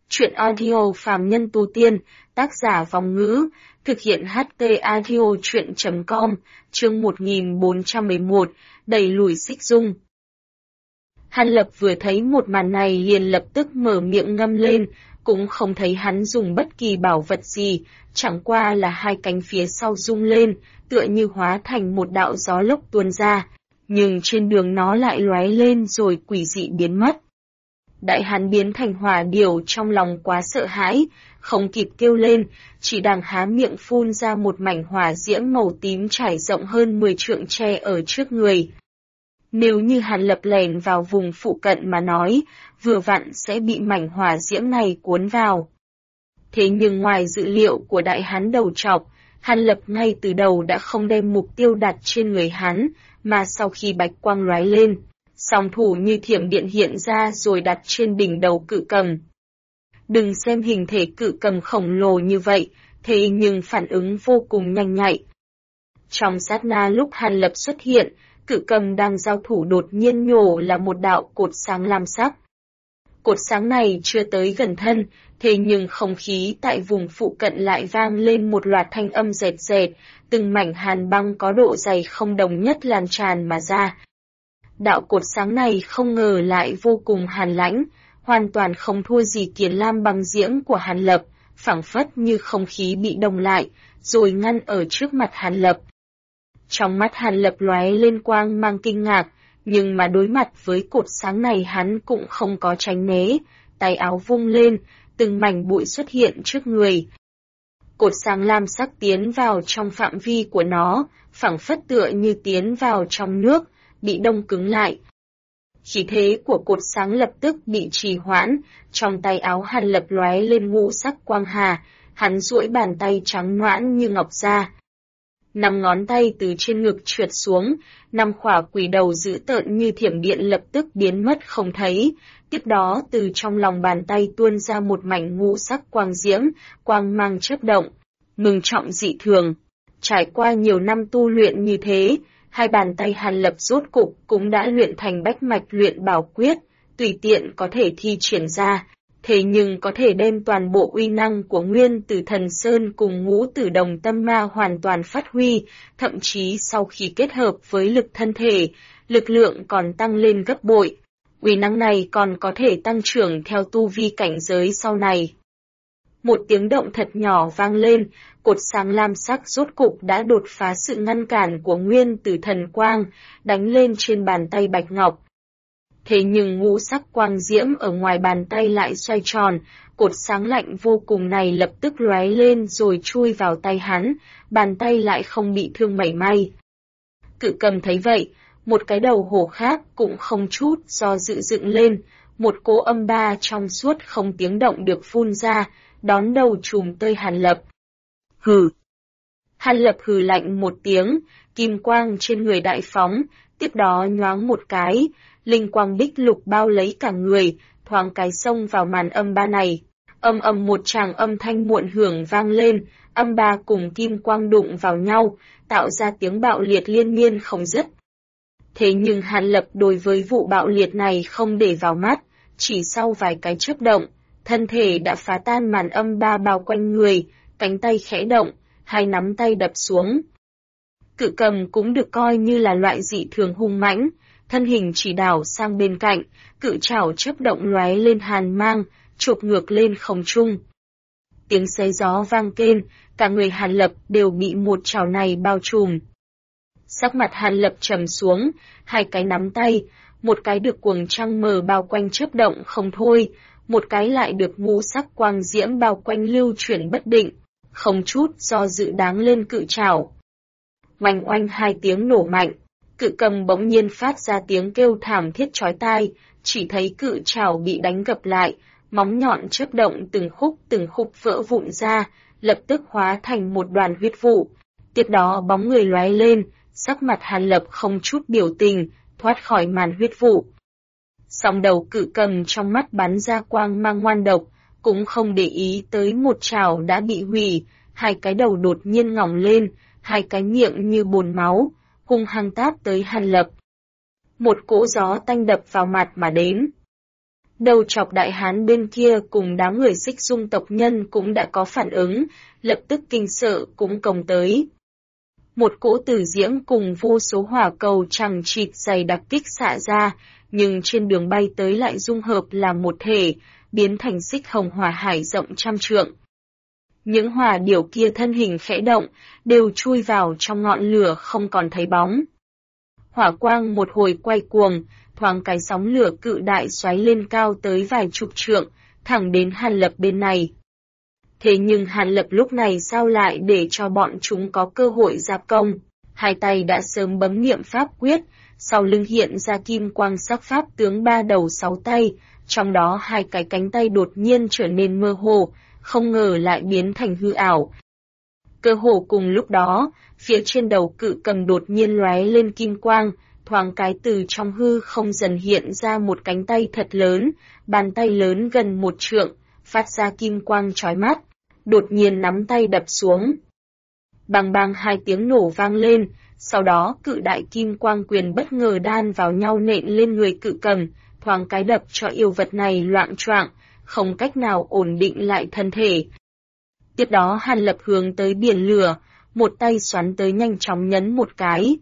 Truyện audio phàm nhân tu tiên, tác giả Vong Ngữ, thực hiện HT audio truyện.com, chương 1411, đẩy lùi Xích Dung. Hàn Lập vừa thấy một màn này liền lập tức mở miệng ngâm lên, cũng không thấy hắn dùng bất kỳ bảo vật gì, chẳng qua là hai cánh phía sau rung lên, tựa như hóa thành một đạo gió lốc tuôn ra, nhưng trên đường nó lại lóe lên rồi quỷ dị biến mất. Đại hán biến thành hỏa điểu trong lòng quá sợ hãi, không kịp kêu lên, chỉ đàng há miệng phun ra một mảnh hỏa diễm màu tím trải rộng hơn 10 trượng tre ở trước người. Nếu như Hàn Lập lẻn vào vùng phụ cận mà nói, vừa vặn sẽ bị mảnh hỏa diễm này cuốn vào. Thế nhưng ngoài dự liệu của đại hán đầu trọc, Hàn Lập ngay từ đầu đã không đem mục tiêu đặt trên người hắn, mà sau khi bạch quang lóe lên, song thủ như thiểm điện hiện ra rồi đặt trên đỉnh đầu cự cầm. Đừng xem hình thể cự cầm khổng lồ như vậy, thế nhưng phản ứng vô cùng nhanh nhạy. Trong sát na lúc Hàn Lập xuất hiện, cự cầm đang giao thủ đột nhiên nhổ là một đạo cột sáng lam sắc. Cột sáng này chưa tới gần thân, thế nhưng không khí tại vùng phụ cận lại vang lên một loạt thanh âm rệt rệt, từng mảnh hàn băng có độ dày không đồng nhất lan tràn mà ra. Đạo cột sáng này không ngờ lại vô cùng hàn lãnh, hoàn toàn không thua gì Kiền Lam băng diễm của Hàn Lập, phảng phất như không khí bị đông lại, rồi ngăn ở trước mặt Hàn Lập. Trong mắt Hàn Lập lóe lên quang mang kinh ngạc, nhưng mà đối mặt với cột sáng này hắn cũng không có tránh né, tay áo vung lên, từng mảnh bụi xuất hiện trước người. Cột sáng lam sắc tiến vào trong phạm vi của nó, phảng phất tựa như tiến vào trong nước, bị đông cứng lại. Khí thế của cột sáng lập tức bị trì hoãn, trong tay áo Hàn Lập lóe lên ngũ sắc quang hà, hắn duỗi bàn tay trắng nõn như ngọc ra. 5 ngón tay từ trên ngực trượt xuống, 5 khỏa quỷ đầu dữ tợn như thiểm điện lập tức biến mất không thấy, tiếp đó từ trong lòng bàn tay tuôn ra một mảnh ngũ sắc quang diễm, quang mang chớp động, ngưng trọng dị thường. Trải qua nhiều năm tu luyện như thế, hai bàn tay Hàn Lập rốt cục cũng đã luyện thành bách mạch luyện bảo quyết, tùy tiện có thể thi triển ra, thế nhưng có thể đem toàn bộ uy năng của Nguyên Tử Thần Sơn cùng Ngũ Tử Đồng Tâm Ma hoàn toàn phát huy, thậm chí sau khi kết hợp với lực thân thể, lực lượng còn tăng lên gấp bội. Uy năng này còn có thể tăng trưởng theo tu vi cảnh giới sau này. Một tiếng động thật nhỏ vang lên, cột sáng lam sắc rốt cục đã đột phá sự ngăn cản của Nguyên Tử Thần Quang, đánh lên trên bàn tay bạch ngọc. Thế nhưng ngũ sắc quang diễm ở ngoài bàn tay lại xoay tròn, cột sáng lạnh vô cùng này lập tức lóe lên rồi chui vào tay hắn, bàn tay lại không bị thương mảy may. Cự cầm thấy vậy, một cái đầu hổ khác cũng không chút do dự dựng lên, một cỗ âm ba trong suốt không tiếng động được phun ra, đón đầu trùm tơi Hàn Lập. Hừ! Hàn Lập hừ lạnh một tiếng, kim quang trên người đại phóng, tiếp đó nhoáng một cái, linh quang bích lục bao lấy cả người, thoáng cái xông vào màn âm ba này. Âm ầm một tràng âm thanh muộn hưởng vang lên, âm ba cùng kim quang đụng vào nhau, tạo ra tiếng bạo liệt liên miên không dứt. Thế nhưng Hàn Lập đối với vụ bạo liệt này không để vào mắt, chỉ sau vài cái chớp động, thân thể đã phá tan màn âm ba bao quanh người, cánh tay khẽ động, hai nắm tay đập xuống. Cự cầm cũng được coi như là loại dị thường hung mãnh, thân hình chỉ đảo sang bên cạnh, cự trảo chớp động lóe lên hàn mang, chộp ngược lên không trung. Tiếng xé gió vang kên, cả người Hàn Lập đều bị một trảo này bao trùm. Sắc mặt Hàn Lập trầm xuống, hai cái nắm tay, một cái được quầng trăng mờ bao quanh chớp động không thôi, một cái lại được ngũ sắc quang diễm bao quanh lưu chuyển bất định, không chút do dự đáng lên cự trảo. Oanh oanh hai tiếng nổ mạnh, cự cầm bỗng nhiên phát ra tiếng kêu thảm thiết chói tai, chỉ thấy cự trảo bị đánh gập lại, móng nhọn chớp động từng khúc vỡ vụn ra, lập tức hóa thành một đoàn huyết vụ. Tiếp đó bóng người lóe lên, sắc mặt Hàn Lập không chút biểu tình, thoát khỏi màn huyết vụ. Song đầu cự cầm trong mắt bắn ra quang mang ngoan độc, cũng không để ý tới một trảo đã bị hủy, hai cái đầu đột nhiên ngỏng lên, hai cái miệng như bồn máu, hung hăng táp tới Hàn Lập. Một cỗ gió tanh đập vào mặt mà đến. Đầu chọc đại hán bên kia cùng đám người Xích Dung tộc nhân cũng đã có phản ứng, lập tức kinh sợ cũng công tới. Một cỗ tử diễm cùng vô số hỏa cầu chằng chịt dày đặc kích xạ ra, nhưng trên đường bay tới lại dung hợp làm một thể, biến thành xích hồng hỏa hải rộng trăm trượng. Những hỏa điểu kia thân hình khẽ động, đều chui vào trong ngọn lửa không còn thấy bóng. Hỏa quang một hồi quay cuồng, thoáng cái sóng lửa cự đại xoáy lên cao tới vài chục trượng, thẳng đến Hàn Lập bên này. Thế nhưng Hàn Lập lúc này sao lại để cho bọn chúng có cơ hội giáp công, hai tay đã sớm bấm niệm pháp quyết, sau lưng hiện ra kim quang sắc pháp tướng 3 đầu 6 tay, trong đó 2 cái cánh tay đột nhiên trở nên mơ hồ, không ngờ lại biến thành hư ảo. Cơ hồ cùng lúc đó, phía trên đầu cự cầm đột nhiên lóe lên kim quang, thoáng cái từ trong hư không dần hiện ra một cánh tay thật lớn, bàn tay lớn gần 1 trượng, phát ra kim quang chói mắt, đột nhiên nắm tay đập xuống. Bang bang 2 tiếng nổ vang lên, sau đó cự đại kim quang quyền bất ngờ đan vào nhau nện lên người cự cầm, thoáng cái đập cho yêu vật này loạng choạng, không cách nào ổn định lại thân thể. Tiếp đó Hàn Lập hướng tới biển lửa, một tay xoắn tới nhanh chóng nhấn một cái.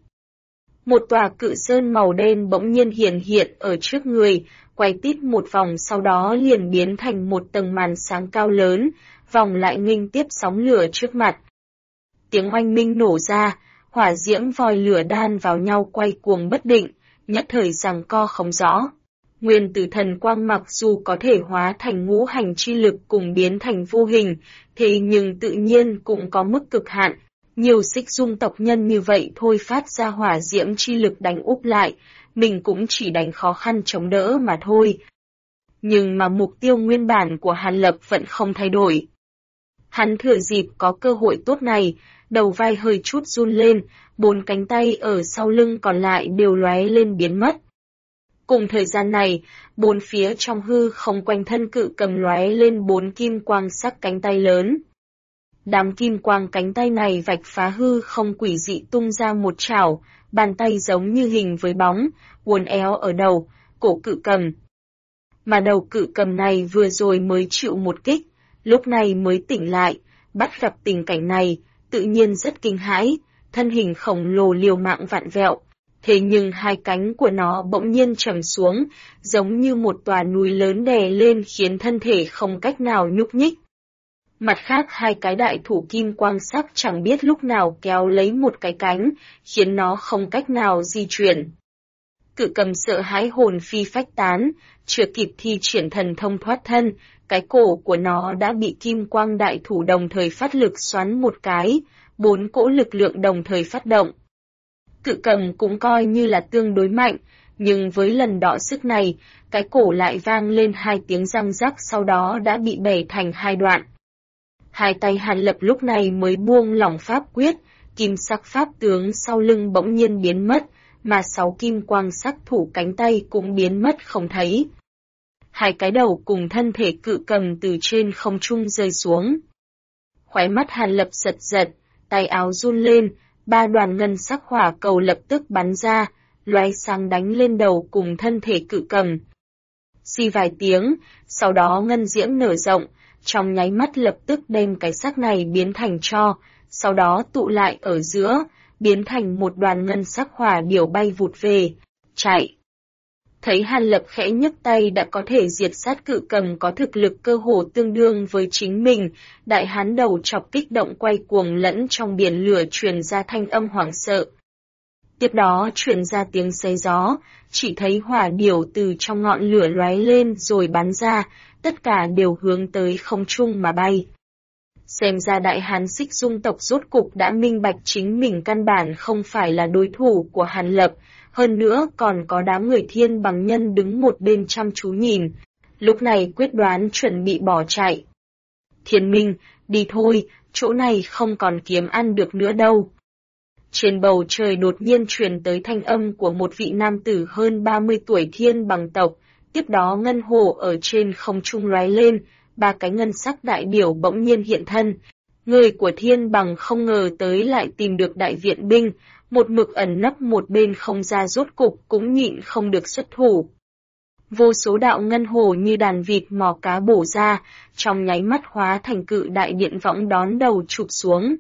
Một tòa cự sơn màu đen bỗng nhiên hiện ở trước người, quay tít một vòng sau đó liền biến thành một tầng màn sáng cao lớn, vòng lại nghênh tiếp sóng lửa trước mặt. Tiếng oanh minh nổ ra, hỏa diễm vòi lửa đan vào nhau quay cuồng bất định, nhất thời giằng co không rõ. Nguyên tử thần quang mặc dù có thể hóa thành ngũ hành chi lực cùng biến thành vô hình, thế nhưng tự nhiên cũng có mức cực hạn. Nhiều Xích Dung tộc nhân như vậy thôi phát ra hỏa diễm chi lực đánh úp lại, mình cũng chỉ đánh khó khăn chống đỡ mà thôi. Nhưng mà mục tiêu nguyên bản của Hàn Lập vẫn không thay đổi. Hắn thừa dịp có cơ hội tốt này, đầu vai hơi chút run lên, 4 cánh tay ở sau lưng còn lại đều lóe lên biến mất. Cùng thời gian này, 4 phía trong hư không quanh thân cự cầm lóe lên 4 kim quang sắc cánh tay lớn. Đám kim quang cánh tay này vạch phá hư không quỷ dị tung ra một chảo, bàn tay giống như hình với bóng, uốn éo ở đầu, cổ cự cầm. Mà đầu cự cầm này vừa rồi mới chịu một kích, lúc này mới tỉnh lại, bắt gặp tình cảnh này, tự nhiên rất kinh hãi, thân hình khổng lồ liều mạng vặn vẹo. Thế nhưng 2 cánh của nó bỗng nhiên trầm xuống, giống như một tòa núi lớn đè lên khiến thân thể không cách nào nhúc nhích. Mặt khác 2 cái đại thủ kim quang sắc chẳng biết lúc nào kéo lấy một cái cánh, khiến nó không cách nào di chuyển. Cự cầm sợ hãi hồn phi phách tán, chưa kịp thi triển thần thông thoát thân, cái cổ của nó đã bị kim quang đại thủ đồng thời phát lực xoắn một cái, 4 cỗ lực lượng đồng thời phát động. Cự cầm cũng coi như là tương đối mạnh, nhưng với lần đọ sức này, cái cổ lại vang lên 2 tiếng răng rắc sau đó đã bị bẻ thành 2 đoạn. 2 tay Hàn Lập lúc này mới buông lỏng pháp quyết, kim sắc pháp tướng sau lưng bỗng nhiên biến mất, mà 6 kim quang sắc thủ cánh tay cũng biến mất không thấy. 2 cái đầu cùng thân thể cự cầm từ trên không trung rơi xuống. Khóe mắt Hàn Lập giật giật, tay áo run lên, 3 đoàn ngân sắc hỏa cầu lập tức bắn ra, lóe sáng đánh lên đầu cùng thân thể cự cầm. Xì vài tiếng, sau đó ngân diễm nở rộng, trong nháy mắt lập tức đem cái sắc này biến thành tro, sau đó tụ lại ở giữa, biến thành một đoàn ngân sắc hỏa điểu bay vụt về, chạy. Thấy Hàn Lập khẽ nhấc tay đã có thể diệt sát cự cầm có thực lực cơ hồ tương đương với chính mình, đại hán đầu chọc kích động quay cuồng lẫn trong biển lửa truyền ra thanh âm hoảng sợ. Tiếp đó truyền ra tiếng xé gió, chỉ thấy hỏa điểu từ trong ngọn lửa lóe lên rồi bắn ra, tất cả đều hướng tới không trung mà bay. Xem ra đại hán Xích Dung tộc rốt cục đã minh bạch chính mình căn bản không phải là đối thủ của Hàn Lập, hơn nữa còn có đám người Thiên Bằng nhân đứng một bên chăm chú nhìn, lúc này quyết đoán chuẩn bị bỏ chạy. Thiên Minh, đi thôi, chỗ này không còn kiếm ăn được nữa đâu. Trên bầu trời đột nhiên truyền tới thanh âm của một vị nam tử hơn 30 tuổi Thiên Bằng tộc, tiếp đó ngân hồ ở trên không trung lóe lên, 3 cái ngân sắc đại điểu bỗng nhiên hiện thân. Người của Thiên Bằng không ngờ tới lại tìm được đại viện binh, một mực ẩn nấp một bên không ra rốt cục cũng nhịn không được xuất thủ. Vô số đạo ngân hồ như đàn vịt mò cá bổ ra, trong nháy mắt hóa thành cự đại điện võng đón đầu chụp xuống.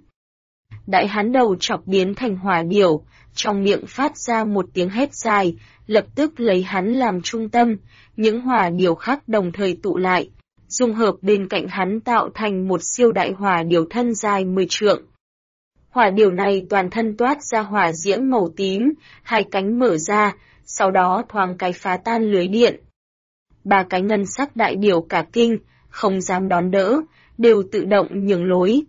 Đại hán đầu chọc biến thành hỏa điểu, trong miệng phát ra một tiếng hét dài, lập tức lấy hắn làm trung tâm, những hỏa điểu khác đồng thời tụ lại, dung hợp bên cạnh hắn tạo thành một siêu đại hỏa điểu thân dài 10 trượng. Hỏa điểu này toàn thân toát ra hỏa diễm màu tím, hai cánh mở ra, sau đó thoáng cái phá tan lưới điện. Ba cái ngân sắc đại điểu cả kinh, không dám đón đỡ, đều tự động nhường lối.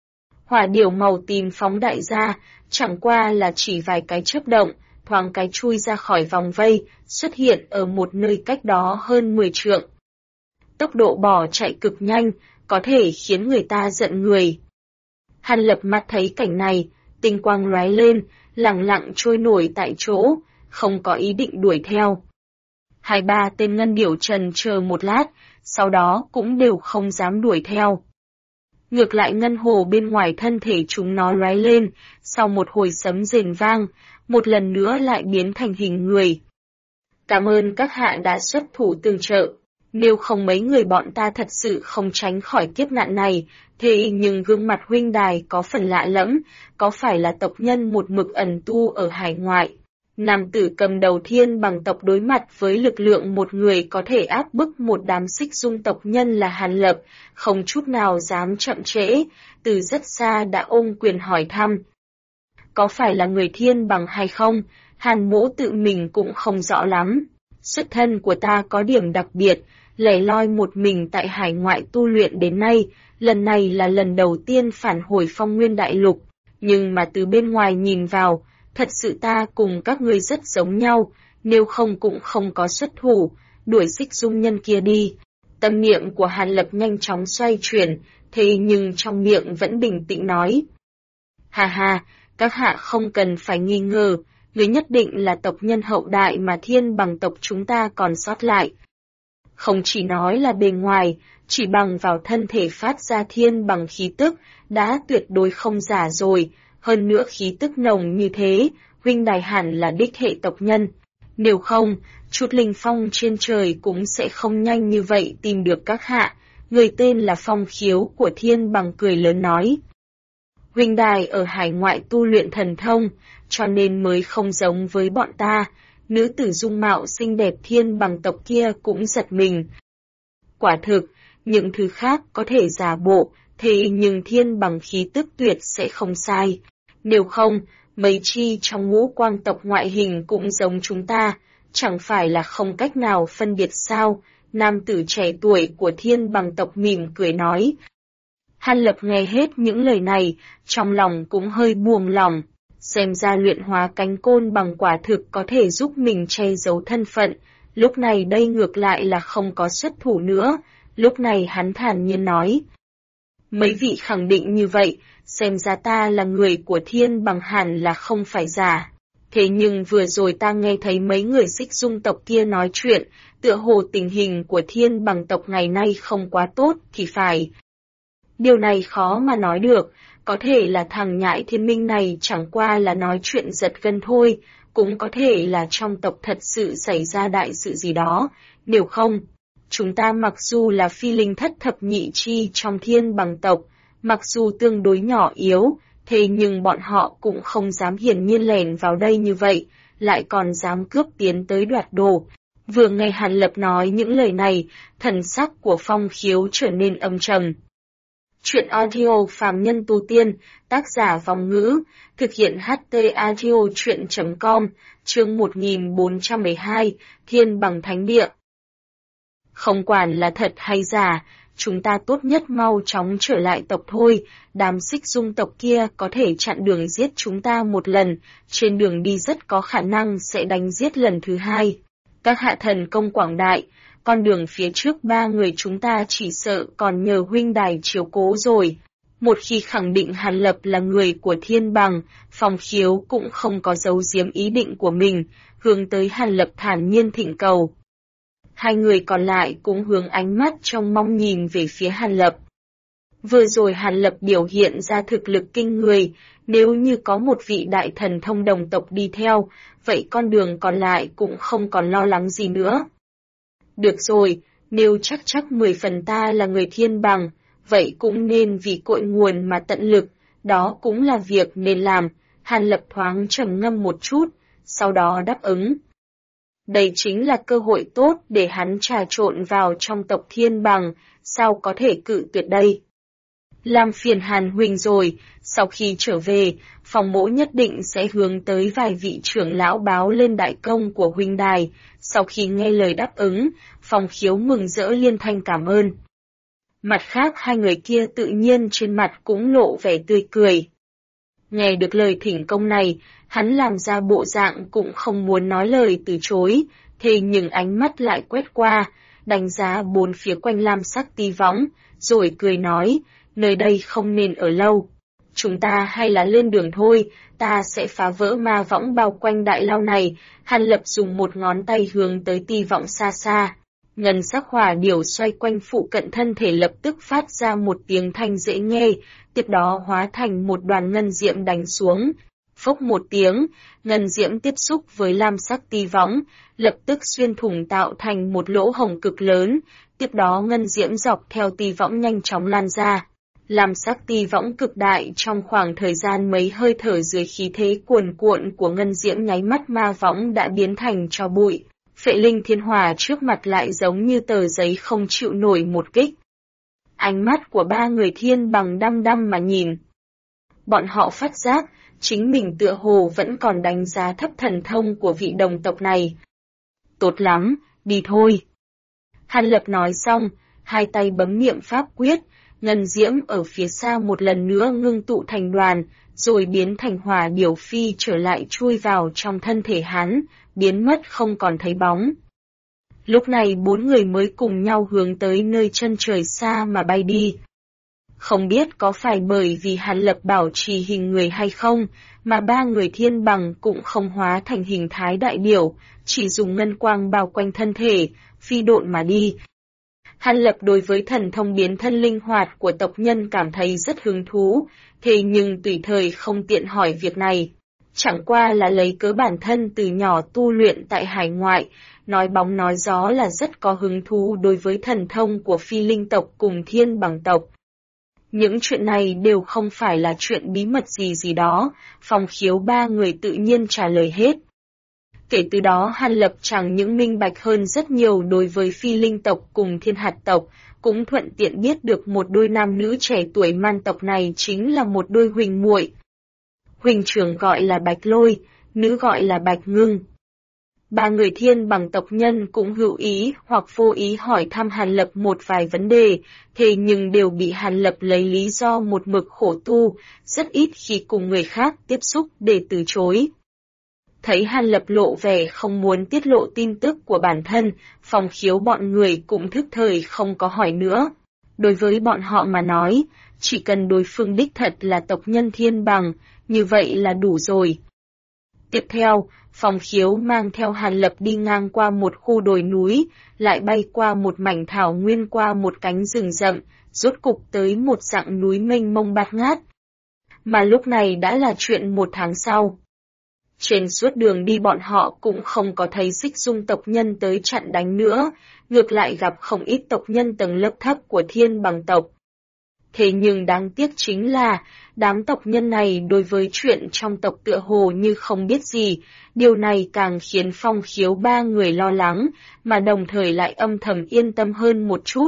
Hỏa điểu màu tím phóng đại ra, chẳng qua là chỉ vài cái chớp động, thoáng cái chui ra khỏi vòng vây, xuất hiện ở một nơi cách đó hơn 10 trượng. Tốc độ bỏ chạy cực nhanh, có thể khiến người ta giận người. Hàn Lập mắt thấy cảnh này, tinh quang lóe lên, lẳng lặng trôi nổi tại chỗ, không có ý định đuổi theo. Hai ba tên ngân điểu trần chờ một lát, sau đó cũng đều không dám đuổi theo. Ngược lại ngân hồ bên ngoài thân thể chúng nó lóe lên, sau một hồi sấm rền vang, một lần nữa lại biến thành hình người. Cảm ơn các hạ đã xuất thủ tương trợ, nếu không mấy người bọn ta thật sự không tránh khỏi kiếp nạn này, thế nhưng gương mặt huynh đài có phần lạ lẫm, có phải là tộc nhân một mực ẩn tu ở hải ngoại? Nam tử cầm đầu Thiên Bằng tộc đối mặt với lực lượng một người có thể áp bức một đám Xích Dung tộc nhân là Hàn Lập, không chút nào dám chậm trễ, từ rất xa đã ôm quyền hỏi thăm. Có phải là người Thiên Bằng hay không? Hàn Mỗ tự mình cũng không rõ lắm. Xuất thân của ta có điểm đặc biệt, lẻ loi một mình tại hải ngoại tu luyện đến nay, lần này là lần đầu tiên phản hồi Phong Nguyên Đại Lục, nhưng mà từ bên ngoài nhìn vào, thật sự ta cùng các ngươi rất giống nhau, nếu không cũng không có xuất thủ, đuổi Xích Dung nhân kia đi. Tâm niệm của Hàn Lập nhanh chóng xoay chuyển, thế nhưng trong miệng vẫn bình tĩnh nói. Hà hà, các hạ không cần phải nghi ngờ, người nhất định là tộc nhân hậu đại mà Thiên Bằng tộc chúng ta còn sót lại. Không chỉ nói là bề ngoài, chỉ bằng vào thân thể phát ra Thiên Bằng khí tức, đã tuyệt đối không giả rồi. Hơn nữa khí tức nồng như thế, huynh đài hẳn là đích hệ tộc nhân. Nếu không, chút linh phong trên trời cũng sẽ không nhanh như vậy tìm được các hạ. Người tên là Phong Khiếu của Thiên Bằng cười lớn nói. Huynh đài ở hải ngoại tu luyện thần thông, cho nên mới không giống với bọn ta. Nữ tử dung mạo xinh đẹp Thiên Bằng tộc kia cũng giật mình. Quả thực, những thứ khác có thể giả bộ, thế nhưng Thiên Bằng khí tức tuyệt sẽ không sai. Nếu không, mấy chi trong ngũ quang tộc ngoại hình cũng giống chúng ta, chẳng phải là không cách nào phân biệt sao? Nam tử trẻ tuổi của Thiên Bằng tộc mỉm cười nói. Hàn Lập nghe hết những lời này, trong lòng cũng hơi buông lòng. Xem ra luyện hóa cánh côn bằng quả thực có thể giúp mình che giấu thân phận, lúc này đây ngược lại là không có xuất thủ nữa, lúc này hắn thản nhiên nói. Mấy vị khẳng định như vậy, xem ra ta là người của Thiên Bằng hẳn là không phải giả. Thế nhưng vừa rồi ta nghe thấy mấy người Xích Dung tộc kia nói chuyện, tựa hồ tình hình của Thiên Bằng tộc ngày nay không quá tốt thì phải. Điều này khó mà nói được, có thể là thằng nhãi Thiên Minh này chẳng qua là nói chuyện giật gân thôi, cũng có thể là trong tộc thật sự xảy ra đại sự gì đó, nếu không. Chúng ta mặc dù là phi linh thất thập nhị chi trong Thiên Bằng tộc, mặc dù tương đối nhỏ yếu, thế nhưng bọn họ cũng không dám hiển nhiên lẻn vào đây như vậy, lại còn dám cướp tiến tới đoạt đồ. Vừa nghe Hàn Lập nói những lời này, thần sắc của Phong Khiếu trở nên âm trầm. Chuyện audio phàm nhân tu tiên, tác giả Vong Ngữ, thực hiện HT audio chuyện.com, chương 1412, Thiên Bằng Thánh Địa. Không quản là thật hay giả, chúng ta tốt nhất mau chóng trở lại tộc thôi, đám Xích Dung tộc kia có thể chặn đường giết chúng ta một lần, trên đường đi rất có khả năng sẽ đánh giết lần thứ hai. Các hạ thần công quảng đại, con đường phía trước ba người chúng ta chỉ sợ còn nhờ huynh đài chiếu cố rồi. Một khi khẳng định Hàn Lập là người của Thiên Bằng, Phong Khiếu cũng không có giấu giếm ý định của mình, hướng tới Hàn Lập thản nhiên thỉnh cầu. Hai người còn lại cũng hướng ánh mắt trong mong nhìn về phía Hàn Lập. Vừa rồi Hàn Lập biểu hiện ra thực lực kinh người, nếu như có một vị đại thần thông đồng tộc đi theo, vậy con đường còn lại cũng không còn lo lắng gì nữa. Được rồi, nếu chắc 10 phần ta là người thiên bằng, vậy cũng nên vì cội nguồn mà tận lực, đó cũng là việc nên làm. Hàn Lập thoáng trầm ngâm một chút, sau đó đáp ứng. Đây chính là cơ hội tốt để hắn trà trộn vào trong tộc thiên bằng, sao có thể cự tuyệt đây? Làm phiền Hàn huynh rồi, sau khi trở về, phòng mỗ nhất định sẽ hướng tới vài vị trưởng lão báo lên đại công của huynh đài. Sau khi nghe lời đáp ứng, Phong Khiếu mừng rỡ liên thanh cảm ơn. Mặt khác hai người kia tự nhiên trên mặt cũng lộ vẻ tươi cười. Nghe được lời thỉnh công này, hắn làm ra bộ dạng cũng không muốn nói lời từ chối, thế nhưng ánh mắt lại quét qua, đánh giá bốn phía quanh lam sắc ti võng, rồi cười nói, nơi đây không nên ở lâu. Chúng ta hay là lên đường thôi, ta sẽ phá vỡ ma võng bao quanh đại lao này. Hàn Lập dùng một ngón tay hướng tới ti võng xa xa. Ngân sắc hỏa điểu xoay quanh phụ cận thân thể lập tức phát ra một tiếng thanh dễ nghe, tiếp đó hóa thành một đoàn ngân diệm đánh xuống. Phốc một tiếng, ngân diễm tiếp xúc với lam sắc ti võng, lập tức xuyên thủng tạo thành một lỗ hổng cực lớn, tiếp đó ngân diễm dọc theo ti võng nhanh chóng lan ra. Lam sắc ti võng cực đại trong khoảng thời gian mấy hơi thở dưới khí thế cuồn cuộn của ngân diễm nháy mắt ma võng đã biến thành tro bụi. Phệ linh thiên hỏa trước mặt lại giống như tờ giấy không chịu nổi một kích. Ánh mắt của ba người thiên bằng đăm đăm mà nhìn. Bọn họ phát giác, chính mình tựa hồ vẫn còn đánh giá thấp thần thông của vị đồng tộc này. Tốt lắm, đi thôi. Hàn Lập nói xong, hai tay bấm niệm pháp quyết, ngân diễm ở phía xa một lần nữa ngưng tụ thành đoàn, rồi biến thành hỏa điểu phi trở lại chui vào trong thân thể hắn, biến mất không còn thấy bóng. Lúc này bốn người mới cùng nhau hướng tới nơi chân trời xa mà bay đi. Không biết có phải bởi vì Hàn Lập bảo trì hình người hay không, mà ba người thiên bằng cũng không hóa thành hình thái đại điểu, chỉ dùng ngân quang bao quanh thân thể, phi độn mà đi. Hàn Lập đối với thần thông biến thân linh hoạt của tộc nhân cảm thấy rất hứng thú, thế nhưng tùy thời không tiện hỏi việc này. Chẳng qua là lấy cớ bản thân từ nhỏ tu luyện tại hải ngoại, nói bóng nói gió là rất có hứng thú đối với thần thông của phi linh tộc cùng thiên bằng tộc. Những chuyện này đều không phải là chuyện bí mật gì đó, Phong Khiếu ba người tự nhiên trả lời hết. Kể từ đó Hàn Lập chẳng những minh bạch hơn rất nhiều đối với phi linh tộc cùng thiên hạt tộc, cũng thuận tiện biết được một đôi nam nữ trẻ tuổi man tộc này chính là một đôi huỳnh muội. Huỳnh trưởng gọi là Bạch Lôi, nữ gọi là Bạch Ngưng. Ba người thiên bằng tộc nhân cũng hữu ý hoặc vô ý hỏi thăm Hàn Lập một vài vấn đề, thế nhưng đều bị Hàn Lập lấy lý do một mực khổ tu, rất ít khi cùng người khác tiếp xúc để từ chối. Thấy Hàn Lập lộ vẻ không muốn tiết lộ tin tức của bản thân, Phong Khiếu bọn người cũng thức thời không có hỏi nữa. Đối với bọn họ mà nói, chỉ cần đối phương đích thật là tộc nhân thiên bằng, như vậy là đủ rồi. Tiếp theo, Phong Khiếu mang theo Hàn Lập đi ngang qua một khu đồi núi, lại bay qua một mảnh thảo nguyên qua một cánh rừng rậm, rốt cục tới một dặng núi mênh mông bạt ngát. Mà lúc này đã là chuyện 1 tháng sau. Trên suốt đường đi bọn họ cũng không có thấy Xích Dung tộc nhân tới chặn đánh nữa, ngược lại gặp không ít tộc nhân tầng lớp thấp của thiên bằng tộc. Thế nhưng đáng tiếc chính là, đám tộc nhân này đối với chuyện trong tộc tựa hồ như không biết gì, điều này càng khiến Phong Khiếu ba người lo lắng, mà đồng thời lại âm thầm yên tâm hơn một chút.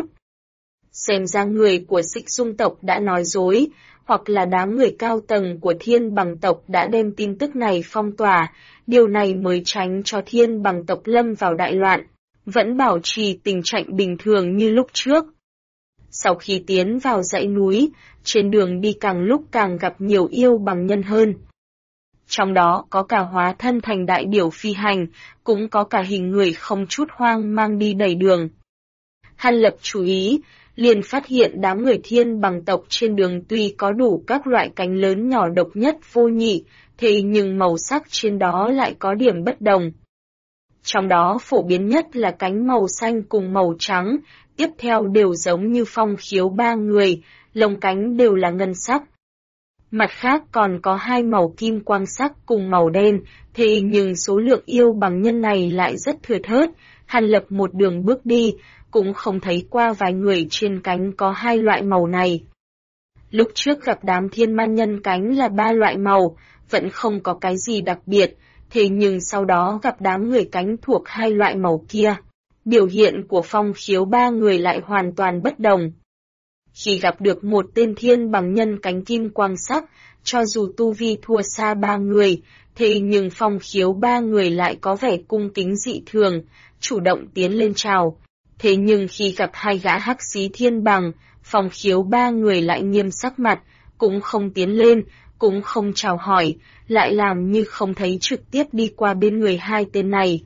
Xem ra người của Xích Dung tộc đã nói dối, hoặc là đám người cao tầng của thiên bằng tộc đã đem tin tức này phong tỏa, điều này mới tránh cho thiên bằng tộc lâm vào đại loạn, vẫn bảo trì tình trạng bình thường như lúc trước. Sau khi tiến vào dãy núi, trên đường đi càng lúc càng gặp nhiều yêu bằng nhân hơn. Trong đó có cả hóa thân thành đại điểu phi hành, cũng có cả hình người không chút hoang mang đi đầy đường. Hàn Lập chú ý, liền phát hiện đám người thiên bằng tộc trên đường tuy có đủ các loại cánh lớn nhỏ độc nhất vô nhị, thế nhưng màu sắc trên đó lại có điểm bất đồng. Trong đó phổ biến nhất là cánh màu xanh cùng màu trắng, tiếp theo đều giống như Phong Khiếu ba người, lông cánh đều là ngân sắc. Mặt khác còn có 2 màu kim quang sắc cùng màu đen, thế nhưng số lượng yêu bằng nhân này lại rất thưa thớt, Hàn Lập một đường bước đi, cũng không thấy qua vài người trên cánh có hai loại màu này. Lúc trước gặp đám thiên man nhân cánh là ba loại màu, vẫn không có cái gì đặc biệt, thế nhưng sau đó gặp đám người cánh thuộc hai loại màu kia. Biểu hiện của Phong Khiếu ba người lại hoàn toàn bất đồng. Khi gặp được một tên thiên bằng nhân cánh kim quang sắc, cho dù tu vi thua xa ba người, thế nhưng Phong Khiếu ba người lại có vẻ cung kính dị thường, chủ động tiến lên chào. Thế nhưng khi gặp hai gã hắc xí thiên bằng, Phong Khiếu ba người lại nghiêm sắc mặt, cũng không tiến lên, cũng không chào hỏi, lại làm như không thấy, trực tiếp đi qua bên người hai tên này.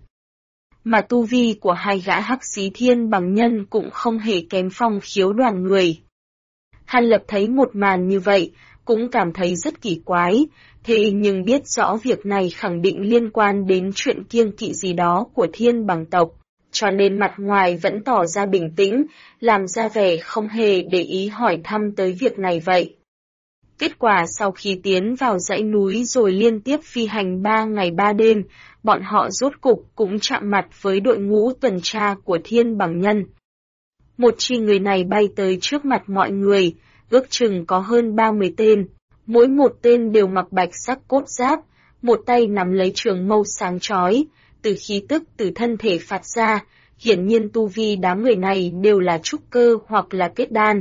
Mà tu vi của hai gã hắc xí thiên bằng nhân cũng không hề kém Phong Khiếu đoàn người. Hàn Lập thấy một màn như vậy, cũng cảm thấy rất kỳ quái, thế nhưng biết rõ việc này khẳng định liên quan đến chuyện kiêng kỵ gì đó của thiên bằng tộc, cho nên mặt ngoài vẫn tỏ ra bình tĩnh, làm ra vẻ không hề để ý hỏi thăm tới việc này vậy. Kết quả sau khi tiến vào dãy núi rồi liên tiếp phi hành 3 ngày 3 đêm, bọn họ rốt cục cũng chạm mặt với đội ngũ tuần tra của thiên bằng nhân. Một chi người này bay tới trước mặt mọi người, ước chừng có hơn 30 tên, mỗi một tên đều mặc bạch sắc cốt giáp, một tay nắm lấy trường mâu sáng chói, từ khí tức từ thân thể phát ra, hiển nhiên tu vi đám người này đều là trúc cơ hoặc là kết đan.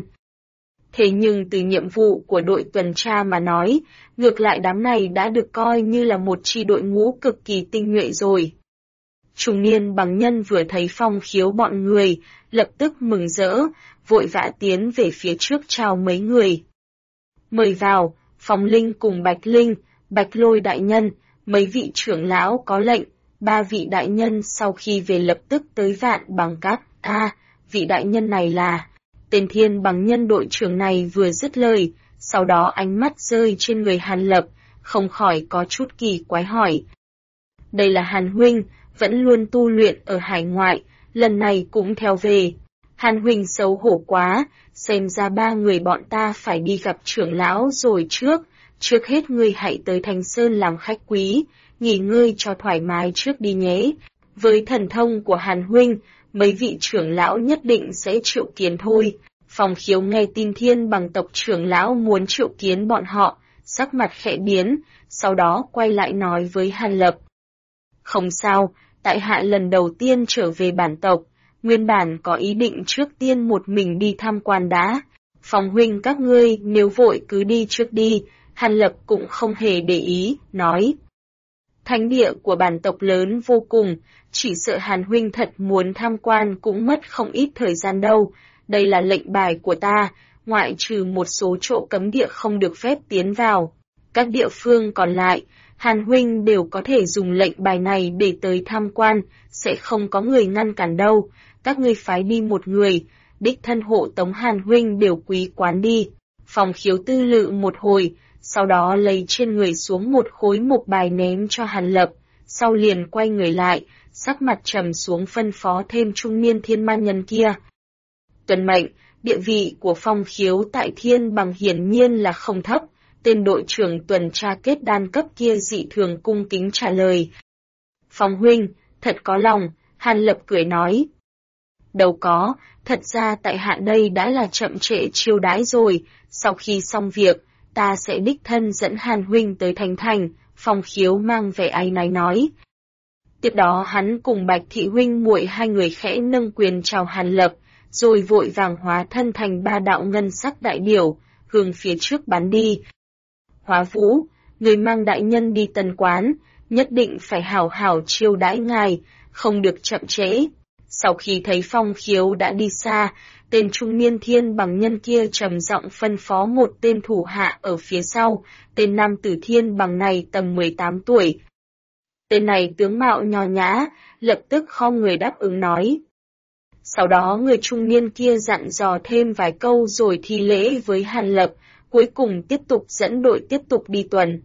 Thế nhưng từ nhiệm vụ của đội tuần tra mà nói, ngược lại đám này đã được coi như là một chi đội ngũ cực kỳ tinh nhuệ rồi. Trung niên bằng nhân vừa thấy Phong Khiếu bọn người, lập tức mừng rỡ, vội vã tiến về phía trước chào mấy người. Mời vào, Phong Linh cùng Bạch Linh, Bạch Lôi đại nhân, mấy vị trưởng lão có lệnh, ba vị đại nhân sau khi về lập tức tới Vạn Bằng Các. Vị đại nhân này là... Tên thiên bằng nhân đội trưởng này vừa dứt lời, sau đó ánh mắt rơi trên người Hàn Lập, không khỏi có chút kỳ quái hỏi. Đây là Hàn huynh, vẫn luôn tu luyện ở hải ngoại, lần này cũng theo về. Hàn huynh xấu hổ quá, xem ra ba người bọn ta phải đi gặp trưởng lão rồi trước hết ngươi hãy tới Thanh Sơn làm khách quý, nghỉ ngơi cho thoải mái trước đi nhé. Với thần thông của Hàn huynh, mấy vị trưởng lão nhất định sẽ triệu kiến thôi. Phong Khiếu nghe tin thiên bằng tộc trưởng lão muốn triệu kiến bọn họ, sắc mặt khẽ biến, sau đó quay lại nói với Hàn Lập. Không sao, tại hạ lần đầu tiên trở về bản tộc, nguyên bản có ý định trước tiên một mình đi tham quan đã. Phong huynh các ngươi nếu vội cứ đi trước đi, Hàn Lập cũng không hề để ý, nói. Thánh địa của bản tộc lớn vô cùng, chỉ sợ Hàn huynh thật muốn tham quan cũng mất không ít thời gian đâu. Đây là lệnh bài của ta, ngoại trừ một số chỗ cấm địa không được phép tiến vào. Các địa phương còn lại, Hàn huynh đều có thể dùng lệnh bài này để tới tham quan, sẽ không có người ngăn cản đâu. Các ngươi phái đi một người, đích thân hộ tống Hàn huynh đều quý quán đi. Phong Khiếu tư lự một hồi, sau đó lấy trên người xuống một khối mộc bài ném cho Hàn Lập, sau liền quay người lại, sắc mặt trầm xuống phân phó thêm trung niên thiên man nhân kia. Tuân mệnh, địa vị của Phong Khiếu tại thiên bằng hiển nhiên là không thấp, tên đội trưởng tuần tra kết đan cấp kia dị thường cung kính trả lời. Phong huynh, thật có lòng, Hàn Lập cười nói. Đâu có, thật ra tại hạ đây đã là chậm trễ chiêu đãi rồi, sau khi xong việc, ta sẽ đích thân dẫn Hàn huynh tới thành. Phong Khiếu mang vẻ áy náy nói. Tiếp đó hắn cùng Bạch Thị huynh muội hai người khẽ nâng quyền chào Hàn Lập, rồi vội vàng hóa thân thành ba đạo ngân sắc đại điểu, hướng phía trước bắn đi. Hóa Vũ, người mang đại nhân đi tần quán, nhất định phải hảo hảo chiêu đãi ngài, không được chậm trễ. Sau khi thấy Phong Khiếu đã đi xa, tên trung niên thiên bằng nhân kia trầm giọng phân phó một tên thủ hạ ở phía sau, tên nam tử thiên bằng này tầm 18 tuổi. Tên này tướng mạo nho nhã, lập tức khom người đáp ứng nói. Sau đó người trung niên kia dặn dò thêm vài câu rồi thi lễ với Hàn Lập, cuối cùng tiếp tục dẫn đội tiếp tục đi tuần.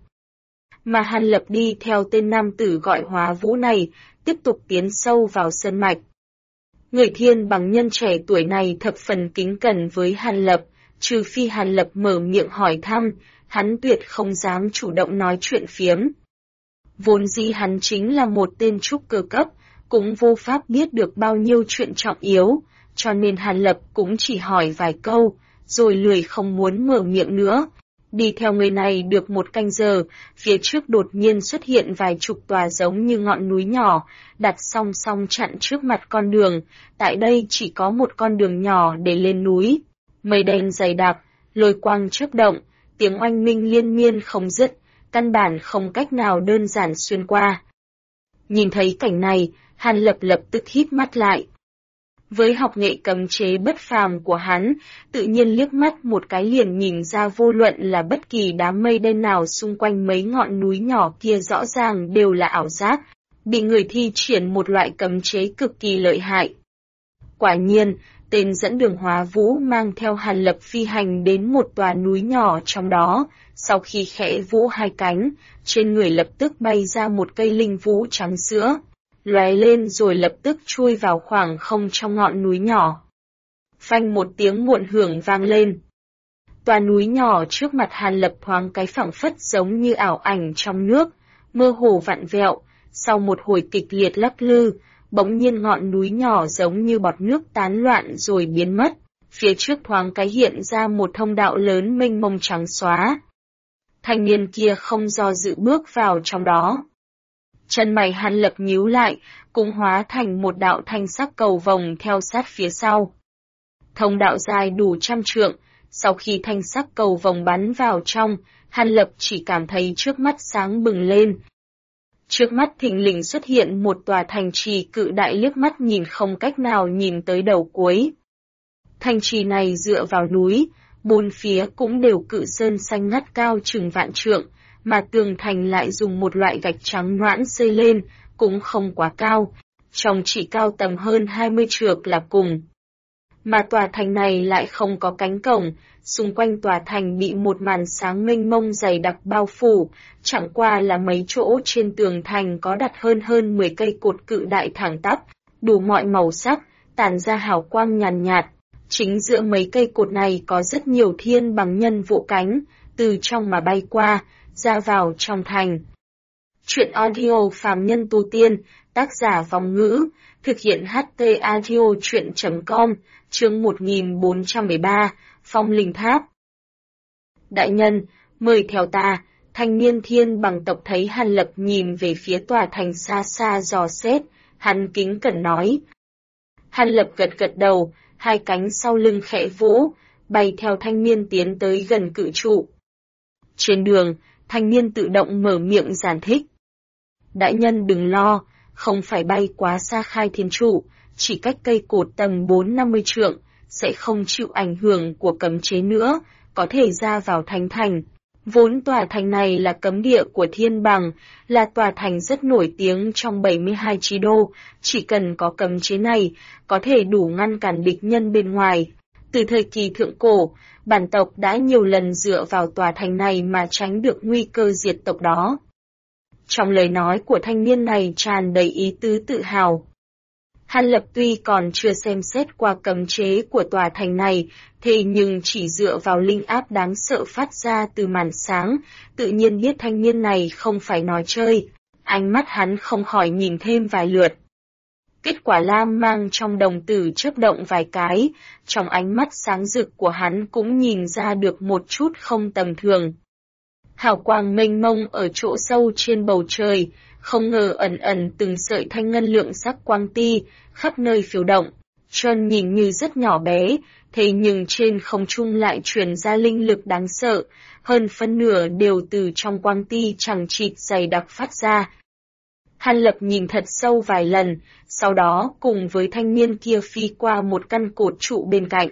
Mà Hàn Lập đi theo tên nam tử gọi Hóa Vũ này, tiếp tục tiến sâu vào sơn mạch. Người thiên bằng nhân trẻ tuổi này thập phần kính cẩn với Hàn Lập, trừ phi Hàn Lập mở miệng hỏi thăm, hắn tuyệt không dám chủ động nói chuyện phiếm. Vốn dĩ hắn chính là một tên trúc cơ cấp, cũng vô pháp biết được bao nhiêu chuyện trọng yếu, cho nên Hàn Lập cũng chỉ hỏi vài câu, rồi lười không muốn mở miệng nữa. Đi theo người này được một canh giờ, phía trước đột nhiên xuất hiện vài chục tòa giống như ngọn núi nhỏ, đặt song song chặn trước mặt con đường, tại đây chỉ có một con đường nhỏ để lên núi. Mây đen dày đặc, lôi quang chớp động, tiếng oanh minh liên miên không dứt, căn bản không cách nào đơn giản xuyên qua. Nhìn thấy cảnh này, Hàn Lập lập tức hít mắt lại. Với học nghệ cấm chế bất phàm của hắn, tự nhiên liếc mắt một cái liền nhìn ra vô luận là bất kỳ đám mây đen nào xung quanh mấy ngọn núi nhỏ kia rõ ràng đều là ảo giác, bị người thi triển một loại cấm chế cực kỳ lợi hại. Quả nhiên, tên dẫn đường Hóa Vũ mang theo Hàn Lập phi hành đến một tòa núi nhỏ trong đó, sau khi khẽ vỗ hai cánh, trên người lập tức bay ra một cây linh vũ trắng sữa, lóe lên rồi lập tức chui vào khoảng không trong ngọn núi nhỏ. Phanh một tiếng muộn hưởng vang lên. Tòa núi nhỏ trước mặt Hàn Lập thoáng cái phảng phất giống như ảo ảnh trong nước, mơ hồ vặn vẹo, sau một hồi kịch liệt lắc lư, bỗng nhiên ngọn núi nhỏ giống như bọt nước tán loạn rồi biến mất, phía trước thoáng cái hiện ra một thông đạo lớn mênh mông trắng xóa. Thanh niên kia không do dự bước vào trong đó. Chân mày Hàn Lập nhíu lại, cũng hóa thành một đạo thanh sắc cầu vồng theo sát phía sau. Thông đạo dài đủ 100 trượng, sau khi thanh sắc cầu vồng bắn vào trong, Hàn Lập chỉ cảm thấy trước mắt sáng bừng lên. Trước mắt thình lình xuất hiện một tòa thành trì cự đại liếc mắt nhìn không cách nào nhìn tới đầu cuối. Thành trì này dựa vào núi, bốn phía cũng đều cự sơn xanh ngắt cao chừng vạn trượng, mà tường thành lại dùng một loại gạch trắng noãn xây lên, cũng không quá cao, trông chỉ cao tầm hơn 20 trượng là cùng. Mà tòa thành này lại không có cánh cổng, xung quanh tòa thành bị một màn sáng mênh mông dày đặc bao phủ, chẳng qua là mấy chỗ trên tường thành có đặt hơn 10 cây cột cự đại thẳng tắp, đủ mọi màu sắc, tản ra hào quang nhàn nhạt. Chính giữa mấy cây cột này có rất nhiều thiên bằng nhân vỗ cánh, từ trong mà bay qua, ra vào trong thành. Chuyện audio phàm nhân tu tiên, tác giả Vong Ngữ, thực hiện HT audio chuyện.com, chương 1413, Phong Linh Tháp. Đại nhân, mời theo ta, thanh niên thiên bằng tộc thấy Hàn Lập nhìn về phía tòa thành xa xa dò xét, hắn kính cẩn nói. Hàn Lập gật gật đầu, hai cánh sau lưng khẽ vỗ, bay theo thanh niên tiến tới gần cự trụ. Trên đường, thanh niên tự động mở miệng giải thích. Đại nhân đừng lo, không phải bay quá xa khai thiên trụ, chỉ cách cây cột tầm 4-50 trượng, sẽ không chịu ảnh hưởng của cấm chế nữa, có thể ra vào thánh thành. Vốn tòa thành này là cấm địa của thiên bằng, là tòa thành rất nổi tiếng trong 72 chí đô, chỉ cần có cấm chế này, có thể đủ ngăn cản địch nhân bên ngoài. Từ thời kỳ thượng cổ, bản tộc đã nhiều lần dựa vào tòa thành này mà tránh được nguy cơ diệt tộc đó. Trong lời nói của thanh niên này tràn đầy ý tứ tự hào. Hàn Lập tuy còn chưa xem xét qua cấm chế của tòa thành này, thế nhưng chỉ dựa vào linh áp đáng sợ phát ra từ màn sáng, tự nhiên biết thanh niên này không phải nói chơi. Ánh mắt hắn không khỏi nhìn thêm vài lượt. Kết quả lam mang trong đồng tử chớp động vài cái, trong ánh mắt sáng rực của hắn cũng nhìn ra được một chút không tầm thường. Hào quang mênh mông ở chỗ sâu trên bầu trời, không ngờ ẩn ẩn từng sợi thanh ngân lượng sắc quang ti, khắp nơi phiêu động. Trơn nhìn như rất nhỏ bé, thế nhưng trên không trung lại truyền ra linh lực đáng sợ, hơn phân nửa đều từ trong quang ti chằng chịt dày đặc phát ra. Hàn Lập nhìn thật sâu vài lần, sau đó cùng với thanh niên kia phi qua một căn cột trụ bên cạnh.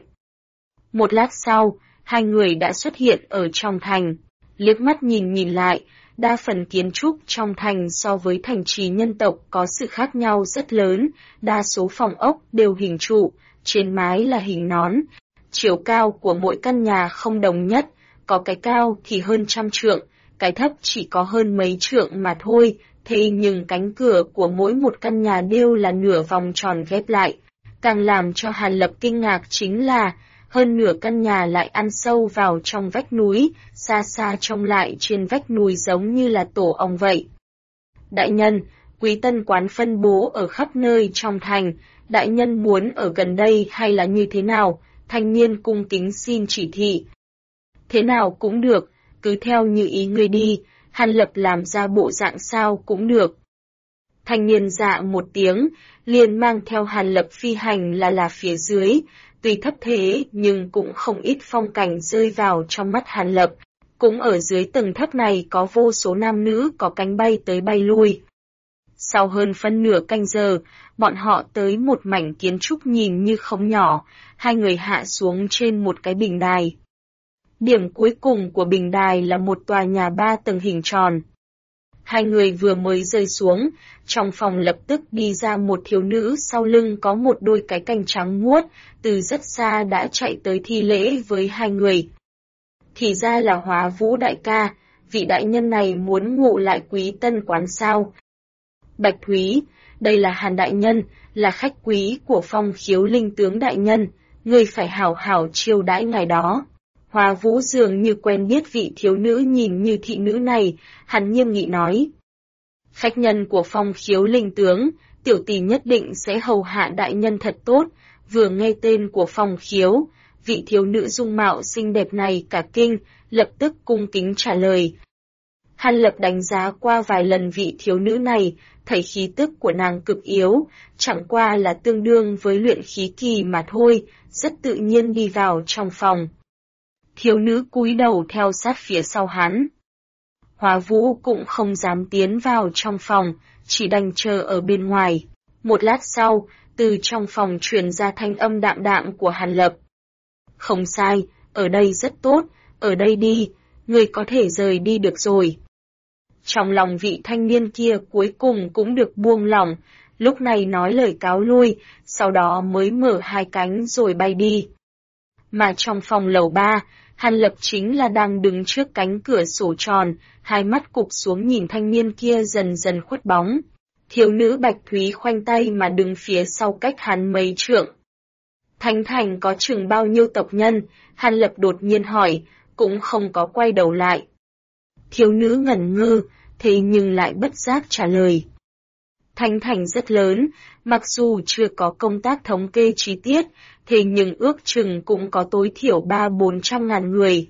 Một lát sau, hai người đã xuất hiện ở trong thành. Liếc mắt nhìn lại, đa phần kiến trúc trong thành so với thành trì nhân tộc có sự khác nhau rất lớn, đa số phòng ốc đều hình trụ, trên mái là hình nón. Chiều cao của mỗi căn nhà không đồng nhất, có cái cao thì hơn 100 trượng, cái thấp chỉ có hơn mấy trượng mà thôi, thế nhưng cánh cửa của mỗi một căn nhà đều là nửa vòng tròn ghép lại. Càng làm cho Hàn Lập kinh ngạc chính là, hơn nửa căn nhà lại ăn sâu vào trong vách núi, xa xa trông lại trên vách núi giống như là tổ ong vậy. Đại nhân, Quý tân quán phân bố ở khắp nơi trong thành, đại nhân muốn ở gần đây hay là như thế nào? Thanh niên cung kính xin chỉ thị. Thế nào cũng được, cứ theo như ý ngươi đi, Hàn Lập làm ra bộ dạng sao cũng được. Thanh niên dạ một tiếng, liền mang theo Hàn Lập phi hành là phía dưới, tuy thấp thế nhưng cũng không ít phong cảnh rơi vào trong mắt Hàn Lập. Cũng ở dưới tầng thấp này có vô số nam nữ có cánh bay tới bay lui. Sau hơn phân nửa canh giờ, bọn họ tới một mảnh kiến trúc nhìn như không nhỏ, hai người hạ xuống trên một cái bình đài. Điểm cuối cùng của bình đài là một tòa nhà 3 tầng hình tròn. Hai người vừa mới rơi xuống, trong phòng lập tức đi ra một thiếu nữ sau lưng có một đôi cái cành trắng muốt, từ rất xa đã chạy tới thi lễ với hai người. Thì ra là Hóa Vũ đại ca, vị đại nhân này muốn ngụ lại quý tân quán sao. Bạch Thúy, đây là Hàn đại nhân, là khách quý của Phong Khiếu Linh tướng đại nhân, ngươi phải hảo hảo chiêu đãi ngài đó. Hóa Vũ dường như quen biết vị thiếu nữ nhìn như thị nữ này, hắn nghiêm nghị nói. Khách nhân của Phong Khiếu Linh tướng, tiểu tỷ nhất định sẽ hầu hạ đại nhân thật tốt. Vừa nghe tên của Phong Khiếu, vị thiếu nữ dung mạo xinh đẹp này cả kinh, lập tức cung kính trả lời. Hàn Lập đánh giá qua vài lần vị thiếu nữ này, thấy khí tức của nàng cực yếu, chẳng qua là tương đương với luyện khí kỳ mà thôi, rất tự nhiên đi vào trong phòng. Thiếu nữ cúi đầu theo sát phía sau hắn. Hóa Vũ cũng không dám tiến vào trong phòng, chỉ đành chờ ở bên ngoài. Một lát sau, từ trong phòng truyền ra thanh âm đạm đạm của Hàn Lập. Không sai, ở đây rất tốt, ở đây đi, người có thể rời đi được rồi. Trong lòng vị thanh niên kia cuối cùng cũng được buông lỏng, lúc này nói lời cáo lui, sau đó mới mở hai cánh rồi bay đi. Mà trong phòng lầu 3, Hàn Lập chính là đang đứng trước cánh cửa sổ tròn, hai mắt cụp xuống nhìn thanh niên kia dần dần khuất bóng. Thiếu nữ Bạch Thúy khoanh tay mà đứng phía sau cách hắn mấy trượng. Thánh thành có chừng bao nhiêu tộc nhân? Hàn Lập đột nhiên hỏi, cũng không có quay đầu lại. Thiếu nữ ngẩn ngơ, thế nhưng lại bất giác trả lời. Thánh thành rất lớn, mặc dù chưa có công tác thống kê chi tiết, thế nhưng ước chừng cũng có tối thiểu 300-400 ngàn người.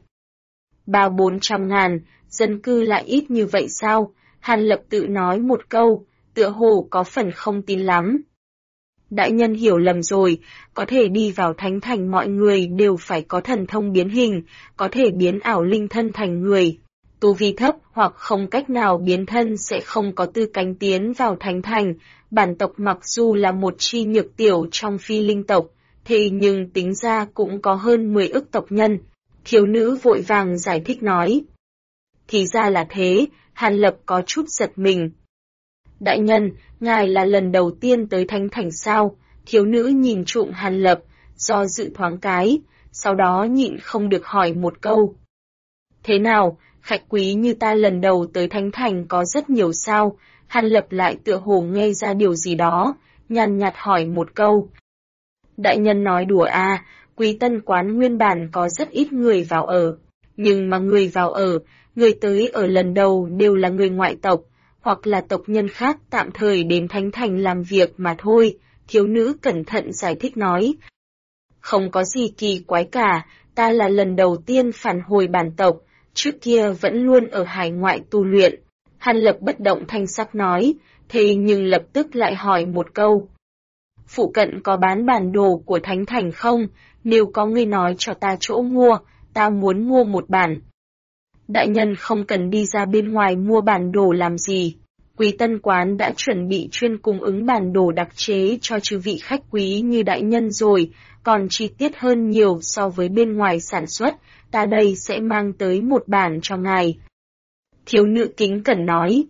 300-400 ngàn, dân cư lại ít như vậy sao? Hàn Lập tự nói một câu, tựa hồ có phần không tin lắm. Đại nhân hiểu lầm rồi, có thể đi vào thánh thành mọi người đều phải có thần thông biến hình, có thể biến ảo linh thân thành người. Tu vi thấp hoặc không cách nào biến thân sẽ không có tư cách tiến vào thánh thành. Bản tộc mặc dù là một chi nhược tiểu trong phi linh tộc, thế nhưng tính ra cũng có hơn 10 ức tộc nhân. Thiếu nữ vội vàng giải thích nói. Thì ra là thế, Hàn Lập có chút giật mình. Đại nhân, ngài là lần đầu tiên tới thánh thành sao? Thiếu nữ nhìn trụng Hàn Lập, do dự thoáng cái, sau đó nhịn không được hỏi một câu. Thế nào, khách quý như ta lần đầu tới thánh thành có rất nhiều sao? Hàn Lập lại tựa hồ nghe ra điều gì đó, nhàn nhạt hỏi một câu. Đại nhân nói đùa à, quý tân quán nguyên bản có rất ít người vào ở, nhưng mà người vào ở, người tới ở lần đầu đều là người ngoại tộc, hoặc là tộc nhân khác tạm thời đến thánh thành làm việc mà thôi, thiếu nữ cẩn thận giải thích nói. Không có gì kỳ quái cả, ta là lần đầu tiên phản hồi bản tộc, trước kia vẫn luôn ở hải ngoại tu luyện. Hàn Lập bất động thanh sắc nói, thế nhưng lập tức lại hỏi một câu. Phụ cận có bán bản đồ của thánh thành không? Nếu có người nói cho ta chỗ mua, ta muốn mua một bản. Đại nhân không cần đi ra bên ngoài mua bản đồ làm gì. Quý tân quán đã chuẩn bị chuyên cung ứng bản đồ đặc chế cho chư vị khách quý như đại nhân rồi, còn chi tiết hơn nhiều so với bên ngoài sản xuất, ta đây sẽ mang tới một bản cho ngài. Thiếu nữ kính cẩn nói.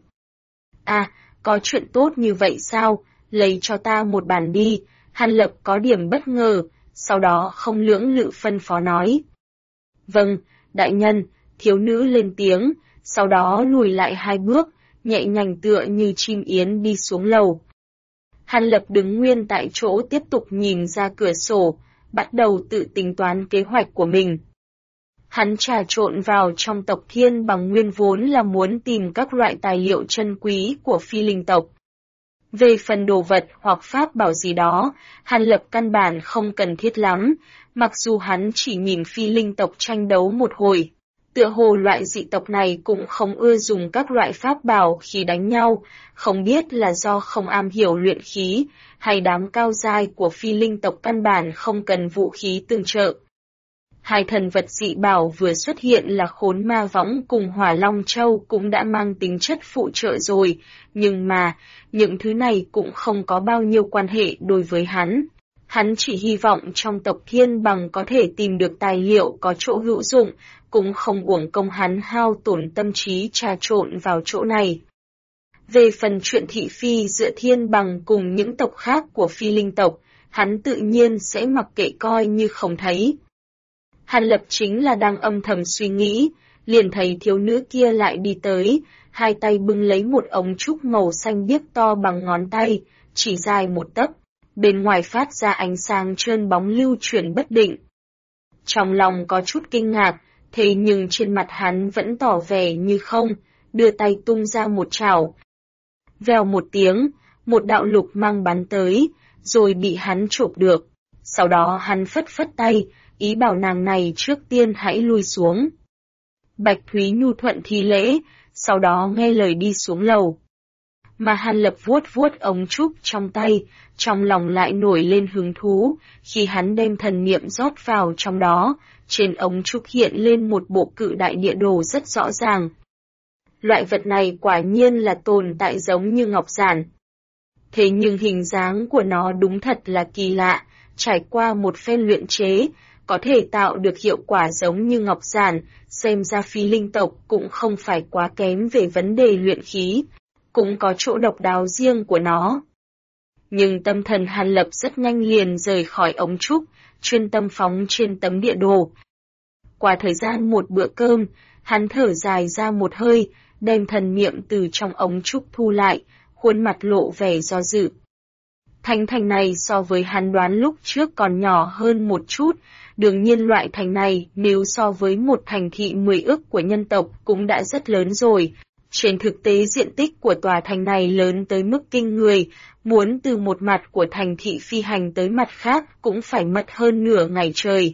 À, có chuyện tốt như vậy sao? Lấy cho ta một bản đi. Hàn Lập có điểm bất ngờ, sau đó không lưỡng lự phân phó nói. Vâng, đại nhân, thiếu nữ lên tiếng, sau đó lùi lại 2 bước, nhẹ nhàng tựa như chim yến đi xuống lầu. Hàn Lập đứng nguyên tại chỗ tiếp tục nhìn ra cửa sổ, bắt đầu tự tính toán kế hoạch của mình. Hắn trà trộn vào trong tộc Thiên bằng nguyên vốn là muốn tìm các loại tài liệu chân quý của phi linh tộc. Về phần đồ vật hoặc pháp bảo gì đó, Hàn Lập căn bản không cần thiết lắm, mặc dù hắn chỉ nhìn phi linh tộc tranh đấu một hồi. Tựa hồ loại dị tộc này cũng không ưa dùng các loại pháp bảo khi đánh nhau, không biết là do không am hiểu luyện khí, hay đám cao giai của phi linh tộc căn bản không cần vũ khí tương trợ. Hai thần vật dị bảo vừa xuất hiện là Khốn Ma Võng cùng Hỏa Long Châu cũng đã mang tính chất phụ trợ rồi, nhưng mà, những thứ này cũng không có bao nhiêu quan hệ đối với hắn. Hắn chỉ hy vọng trong tộc Thiên Bằng có thể tìm được tài liệu có chỗ hữu dụng, cũng không uổng công hắn hao tổn tâm trí trà trộn vào chỗ này. Về phần chuyện thị phi giữa Thiên Bằng cùng những tộc khác của phi linh tộc, hắn tự nhiên sẽ mặc kệ coi như không thấy. Hàn Lập chính là đang âm thầm suy nghĩ, liền thấy thiếu nữ kia lại đi tới, hai tay bưng lấy một ống trúc màu xanh biếc to bằng ngón tay, chỉ dài một tấc, bên ngoài phát ra ánh sáng trơn bóng lưu chuyển bất định. Trong lòng có chút kinh ngạc, thế nhưng trên mặt hắn vẫn tỏ vẻ như không, đưa tay tung ra một chảo. Vèo một tiếng, một đạo lục mang bắn tới, rồi bị hắn chộp được. Sau đó hắn phất phất tay, ý bảo nàng này trước tiên hãy lui xuống. Bạch Thúy nhu thuận thi lễ, sau đó nghe lời đi xuống lầu. Mà Hàn Lập vuốt vuốt ống trúc trong tay, trong lòng lại nổi lên hứng thú, khi hắn đem thần niệm rót vào trong đó, trên ống trúc hiện lên một bộ cự đại địa đồ rất rõ ràng. Loại vật này quả nhiên là tồn tại giống như ngọc giản. Thế nhưng hình dáng của nó đúng thật là kỳ lạ, trải qua một phen luyện chế, có thể tạo được hiệu quả giống như ngọc giản, xem ra phi linh tộc cũng không phải quá kém về vấn đề luyện khí, cũng có chỗ độc đáo riêng của nó. Nhưng tâm thần Hàn Lập rất nhanh liền rời khỏi ống trúc, chuyên tâm phóng trên tấm địa đồ. Qua thời gian một bữa cơm, hắn thở dài ra một hơi, đem thần niệm từ trong ống trúc thu lại, khuôn mặt lộ vẻ do dự. Thành này so với hắn đoán lúc trước còn nhỏ hơn một chút, đương nhiên loại thành này nếu so với một thành thị 10 ức của nhân tộc cũng đã rất lớn rồi. Trên thực tế diện tích của tòa thành này lớn tới mức kinh người, muốn từ một mặt của thành thị phi hành tới mặt khác cũng phải mất hơn nửa ngày trời.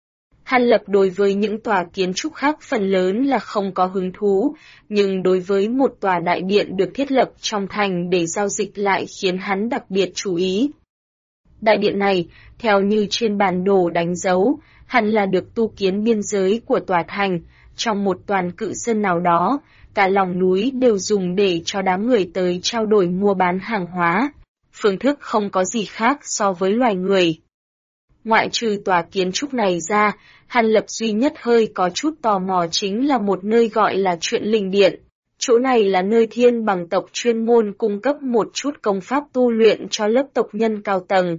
Hàn Lập đối với những tòa kiến trúc khác phần lớn là không có hứng thú, nhưng đối với một tòa đại điện được thiết lập trong thành để giao dịch lại khiến hắn đặc biệt chú ý. Đại điện này, theo như trên bản đồ đánh dấu, hẳn là được tu kiến biên giới của tòa thành, trong một toàn cự sơn nào đó, cả lòng núi đều dùng để cho đám người tới trao đổi mua bán hàng hóa. Phương thức không có gì khác so với loài người. Ngoại trừ tòa kiến trúc này ra, Hàn Lập duy nhất hơi có chút tò mò chính là một nơi gọi là Truyện Linh Điện. Chỗ này là nơi Thiên Bằng tộc chuyên môn cung cấp một chút công pháp tu luyện cho lớp tộc nhân cao tầng.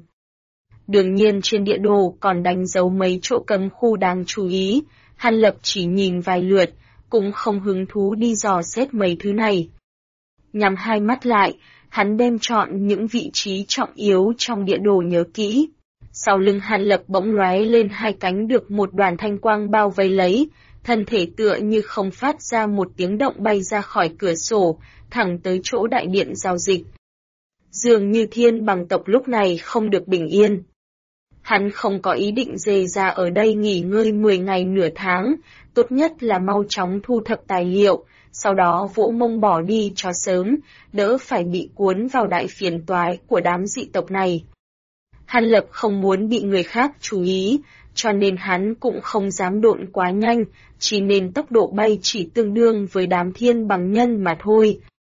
Đương nhiên trên địa đồ còn đánh dấu mấy chỗ cấm khu đáng chú ý, Hàn Lập chỉ nhìn vài lượt, cũng không hứng thú đi dò xét mấy thứ này. Nhắm hai mắt lại, hắn đem chọn những vị trí trọng yếu trong địa đồ nhớ kỹ. Sau lưng Hàn Lập bỗng lóe lên hai cánh được một đoàn thanh quang bao vây lấy, thân thể tựa như không phát ra một tiếng động bay ra khỏi cửa sổ, thẳng tới chỗ đại điện giao dịch. Dường như Thiên Bằng tộc lúc này không được bình yên. Hắn không có ý định dề ra ở đây nghỉ ngơi 10 ngày nửa tháng, tốt nhất là mau chóng thu thập tài liệu, sau đó vỗ mông bỏ đi cho sớm, đỡ phải bị cuốn vào đại phiền toái của đám dị tộc này. Hàn Lập không muốn bị người khác chú ý, cho nên hắn cũng không dám độn quá nhanh, chỉ nên tốc độ bay chỉ tương đương với đám Thiên Bằng nhân mà thôi.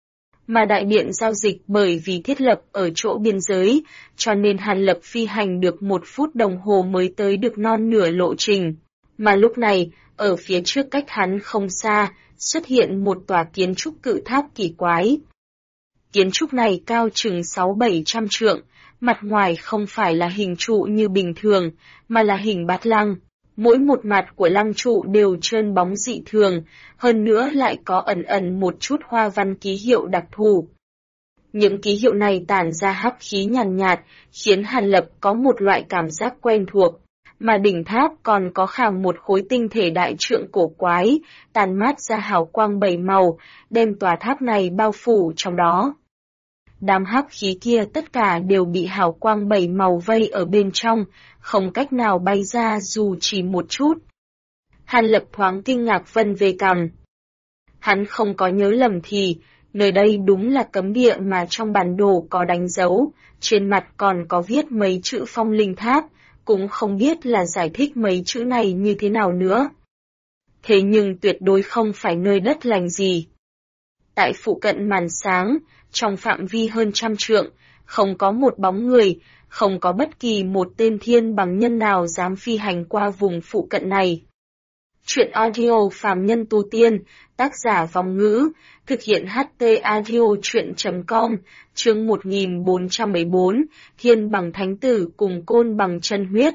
Mà đại điện giao dịch bởi vì thiết lập ở chỗ biên giới, cho nên Hàn Lập phi hành được 1 phút đồng hồ mới tới được non nửa lộ trình. Mà lúc này, ở phía trước cách hắn không xa, xuất hiện một tòa kiến trúc cự tháp kỳ quái. Kiến trúc này cao chừng 600-700 trượng, mặt ngoài không phải là hình trụ như bình thường, mà là hình bát lăng. Mỗi một mặt của lăng trụ đều trơn bóng dị thường, hơn nữa lại có ẩn ẩn một chút hoa văn ký hiệu đặc thù. Những ký hiệu này tản ra hắc khí nhàn nhạt, khiến Hàn Lập có một loại cảm giác quen thuộc, mà đỉnh tháp còn có khảm một khối tinh thể đại trượng cổ quái, tàn mát ra hào quang 7 màu, đem tòa tháp này bao phủ trong đó. Đám hắc khí kia tất cả đều bị hào quang bảy màu vây ở bên trong, không cách nào bay ra dù chỉ một chút. Hàn Lập thoáng kinh ngạc vân về cằm. Hắn không có nhớ lầm thì, nơi đây đúng là cấm địa mà trong bản đồ có đánh dấu, trên mặt còn có viết mấy chữ Phong Linh Tháp, cũng không biết là giải thích mấy chữ này như thế nào nữa. Thế nhưng tuyệt đối không phải nơi đất lành gì. Tại phụ cận màn sáng, trong phạm vi hơn 100 trượng, không có một bóng người, không có bất kỳ một tên thiên bằng nhân nào dám phi hành qua vùng phụ cận này. Chuyện audio phàm nhân tu tiên, tác giả Vong Ngữ, thực hiện HT audio chuyện.com, chương 1414, Thiên bằng thánh tử cùng côn bằng chân huyết.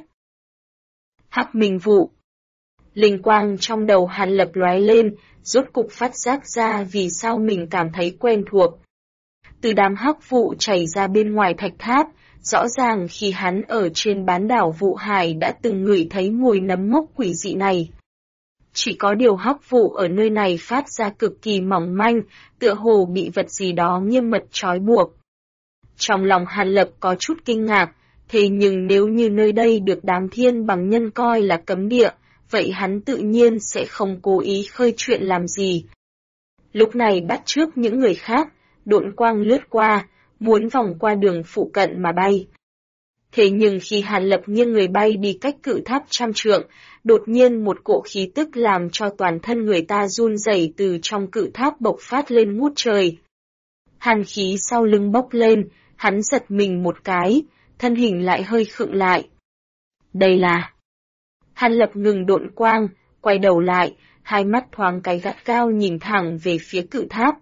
Hắc Minh Vụ. Linh quang trong đầu Hàn Lập lóe lên, rốt cục phát giác ra vì sao mình cảm thấy quen thuộc. Từ đám hắc vụ chảy ra bên ngoài thạch tháp, rõ ràng khi hắn ở trên bán đảo Vụ Hải đã từng ngửi thấy mùi nấm mốc quỷ dị này. Chỉ có điều hắc vụ ở nơi này phát ra cực kỳ mỏng manh, tựa hồ bị vật gì đó nghiêm mật trói buộc. Trong lòng Hàn Lập có chút kinh ngạc, thế nhưng nếu như nơi đây được đám thiên bằng nhân coi là cấm địa, vậy hắn tự nhiên sẽ không cố ý khơi chuyện làm gì. Lúc này bắt chước những người khác, độn quang lướt qua, muốn vòng qua đường phụ cận mà bay. Thế nhưng khi Hàn Lập nghiêng người bay đi cách cự tháp 100 trượng, đột nhiên một cỗ khí tức làm cho toàn thân người ta run rẩy từ trong cự tháp bộc phát lên ngút trời. Hàn khí sau lưng bốc lên, hắn giật mình một cái, thân hình lại hơi khựng lại. Đây là... Hàn Lập ngừng độn quang, quay đầu lại, hai mắt thoáng cái gắt cao nhìn thẳng về phía cự tháp.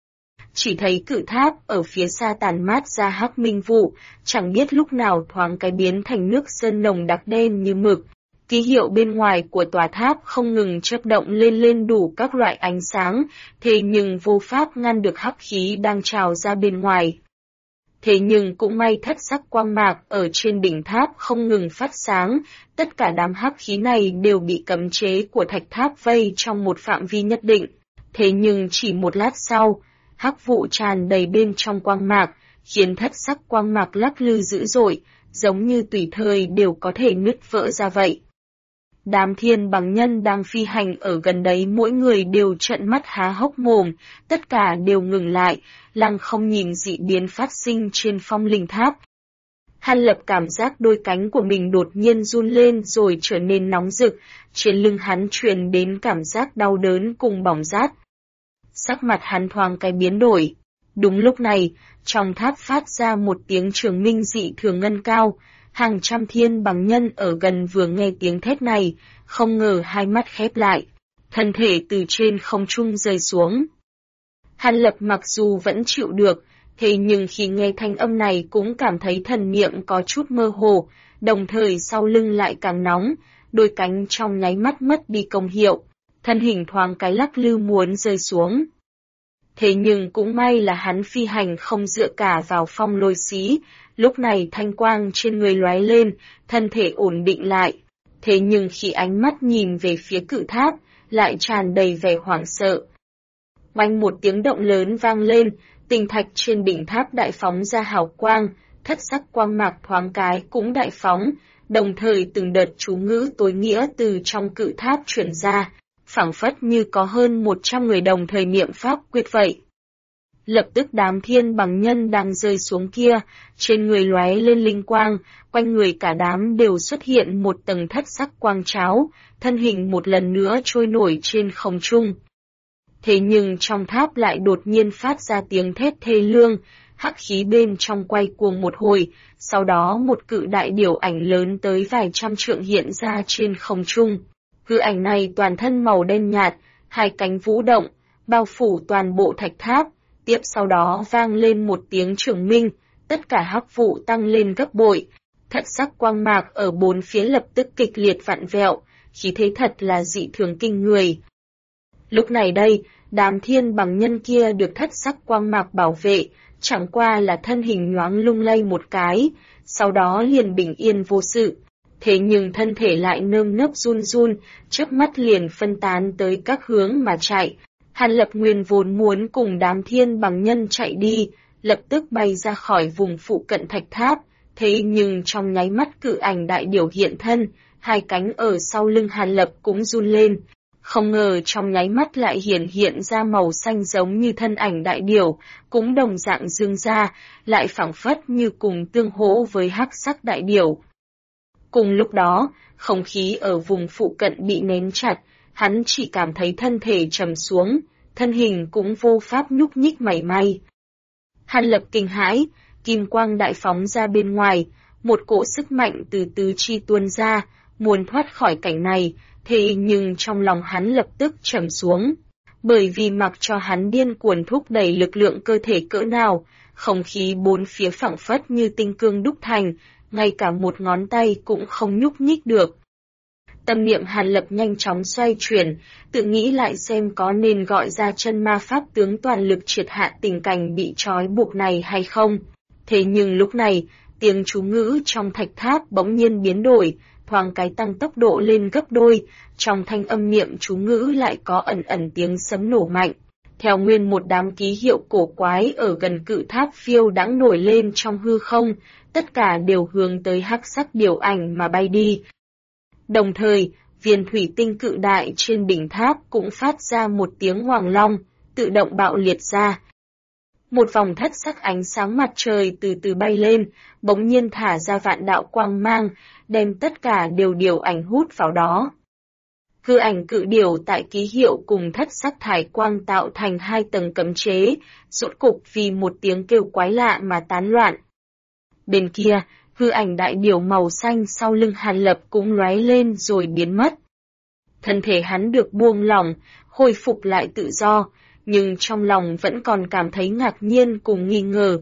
Chỉ thấy cự tháp ở phía xa tàn mát ra hắc minh vụ, chẳng biết lúc nào thoáng cái biến thành nước sơn nồng đặc đen như mực. Ký hiệu bên ngoài của tòa tháp không ngừng chớp động lên đủ các loại ánh sáng, thế nhưng vô pháp ngăn được hắc khí đang trào ra bên ngoài. Thế nhưng cũng may thất sắc quang mạc ở trên đỉnh tháp không ngừng phát sáng, tất cả đám hắc khí này đều bị cấm chế của thạch tháp vây trong một phạm vi nhất định. Thế nhưng chỉ một lát sau, hắc vụ tràn đầy bên trong quang mạc, khiến thất sắc quang mạc lắc lư dữ dội, giống như tùy thời đều có thể nứt vỡ ra vậy. Đám thiên bằng nhân đang phi hành ở gần đấy mỗi người đều trợn mắt há hốc mồm, tất cả đều ngừng lại, lăng không nhìn dị biến phát sinh trên Phong Linh Tháp. Hàn Lập cảm giác đôi cánh của mình đột nhiên run lên rồi trở nên nóng rực, trên lưng hắn truyền đến cảm giác đau đớn cùng bỏng rát. Sắc mặt hắn thoáng cái biến đổi. Đúng lúc này, trong tháp phát ra một tiếng trường minh dị thường ngân cao. Hàng trăm thiên bằng nhân ở gần vừa nghe tiếng thét này, không ngờ hai mắt khép lại, thân thể từ trên không trung rơi xuống. Hàn Lập mặc dù vẫn chịu được, thế nhưng khi nghe thanh âm này cũng cảm thấy thần niệm có chút mơ hồ, đồng thời sau lưng lại càng nóng, đôi cánh trong nháy mắt mất đi công hiệu, thân hình thoáng cái lắc lư muốn rơi xuống. Thế nhưng cũng may là hắn phi hành không dựa cả vào phong lôi xí, lúc này thanh quang trên người lóe lên, thân thể ổn định lại. Thế nhưng khi ánh mắt nhìn về phía cự tháp, lại tràn đầy vẻ hoảng sợ. Oanh một tiếng động lớn vang lên, tinh thạch trên đỉnh tháp đại phóng ra hào quang, thất sắc quang mạc thoáng cái cũng đại phóng, đồng thời từng đợt chú ngữ tối nghĩa từ trong cự tháp chuyển ra, phảng phất như có hơn 100 người đồng thời niệm pháp quyết vậy. Lập tức đám thiên bằng nhân đang rơi xuống kia, trên người lóe lên linh quang, quanh người cả đám đều xuất hiện một tầng thất sắc quang cháo, thân hình một lần nữa trôi nổi trên không trung. Thế nhưng trong tháp lại đột nhiên phát ra tiếng thét thê lương, hắc khí bên trong quay cuồng một hồi, sau đó một cự đại điểu ảnh lớn tới vài trăm trượng hiện ra trên không trung. Hư ảnh này toàn thân màu đen nhạt, hai cánh vũ động, bao phủ toàn bộ thạch tháp. Tiếp sau đó vang lên một tiếng trường minh, tất cả hắc vụ tăng lên gấp bội. Thất sắc quang mạc ở bốn phía lập tức kịch liệt vặn vẹo, khí thế thật là dị thường kinh người. Lúc này đây, đám thiên bằng nhân kia được thất sắc quang mạc bảo vệ, chẳng qua là thân hình nhoáng lung lay một cái, sau đó liền bình yên vô sự. Thế nhưng thân thể lại nơm nớp run run, chớp mắt liền phân tán tới các hướng mà chạy. Hàn Lập nguyên vốn muốn cùng đám thiên bằng nhân chạy đi, lập tức bay ra khỏi vùng phụ cận thạch tháp, thế nhưng trong nháy mắt cự ảnh đại điểu hiện thân, hai cánh ở sau lưng Hàn Lập cũng run lên. Không ngờ trong nháy mắt lại hiện ra màu xanh giống như thân ảnh đại điểu, cũng đồng dạng dương ra, lại phảng phất như cùng tương hỗ với hắc sắc đại điểu. Cùng lúc đó, không khí ở vùng phụ cận bị nén chặt, hắn chỉ cảm thấy thân thể trầm xuống, thân hình cũng vô pháp nhúc nhích mảy may. Hàn Lập kinh hãi, kim quang đại phóng ra bên ngoài, một cỗ sức mạnh từ tứ chi tuôn ra, muốn thoát khỏi cảnh này, thế nhưng trong lòng hắn lập tức trầm xuống. Bởi vì mặc cho hắn điên cuồng thúc đẩy lực lượng cơ thể cỡ nào, không khí bốn phía phảng phất như tinh cương đúc thành, ngay cả một ngón tay cũng không nhúc nhích được. Tâm niệm Hàn Lập nhanh chóng xoay chuyển, tự nghĩ lại xem có nên gọi ra chân ma pháp tướng toàn lực triệt hạ tình cảnh bị trói buộc này hay không. Thế nhưng lúc này, tiếng chú ngữ trong thạch tháp bỗng nhiên biến đổi, thoáng cái tăng tốc độ lên gấp đôi, trong thanh âm niệm chú ngữ lại có ẩn tiếng sấm nổ mạnh. Theo nguyên một đám ký hiệu cổ quái ở gần cự tháp phiêu đãng nổi lên trong hư không, tất cả đều hướng tới hắc sắc điều ảnh mà bay đi. Đồng thời, viên thủy tinh cự đại trên đỉnh tháp cũng phát ra một tiếng hoàng long, tự động bạo liệt ra. Một vòng thất sắc ánh sáng mặt trời từ từ bay lên, bỗng nhiên thả ra vạn đạo quang mang, đem tất cả đều điều ảnh hút vào đó. Hư ảnh cự điểu tại ký hiệu cùng thất sắc thải quang tạo thành hai tầng cấm chế, rốt cục vì một tiếng kêu quái lạ mà tán loạn. Bên kia, hư ảnh đại điểu màu xanh sau lưng Hàn Lập cũng lóe lên rồi biến mất. Thân thể hắn được buông lỏng, khôi phục lại tự do, nhưng trong lòng vẫn còn cảm thấy ngạc nhiên cùng nghi ngờ.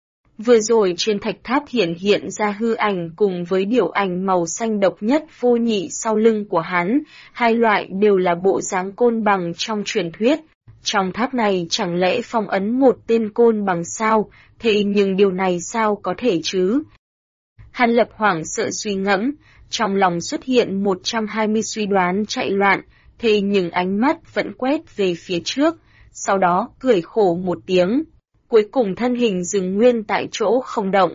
Vừa rồi trên thạch tháp hiện ra hư ảnh cùng với điểu ảnh màu xanh độc nhất vô nhị sau lưng của hắn, hai loại đều là bộ dáng côn bằng trong truyền thuyết. Trong tháp này chẳng lẽ phong ấn một tên côn bằng sao, thế nhưng điều này sao có thể chứ? Hàn Lập hoảng sợ suy ngẫm, trong lòng xuất hiện 120 suy đoán chạy loạn, thế nhưng ánh mắt vẫn quét về phía trước, sau đó cười khổ một tiếng. Cuối cùng thân hình dừng nguyên tại chỗ không động.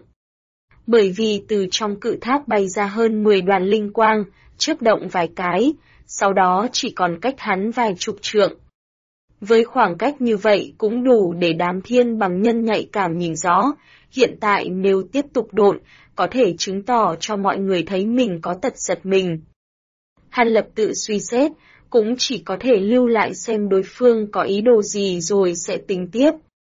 Bởi vì từ trong cự tháp bay ra hơn 10 đoàn linh quang, chớp động vài cái, sau đó chỉ còn cách hắn vài chục trượng. Với khoảng cách như vậy cũng đủ để đám thiên bằng nhân nhạy cảm nhìn rõ, hiện tại nếu tiếp tục độn, có thể chứng tỏ cho mọi người thấy mình có tật giật mình. Hàn Lập tự suy xét, cũng chỉ có thể lưu lại xem đối phương có ý đồ gì rồi sẽ tính tiếp.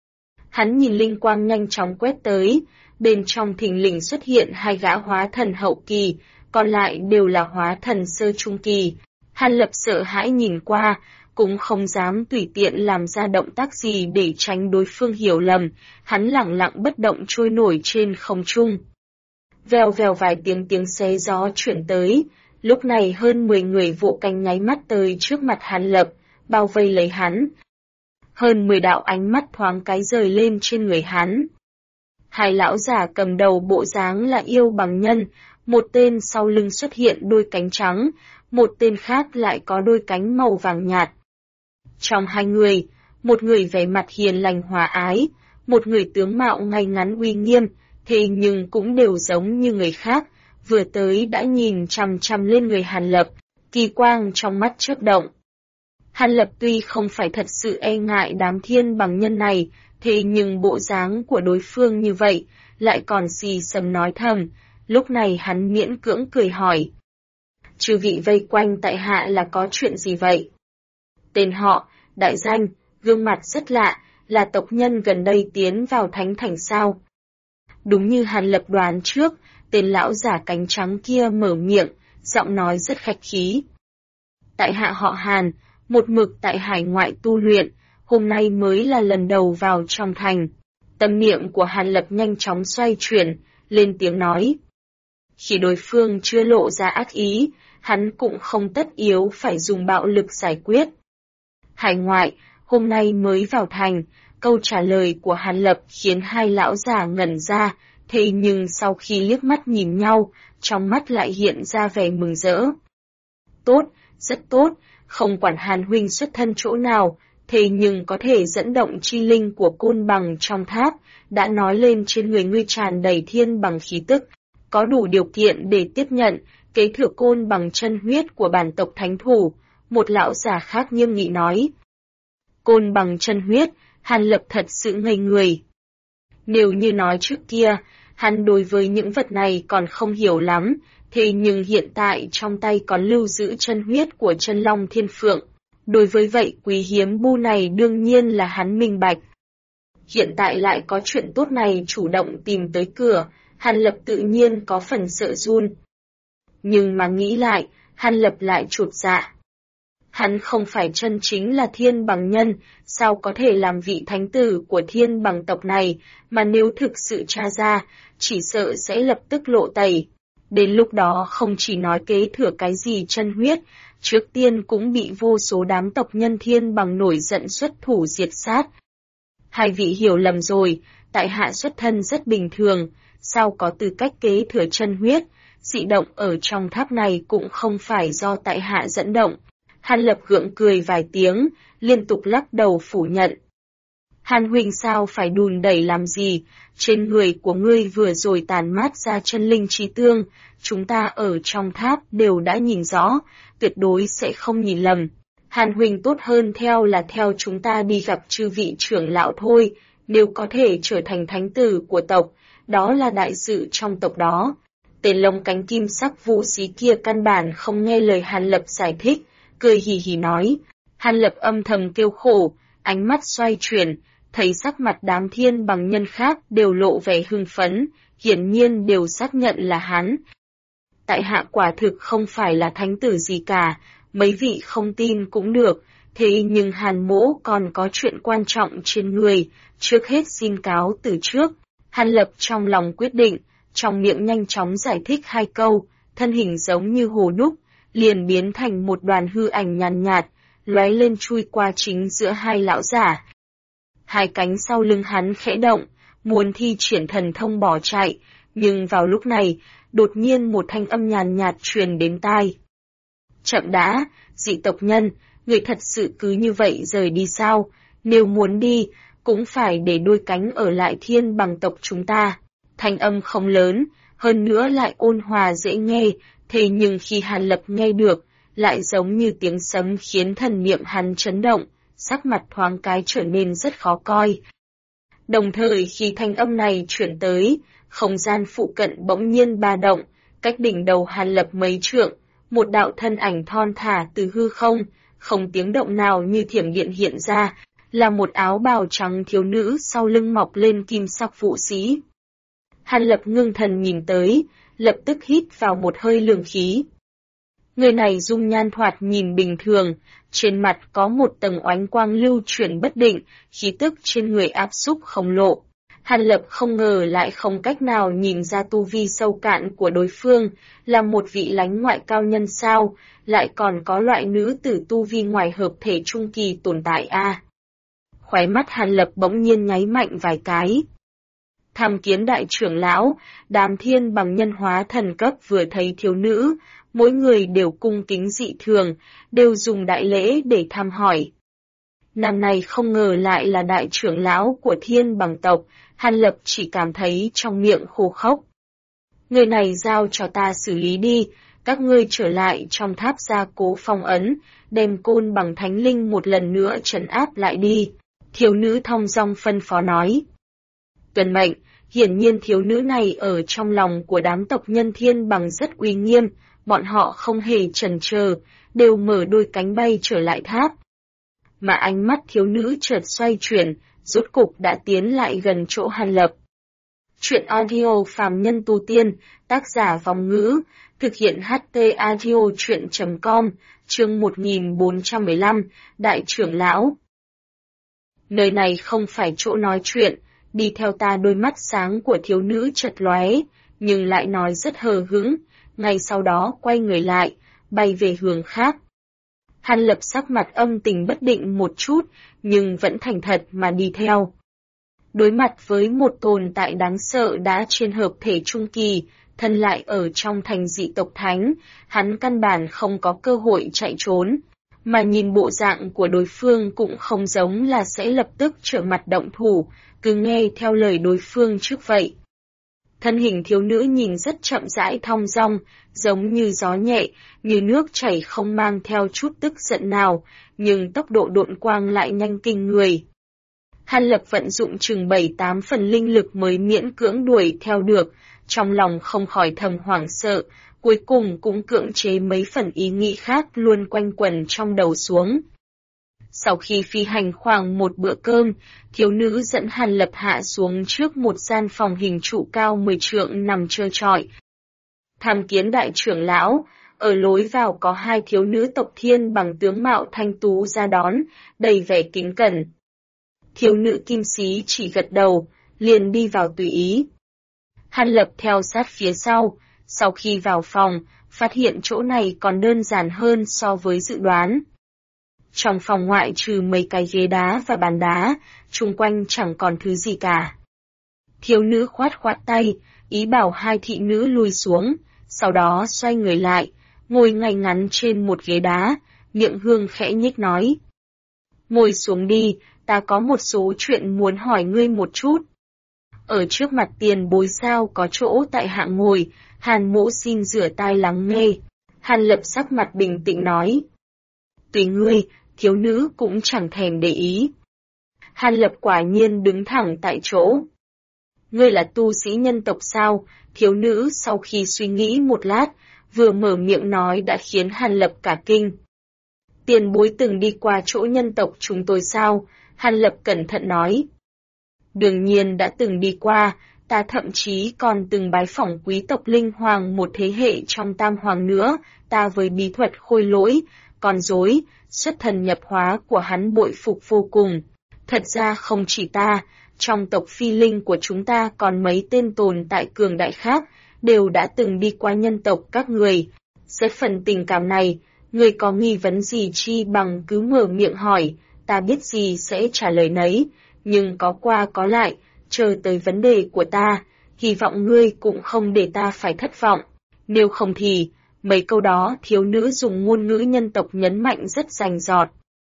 Hắn nhìn linh quang nhanh chóng quét tới, bên trong thình lình xuất hiện hai gã hóa thần hậu kỳ, còn lại đều là hóa thần sơ trung kỳ. Hàn Lập sợ hãi nhìn qua, cũng không dám tùy tiện làm ra động tác gì để tránh đối phương hiểu lầm, hắn lẳng lặng bất động trôi nổi trên không trung. Vèo vèo vài tiếng xé gió chuyển tới, lúc này hơn 10 người vỗ cánh nháy mắt tới trước mặt Hàn Lập, bao vây lấy hắn. Hơn 10 đạo ánh mắt thoáng cái rời lên trên người hắn. Hai lão giả cầm đầu bộ dáng là yêu bằng nhân, một tên sau lưng xuất hiện đôi cánh trắng, một tên khác lại có đôi cánh màu vàng nhạt. Trong hai người, một người vẻ mặt hiền lành hòa ái, một người tướng mạo ngay ngắn uy nghiêm, thế nhưng cũng đều giống như người khác, vừa tới đã nhìn chằm chằm lên người Hàn Lập, kỳ quang trong mắt chớp động. Hàn Lập tuy không phải thật sự e ngại đám thiên bằng nhân này, thế nhưng bộ dáng của đối phương như vậy, lại còn xì xầm nói thầm, lúc này hắn miễn cưỡng cười hỏi. Chư vị vây quanh tại hạ là có chuyện gì vậy? Tên họ, đại danh, gương mặt rất lạ, là tộc nhân gần đây tiến vào thánh thành sao? Đúng như Hàn Lập đoán trước, tên lão giả cánh trắng kia mở miệng, giọng nói rất khách khí. Tại hạ họ Hàn, một mực tại hải ngoại tu luyện, hôm nay mới là lần đầu vào trong thành. Tâm niệm của Hàn Lập nhanh chóng xoay chuyển, lên tiếng nói. Khi đối phương chưa lộ ra ác ý, hắn cũng không tất yếu phải dùng bạo lực giải quyết. Hải ngoại, hôm nay mới vào thành, câu trả lời của Hàn Lập khiến hai lão già ngẩn ra, thế nhưng sau khi liếc mắt nhìn nhau, trong mắt lại hiện ra vẻ mừng rỡ. Tốt, rất tốt, không quản Hàn huynh xuất thân chỗ nào, thế nhưng có thể dẫn động chi linh của côn bằng trong tháp, đã nói lên trên người ngươi tràn đầy thiên bằng khí tức, có đủ điều kiện để tiếp nhận, kế thừa côn bằng chân huyết của bản tộc thánh thủ, một lão già khác nghiêm nghị nói. Côn bằng chân huyết, Hàn Lập thật sự ngây người. Nếu như nói trước kia, hắn đối với những vật này còn không hiểu lắm, thế nhưng hiện tại trong tay còn lưu giữ chân huyết của chân long thiên phượng. Đối với vậy quý hiếm bu này đương nhiên là hắn minh bạch. Hiện tại lại có chuyện tốt này chủ động tìm tới cửa, Hàn Lập tự nhiên có phần sợ run. Nhưng mà nghĩ lại, Hàn Lập lại chột dạ. Hắn không phải chân chính là thiên bằng nhân, sao có thể làm vị thánh tử của thiên bằng tộc này, mà nếu thực sự tra ra, chỉ sợ sẽ lập tức lộ tẩy. Đến lúc đó không chỉ nói kế thừa cái gì chân huyết, trước tiên cũng bị vô số đám tộc nhân thiên bằng nổi giận xuất thủ diệt sát. Hai vị hiểu lầm rồi, tại hạ xuất thân rất bình thường, sao có tư cách kế thừa chân huyết, dị động ở trong tháp này cũng không phải do tại hạ dẫn động. Hàn Lập gượng cười vài tiếng, liên tục lắc đầu phủ nhận. Hàn huynh sao phải đùn đẩy làm gì, trên người của ngươi vừa rồi tàn mát ra chân linh trí tương, chúng ta ở trong tháp đều đã nhìn rõ, tuyệt đối sẽ không nhìn lầm. Hàn huynh tốt hơn theo chúng ta đi gặp chư vị trưởng lão thôi, nếu có thể trở thành thánh tử của tộc, đó là đại sự trong tộc đó. Tên lông cánh kim sắc vũ xí kia căn bản không nghe lời Hàn Lập giải thích, cười hì hì nói. Hàn Lập âm thầm kêu khổ, ánh mắt xoay chuyển, thấy sắc mặt đám thiên bằng nhân khác đều lộ vẻ hưng phấn, hiển nhiên đều xác nhận là hắn. Tại hạ quả thực không phải là thánh tử gì cả, mấy vị không tin cũng được, thế nhưng Hàn mỗ còn có chuyện quan trọng trên người, trước hết xin cáo từ trước. Hàn Lập trong lòng quyết định, trong miệng nhanh chóng giải thích hai câu, thân hình giống như hồ đúc, liền biến thành một đoàn hư ảnh nhàn nhạt, lóe lên chui qua chính giữa hai lão giả. Hai cánh sau lưng hắn khẽ động, muốn thi triển thần thông bỏ chạy, nhưng vào lúc này, đột nhiên một thanh âm nhàn nhạt truyền đến tai. Chậm đã, dị tộc nhân, người thật sự cứ như vậy rời đi sao, nếu muốn đi, cũng phải để đôi cánh ở lại thiên bằng tộc chúng ta. Thanh âm không lớn, hơn nữa lại ôn hòa dễ nghe, thế nhưng khi Hàn Lập nghe được, lại giống như tiếng sấm khiến thần niệm hắn chấn động, sắc mặt thoáng cái trở nên rất khó coi. Đồng thời khi thanh âm này chuyển tới, không gian phụ cận bỗng nhiên ba động, cách đỉnh đầu Hàn Lập mấy trượng, một đạo thân ảnh thon thả từ hư không tiếng động nào như thiểm điện hiện ra, là một áo bào trắng thiếu nữ sau lưng mọc lên kim sắc vũ xí. Hàn Lập ngưng thần nhìn tới, lập tức hít vào một hơi lường khí. Người này dung nhan thoạt nhìn bình thường, trên mặt có một tầng oánh quang lưu chuyển bất định, khí tức trên người áp xúc không lộ. Hàn Lập không ngờ lại không cách nào nhìn ra tu vi sâu cạn của đối phương, là một vị lánh ngoại cao nhân sao, lại còn có loại nữ tử tu vi ngoài hợp thể trung kỳ tồn tại a. Khóe mắt Hàn Lập bỗng nhiên nháy mạnh vài cái. Tham kiến đại trưởng lão, đám thiên bằng nhân hóa thần cấp vừa thấy thiếu nữ, mỗi người đều cung kính dị thường, đều dùng đại lễ để thăm hỏi. Năm này không ngờ lại là đại trưởng lão của thiên bằng tộc, Hàn Lập chỉ cảm thấy trong miệng khô khốc. Người này giao cho ta xử lý đi, các ngươi trở lại trong tháp gia cố phong ấn, đem côn bằng thánh linh một lần nữa trấn áp lại đi. Thiếu nữ thong dong phân phó nói. Tuân mệnh, hiển nhiên thiếu nữ này ở trong lòng của đám tộc nhân thiên bằng rất uy nghiêm, bọn họ không hề chần chờ, đều mở đôi cánh bay trở lại tháp. Mà ánh mắt thiếu nữ chợt xoay chuyển, rốt cục đã tiến lại gần chỗ Hàn Lập. Chuyện audio phàm nhân tu tiên, tác giả Vong Ngữ, thực hiện HT audio chuyện.com, chương 1415, Đại trưởng lão. Nơi này không phải chỗ nói chuyện, đi theo ta. Đôi mắt sáng của thiếu nữ chợt lóe, nhưng lại nói rất hờ hững, ngay sau đó quay người lại, bay về hướng khác. Hàn Lập sắc mặt âm tình bất định một chút, nhưng vẫn thành thật mà đi theo. Đối mặt với một tồn tại đáng sợ đã trên hợp thể trung kỳ, thân lại ở trong thành dị tộc thánh, hắn căn bản không có cơ hội chạy trốn. mà nhìn bộ dạng của đối phương cũng không giống là sẽ lập tức trở mặt động thủ, cứ nghe theo lời đối phương trước vậy. Thân hình thiếu nữ nhìn rất chậm rãi thong dong, giống như gió nhẹ, như nước chảy không mang theo chút tức giận nào, nhưng tốc độ độn quang lại nhanh kinh người. Hàn Lập vận dụng chừng 7-8 phần linh lực mới miễn cưỡng đuổi theo được, trong lòng không khỏi thầm hoảng sợ, cuối cùng cũng cưỡng chế mấy phần ý nghĩ khác luôn quanh quẩn trong đầu xuống. Sau khi phi hành khoảng một bữa cơm, thiếu nữ dẫn Hàn Lập hạ xuống trước một gian phòng hình trụ cao 10 trượng nằm trơ trọi. Tham kiến đại trưởng lão, ở lối vào có hai thiếu nữ tộc thiên bằng tướng mạo thanh tú ra đón, đầy vẻ kính cẩn. Thiếu nữ kim xí chỉ gật đầu, liền đi vào tùy ý. Hàn Lập theo sát phía sau khi vào phòng, phát hiện chỗ này còn đơn giản hơn so với dự đoán. Trong phòng ngoại trừ mấy cái ghế đá và bàn đá, chung quanh chẳng còn thứ gì cả. Thiếu nữ khoát tay, ý bảo hai thị nữ lùi xuống, sau đó xoay người lại, ngồi ngay ngắn trên một ghế đá, miệng hương khẽ nhếch nói. Ngồi xuống đi, ta có một số chuyện muốn hỏi ngươi một chút. Ở trước mặt tiền bối sao có chỗ tại hạ ngồi, Hàn Mỗ xin rửa tai lắng nghe. Hàn Lập sắc mặt bình tĩnh nói. Tùy ngươi, thiếu nữ cũng chẳng thèm để ý. Hàn Lập quả nhiên đứng thẳng tại chỗ. Ngươi là tu sĩ nhân tộc sao? Thiếu nữ sau khi suy nghĩ một lát, vừa mở miệng nói đã khiến Hàn Lập cả kinh. Tiền bối từng đi qua chỗ nhân tộc chúng tôi sao? Hàn Lập cẩn thận nói. Đương nhiên đã từng đi qua, ta thậm chí còn từng bái phỏng quý tộc Linh Hoàng một thế hệ trong Tam Hoàng nữa, ta với bí thuật khôi lỗi, con rối, xuất thần nhập hóa của hắn bội phục vô cùng. Thật ra không chỉ ta, trong tộc phi linh của chúng ta còn mấy tên tồn tại cường đại khác, đều đã từng đi qua nhân tộc các người. Xét phần tình cảm này, người có nghi vấn gì chi bằng cứ mở miệng hỏi, ta biết gì sẽ trả lời nấy, nhưng có qua có lại, chờ tới vấn đề của ta, hy vọng ngươi cũng không để ta phải thất vọng. Nếu không thì, mấy câu đó thiếu nữ dùng ngôn ngữ nhân tộc nhấn mạnh rất rành rọt.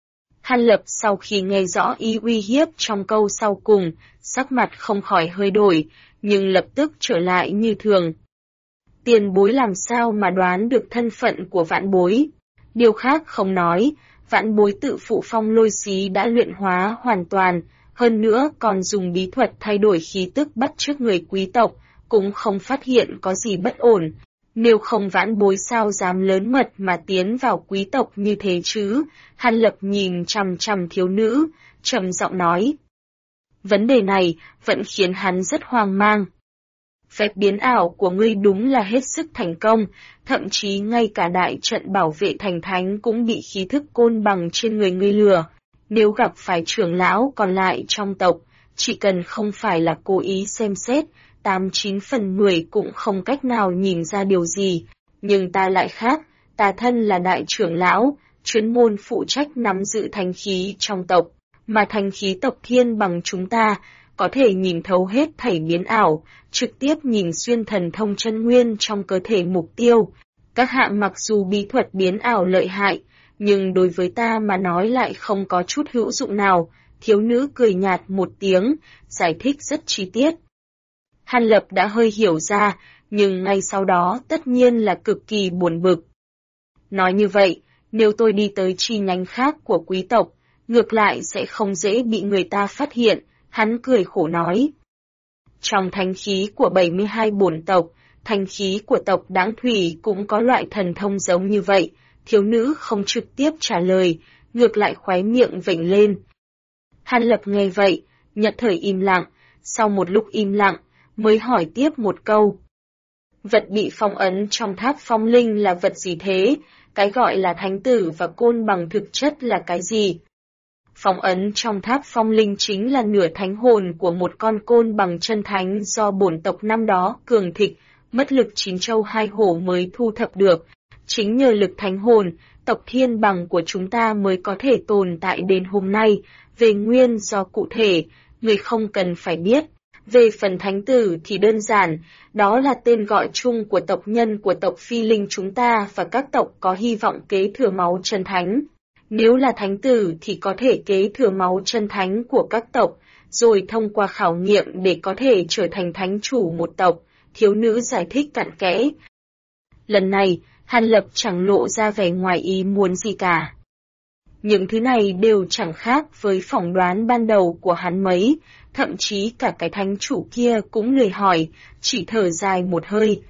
Hàn Lập sau khi nghe rõ ý uy hiếp trong câu sau cùng, sắc mặt không khỏi hơi đổi, nhưng lập tức trở lại như thường. Tiền bối làm sao mà đoán được thân phận của vãn bối? Điều khác không nói, vãn bối tự phụ phong lôi xí đã luyện hóa hoàn toàn, hơn nữa còn dùng bí thuật thay đổi khí tức bắt chước người quý tộc, cũng không phát hiện có gì bất ổn. Nếu không vãn bối sao dám lớn mật mà tiến vào quý tộc như thế chứ? Hàn Lập nhìn chằm chằm thiếu nữ, trầm giọng nói. Vấn đề này vẫn khiến hắn rất hoang mang. Phép biến ảo của ngươi đúng là hết sức thành công, thậm chí ngay cả đại trận bảo vệ thành thánh cũng bị khí thức côn bằng trên người ngươi lừa. Nếu gặp phải trưởng lão còn lại trong tộc, chỉ cần không phải là cố ý xem xét, 89 phần 10 cũng không cách nào nhìn ra điều gì. Nhưng ta lại khác, ta thân là đại trưởng lão, chuyên môn phụ trách nắm giữ thánh khí trong tộc, mà thánh khí tộc thiên bằng chúng ta, có thể nhìn thấu hết thảy biến ảo, trực tiếp nhìn xuyên thần thông chân nguyên trong cơ thể mục tiêu. Các hạ mặc dù bí thuật biến ảo lợi hại, nhưng đối với ta mà nói lại không có chút hữu dụng nào. Thiếu nữ cười nhạt một tiếng, giải thích rất chi tiết. Hàn Lập đã hơi hiểu ra, nhưng ngay sau đó tất nhiên là cực kỳ buồn bực. Nói như vậy, nếu tôi đi tới chi nhánh khác của quý tộc, ngược lại sẽ không dễ bị người ta phát hiện, hắn cười khổ nói. Trong thánh khí của 72 bổn tộc, thánh khí của tộc Đãng Thủy cũng có loại thần thông giống như vậy, thiếu nữ không trực tiếp trả lời, ngược lại khóe miệng vểnh lên. Hàn Lập nghe vậy, nhất thời im lặng, sau một lúc im lặng, mới hỏi tiếp một câu. Vật bị phong ấn trong tháp phong linh là vật gì thế? Cái gọi là thánh tử và côn bằng thực chất là cái gì? Phong ấn trong tháp phong linh chính là nửa thánh hồn của một con côn bằng chân thánh do bổn tộc năm đó cường thịnh, mất lực 9 châu 2 hổ mới thu thập được. Chính nhờ lực thánh hồn, tộc thiên bằng của chúng ta mới có thể tồn tại đến hôm nay. Về nguyên do cụ thể, người không cần phải biết. Về phần thánh tử thì đơn giản, đó là tên gọi chung của tộc nhân của tộc phi linh chúng ta và các tộc có hy vọng kế thừa máu chân thánh. Nếu là thánh tử thì có thể kế thừa máu chân thánh của các tộc, rồi thông qua khảo nghiệm để có thể trở thành thánh chủ một tộc, thiếu nữ giải thích cặn kẽ. Lần này, Hàn Lập chẳng lộ ra vẻ ngoài ý muốn gì cả. Những thứ này đều chẳng khác với phỏng đoán ban đầu của hắn mấy, thậm chí cả cái thánh chủ kia cũng lười hỏi, chỉ thở dài một hơi.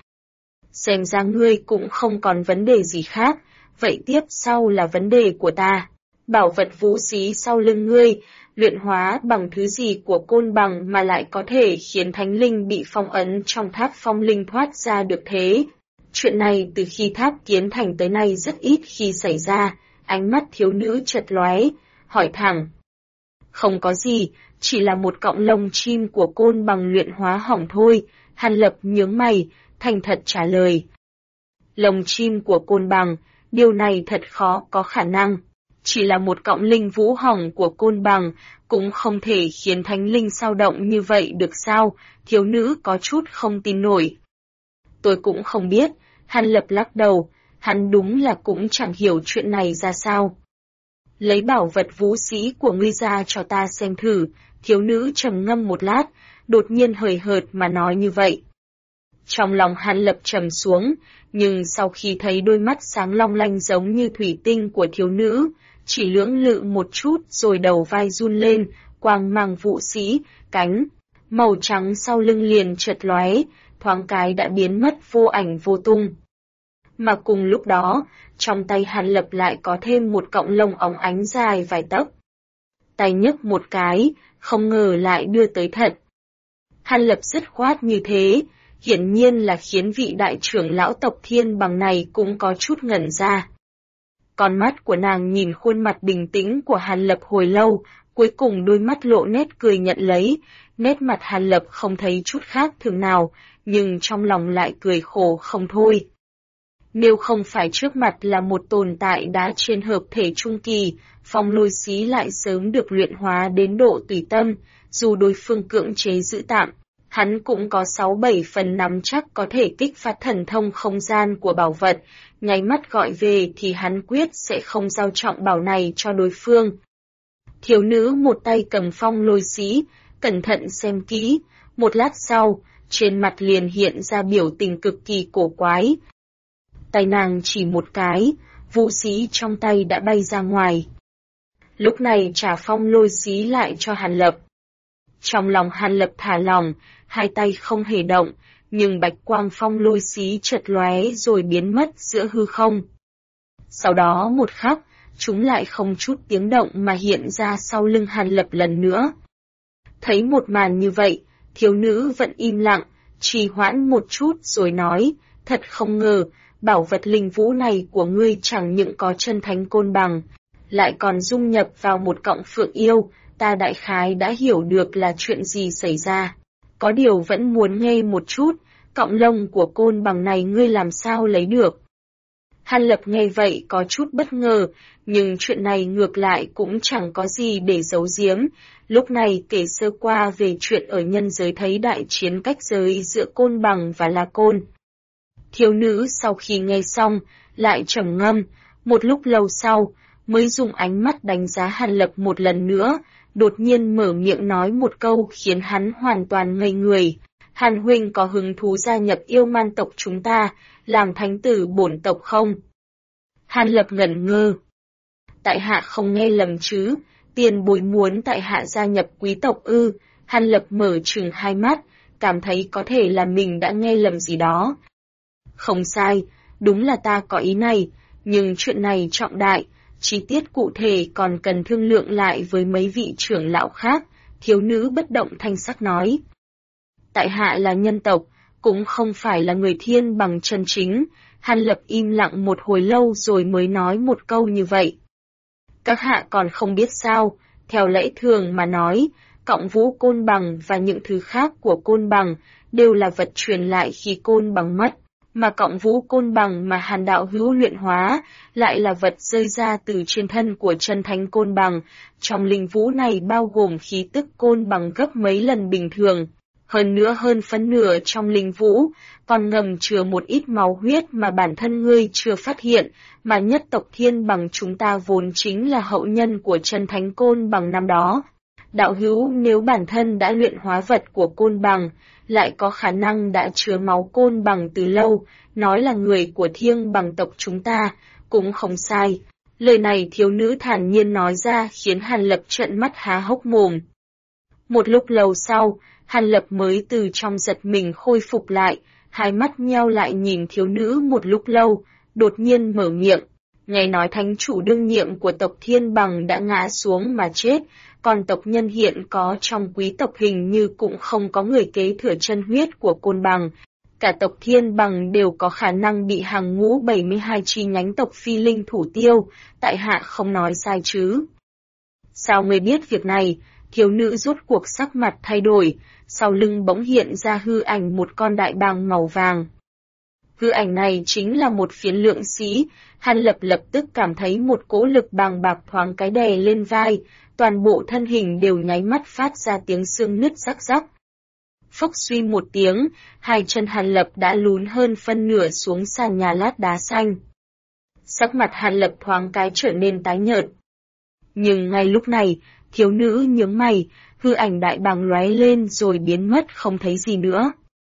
Xem ra ngươi cũng không còn vấn đề gì khác, vậy tiếp sau là vấn đề của ta. Bảo vật vũ khí sau lưng ngươi, luyện hóa bằng thứ gì của côn bằng mà lại có thể khiến thánh linh bị phong ấn trong tháp phong linh thoát ra được thế? Chuyện này từ khi tháp kiến thành tới nay rất ít khi xảy ra, ánh mắt thiếu nữ chật lóe, hỏi thẳng. Không có gì, chỉ là một cọng lông chim của côn bằng luyện hóa hỏng thôi, Hàn Lập nhướng mày, thành thật trả lời. Lông chim của côn bằng, điều này thật khó có khả năng. Chỉ là một cọng linh vũ hỏng của côn bằng, cũng không thể khiến thánh linh sao động như vậy được sao, thiếu nữ có chút không tin nổi. Tôi cũng không biết, Hàn Lập lắc đầu, hắn đúng là cũng chẳng hiểu chuyện này ra sao. Lấy bảo vật vũ sĩ của ngươi ra cho ta xem thử, thiếu nữ trầm ngâm một lát, đột nhiên hời hợt mà nói như vậy. Trong lòng Hàn Lập trầm xuống, nhưng sau khi thấy đôi mắt sáng long lanh giống như thủy tinh của thiếu nữ, chỉ lưỡng lự một chút rồi đầu vai run lên, quang mang vũ sĩ, cánh, màu trắng sau lưng liền chợt lóe, thoáng cái đã biến mất vô ảnh vô tung. Mà cùng lúc đó, trong tay Hàn Lập lại có thêm một cọng lông óng ánh dài vài tấc. Tay nhấc một cái, không ngờ lại đưa tới thật. Hàn Lập dứt khoát như thế, hiển nhiên là khiến vị đại trưởng lão tộc Thiên Bằng này cũng có chút ngẩn ra. Con mắt của nàng nhìn khuôn mặt bình tĩnh của Hàn Lập hồi lâu, cuối cùng đôi mắt lộ nét cười nhận lấy, nét mặt Hàn Lập không thấy chút khác thường nào, nhưng trong lòng lại cười khổ không thôi. Nếu không phải trước mặt là một tồn tại đã trên hợp thể trung kỳ, phong lôi xí lại sớm được luyện hóa đến độ tùy tâm, dù đối phương cưỡng chế giữ tạm, hắn cũng có 6-7 phần nắm chắc có thể kích phát thần thông không gian của bảo vật, nháy mắt gọi về thì hắn quyết sẽ không giao trọng bảo này cho đối phương. Thiếu nữ một tay cầm phong lôi xí, cẩn thận xem kỹ, một lát sau, trên mặt liền hiện ra biểu tình cực kỳ cổ quái. Tay nàng chỉ một cái, vũ xí trong tay đã bay ra ngoài. Lúc này trả phong lôi xí lại cho Hàn Lập. Trong lòng Hàn Lập thả lòng, hai tay không hề động, nhưng bạch quang phong lôi xí chợt lóe rồi biến mất giữa hư không. Sau đó một khắc, chúng lại không chút tiếng động mà hiện ra sau lưng Hàn Lập lần nữa. Thấy một màn như vậy, thiếu nữ vẫn im lặng, trì hoãn một chút rồi nói, thật không ngờ, bảo vật linh vũ này của ngươi chẳng những có chân thánh côn bằng, lại còn dung nhập vào một cọng phượng yêu, ta đại khái đã hiểu được là chuyện gì xảy ra. Có điều vẫn muốn nghe một chút, cọng lông của côn bằng này ngươi làm sao lấy được. Hàn Lập nghe vậy có chút bất ngờ, nhưng chuyện này ngược lại cũng chẳng có gì để giấu giếm, lúc này kể sơ qua về chuyện ở nhân giới thấy đại chiến cách giới giữa côn bằng và la côn. Thiếu nữ sau khi nghe xong, lại trầm ngâm, một lúc lâu sau, mới dùng ánh mắt đánh giá Hàn Lập một lần nữa, đột nhiên mở miệng nói một câu khiến hắn hoàn toàn ngây người. Hàn huynh có hứng thú gia nhập yêu man tộc chúng ta, làm thánh tử bổn tộc không? Hàn Lập ngẩn ngơ. Tại hạ không nghe lầm chứ, tiền bối muốn tại hạ gia nhập quý tộc ư? Hàn Lập mở trừng hai mắt, cảm thấy có thể là mình đã nghe lầm gì đó. Không sai, đúng là ta có ý này, nhưng chuyện này trọng đại, chi tiết cụ thể còn cần thương lượng lại với mấy vị trưởng lão khác, thiếu nữ bất động thanh sắc nói. Tại hạ là nhân tộc, cũng không phải là người thiên bằng chân chính, Hàn Lập im lặng một hồi lâu rồi mới nói một câu như vậy. Các hạ còn không biết sao, theo lẽ thường mà nói, cọng vũ côn bằng và những thứ khác của côn bằng đều là vật truyền lại khi côn bằng mất, mà cọng vũ côn bằng mà Hàn đạo hữu luyện hóa lại là vật rơi ra từ trên thân của chân thánh côn bằng, trong linh vũ này bao gồm khí tức côn bằng gấp mấy lần bình thường. Hơn nữa hơn phân nửa trong linh vũ, còn ngầm chứa một ít máu huyết mà bản thân ngươi chưa phát hiện, mà nhất tộc Thiên Bằng chúng ta vốn chính là hậu nhân của chân thánh Côn Bằng năm đó. Đạo hữu, nếu bản thân đã luyện hóa vật của Côn Bằng, lại có khả năng đã chứa máu Côn Bằng từ lâu, nói là người của Thiên Bằng tộc chúng ta, cũng không sai. Lời này thiếu nữ thản nhiên nói ra khiến Hàn Lập trợn mắt há hốc mồm. Một lúc lâu sau, Hàn Lập mới từ trong giật mình khôi phục lại, hai mắt nheo lại nhìn thiếu nữ một lúc lâu, đột nhiên mở miệng. Nghe nói thánh chủ đương nhiệm của tộc Thiên Bằng đã ngã xuống mà chết, còn tộc nhân hiện có trong quý tộc hình như cũng không có người kế thừa chân huyết của Côn Bằng. Cả tộc Thiên Bằng đều có khả năng bị hàng ngũ 72 chi nhánh tộc Phi Linh thủ tiêu, tại hạ không nói sai chứ. Sao ngươi biết việc này? Thiếu nữ rốt cuộc sắc mặt thay đổi, sau lưng bỗng hiện ra hư ảnh một con đại bàng màu vàng. Hư ảnh này chính là một phiến lượng sĩ, Hàn Lập lập tức cảm thấy một cỗ lực bàng bạc thoáng cái đè lên vai, toàn bộ thân hình đều nháy mắt phát ra tiếng xương nứt rắc rắc. Phốc suy một tiếng, hai chân Hàn Lập đã lún hơn phân nửa xuống sàn nhà lát đá xanh. Sắc mặt Hàn Lập thoáng cái trở nên tái nhợt. Nhưng ngay lúc này, thiếu nữ nhướng mày, hư ảnh đại bàng lóe lên rồi biến mất không thấy gì nữa.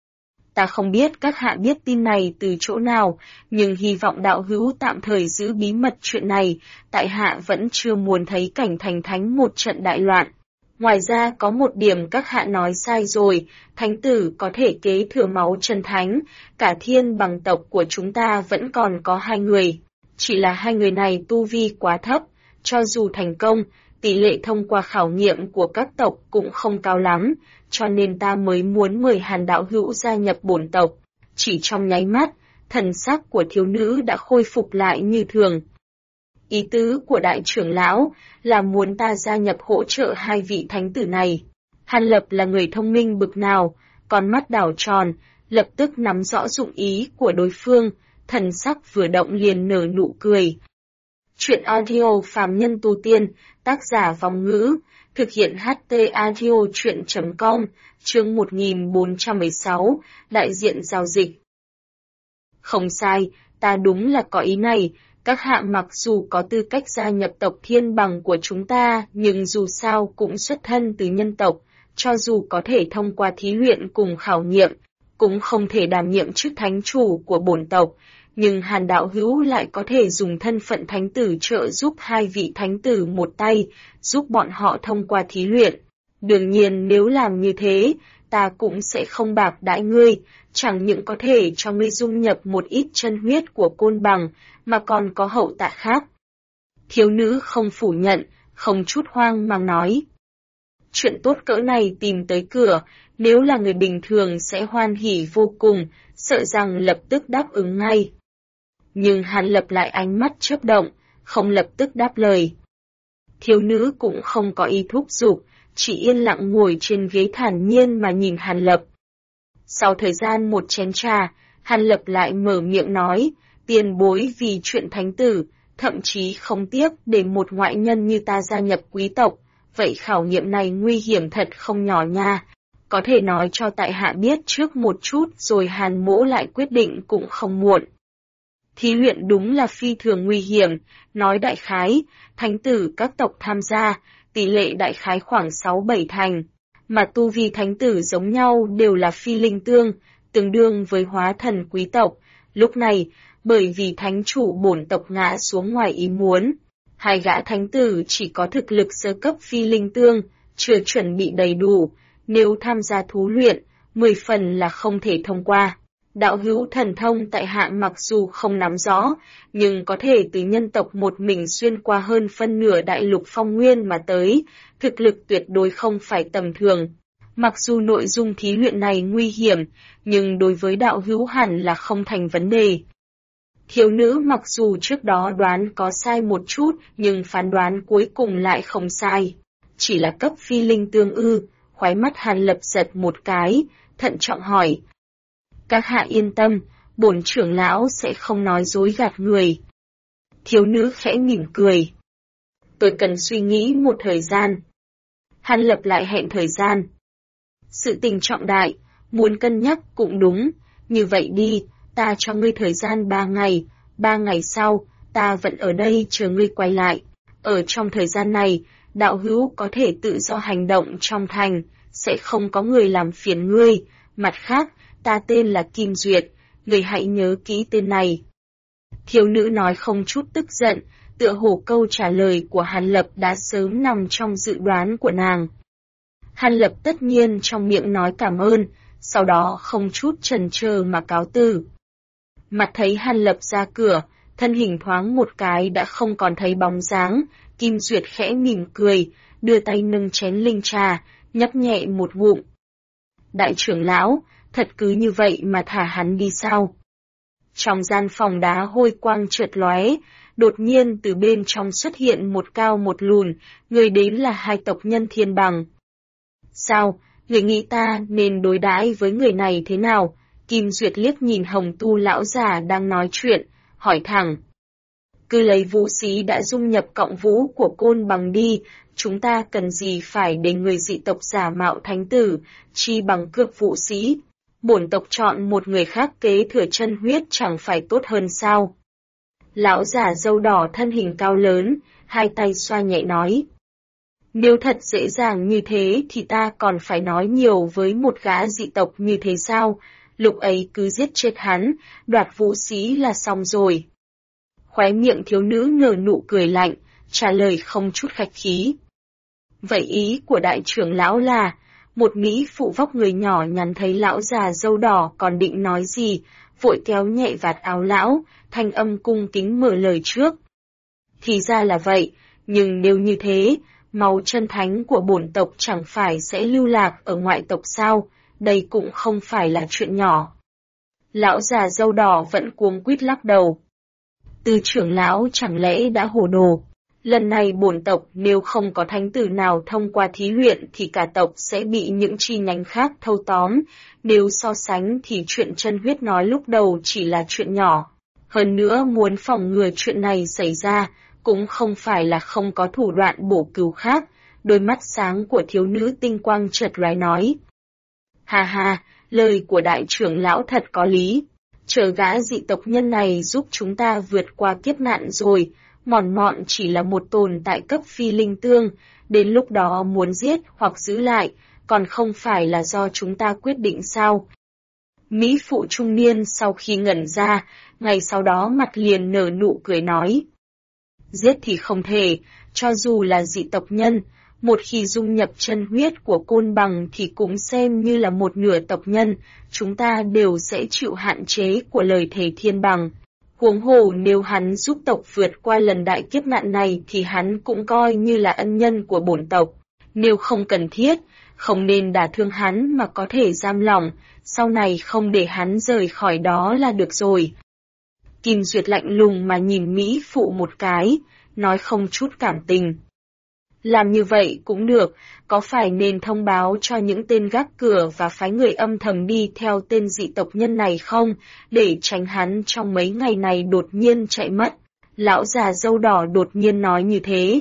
Ta không biết các hạ biết tin này từ chỗ nào, nhưng hy vọng đạo hữu tạm thời giữ bí mật chuyện này, tại hạ vẫn chưa muốn thấy cảnh thành thánh một trận đại loạn. Ngoài ra có một điểm các hạ nói sai rồi, thánh tử có thể kế thừa máu chân thánh, cả Thiên Bằng tộc của chúng ta vẫn còn có 2 người. Chỉ là 2 người này tu vi quá thấp, cho dù thành công, tỷ lệ thông qua khảo nghiệm của các tộc cũng không cao lắm, cho nên ta mới muốn mời Hàn đạo hữu gia nhập bổn tộc. Chỉ trong nháy mắt, thần sắc của thiếu nữ đã khôi phục lại như thường. Ý tứ của đại trưởng lão là muốn ta gia nhập hỗ trợ 2 vị thánh tử này. Hàn Lập là người thông minh bực nào, con mắt đảo tròn, lập tức nắm rõ dụng ý của đối phương, thần sắc vừa động liền nở nụ cười. Chuyện audio phàm nhân tu tiên, tác giả Vong Ngữ, thực hiện HT audio chuyện.com, chương 1416, đại diện giao dịch. Không sai, ta đúng là có ý này, các hạ mặc dù có tư cách gia nhập tộc Thiên Bằng của chúng ta, nhưng dù sao cũng xuất thân từ nhân tộc, cho dù có thể thông qua thí luyện cùng khảo nghiệm, cũng không thể đảm nhiệm chức thánh chủ của bổn tộc. Nhưng Hàn đạo hữu lại có thể dùng thân phận thánh tử trợ giúp 2 vị thánh tử một tay, giúp bọn họ thông qua thí luyện. Đương nhiên nếu làm như thế, ta cũng sẽ không bạc đãi ngươi, chẳng những có thể cho ngươi dung nhập một ít chân huyết của Côn Bằng, mà còn có hậu tạ khác. Thiếu nữ không phủ nhận, không chút hoang mang nói. Chuyện tốt cỡ này tìm tới cửa, nếu là người bình thường sẽ hoan hỉ vô cùng, sợ rằng lập tức đáp ứng ngay. Nhưng Hàn Lập lại ánh mắt chớp động, không lập tức đáp lời. Thiếu nữ cũng không có ý thúc giục, chỉ yên lặng ngồi trên ghế thản nhiên mà nhìn Hàn Lập. Sau thời gian một chén trà, Hàn Lập lại mở miệng nói, tiền bối vì chuyện thánh tử, thậm chí không tiếc để một ngoại nhân như ta gia nhập quý tộc, vậy khảo nghiệm này nguy hiểm thật không nhỏ nha. Có thể nói cho tại hạ biết trước một chút rồi Hàn mỗ lại quyết định cũng không muộn. Thí luyện đúng là phi thường nguy hiểm, nói đại khái, thánh tử các tộc tham gia, tỷ lệ đại khái khoảng 6-7 thành, mà tu vi thánh tử giống nhau đều là phi linh tương, tương đương với hóa thần quý tộc. Lúc này, bởi vì thánh chủ bổn tộc ngã xuống ngoài ý muốn, 2 gã thánh tử chỉ có thực lực sơ cấp phi linh tương, chưa chuẩn bị đầy đủ, nếu tham gia thú luyện, 10 phần là không thể thông qua. Đạo hữu thần thông tại hạ mặc dù không nắm rõ, nhưng có thể từ nhân tộc một mình xuyên qua hơn phân nửa đại lục phong nguyên mà tới, thực lực tuyệt đối không phải tầm thường. Mặc dù nội dung thí luyện này nguy hiểm, nhưng đối với đạo hữu hẳn là không thành vấn đề. Thiếu nữ mặc dù trước đó đoán có sai một chút, nhưng phán đoán cuối cùng lại không sai. Chỉ là cấp phi linh tương ư, khóe mắt Hàn Lập giật một cái, thận trọng hỏi. Các hạ yên tâm, bổn trưởng lão sẽ không nói dối gạt người. Thiếu nữ khẽ mỉm cười. Tôi cần suy nghĩ một thời gian. Hàn Lập lại hẹn thời gian. Sự tình trọng đại, muốn cân nhắc cũng đúng, như vậy đi, ta cho ngươi thời gian 3 ngày, 3 ngày sau, ta vẫn ở đây chờ ngươi quay lại. Ở trong thời gian này, đạo hữu có thể tự do hành động trong thành, sẽ không có người làm phiền ngươi. Mặt khác, ta tên là Kim Duyệt, ngươi hãy nhớ kỹ tên này. Thiếu nữ nói không chút tức giận, tựa hồ câu trả lời của Hàn Lập đã sớm nằm trong dự đoán của nàng. Hàn Lập tất nhiên trong miệng nói cảm ơn, sau đó không chút chần chờ mà cáo từ. Mặt thấy Hàn Lập ra cửa, thân hình thoáng một cái đã không còn thấy bóng dáng, Kim Duyệt khẽ mỉm cười, đưa tay nâng chén linh trà, nhấp nhẹ một ngụm. Đại trưởng lão, thật cứ như vậy mà thả hắn đi sao? Trong gian phòng đá hôi quang chợt lóe, đột nhiên từ bên trong xuất hiện một cao một lùn, người đến là hai tộc nhân Thiên Bằng. Sao, người nghĩ ta nên đối đãi với người này thế nào? Kim Duyệt liếc nhìn Hồng Tu lão già đang nói chuyện, hỏi thẳng. Cứ lấy vũ sĩ đã dung nhập cộng vũ của Côn Bằng đi, chúng ta cần gì phải để người dị tộc giả mạo thánh tử, chi bằng cướp vũ sĩ. Bổn tộc chọn một người khác kế thừa chân huyết chẳng phải tốt hơn sao? Lão già râu đỏ thân hình cao lớn, hai tay xoa nhẹ nói. Nếu thật dễ dàng như thế thì ta còn phải nói nhiều với một gã dị tộc như thế sao? Lúc ấy cứ giết chết hắn, đoạt vũ sĩ là xong rồi. Khóe miệng thiếu nữ nở nụ cười lạnh, trả lời không chút khách khí. Vậy ý của đại trưởng lão là, một mỹ phụ vóc người nhỏ nhắn thấy lão già râu đỏ còn định nói gì, vội kéo nhẹ vạt áo lão, thanh âm cung kính mở lời trước. Thì ra là vậy, nhưng nếu như thế, máu chân thánh của bổn tộc chẳng phải sẽ lưu lạc ở ngoại tộc sao, đây cũng không phải là chuyện nhỏ. Lão già râu đỏ vẫn cuống quýt lắc đầu. Từ trưởng lão chẳng lẽ đã hồ đồ. Lần này bổn tộc nếu không có thánh tử nào thông qua thí luyện thì cả tộc sẽ bị những chi nhánh khác thâu tóm, nếu so sánh thì chuyện chân huyết nói lúc đầu chỉ là chuyện nhỏ. Hơn nữa muốn phòng ngừa chuyện này xảy ra, cũng không phải là không có thủ đoạn bổ cứu khác, đôi mắt sáng của thiếu nữ tinh quang chợt lóe nói. Ha ha, lời của đại trưởng lão thật có lý, chờ gã dị tộc nhân này giúp chúng ta vượt qua kiếp nạn rồi. Mòn mọn chỉ là một tồn tại cấp phi linh tương, đến lúc đó muốn giết hoặc giữ lại, còn không phải là do chúng ta quyết định sao? Mỹ phụ trung niên sau khi ngẩn ra, ngày sau đó mặt liền nở nụ cười nói. Giết thì không thể, cho dù là dị tộc nhân, một khi dung nhập chân huyết của Côn Bằng thì cũng xem như là một nửa tộc nhân, chúng ta đều sẽ chịu hạn chế của lời thề Thiên Bằng. Huống hồ nếu hắn giúp tộc vượt qua lần đại kiếp nạn này thì hắn cũng coi như là ân nhân của bổn tộc. Nếu không cần thiết, không nên đả thương hắn mà có thể giam lỏng, sau này không để hắn rời khỏi đó là được rồi. Kim Duyệt lạnh lùng mà nhìn Mỹ phụ một cái, nói không chút cảm tình. Làm như vậy cũng được, có phải nên thông báo cho những tên gác cửa và phái người âm thầm đi theo tên dị tộc nhân này không, để tránh hắn trong mấy ngày này đột nhiên chạy mất. Lão già râu đỏ đột nhiên nói như thế.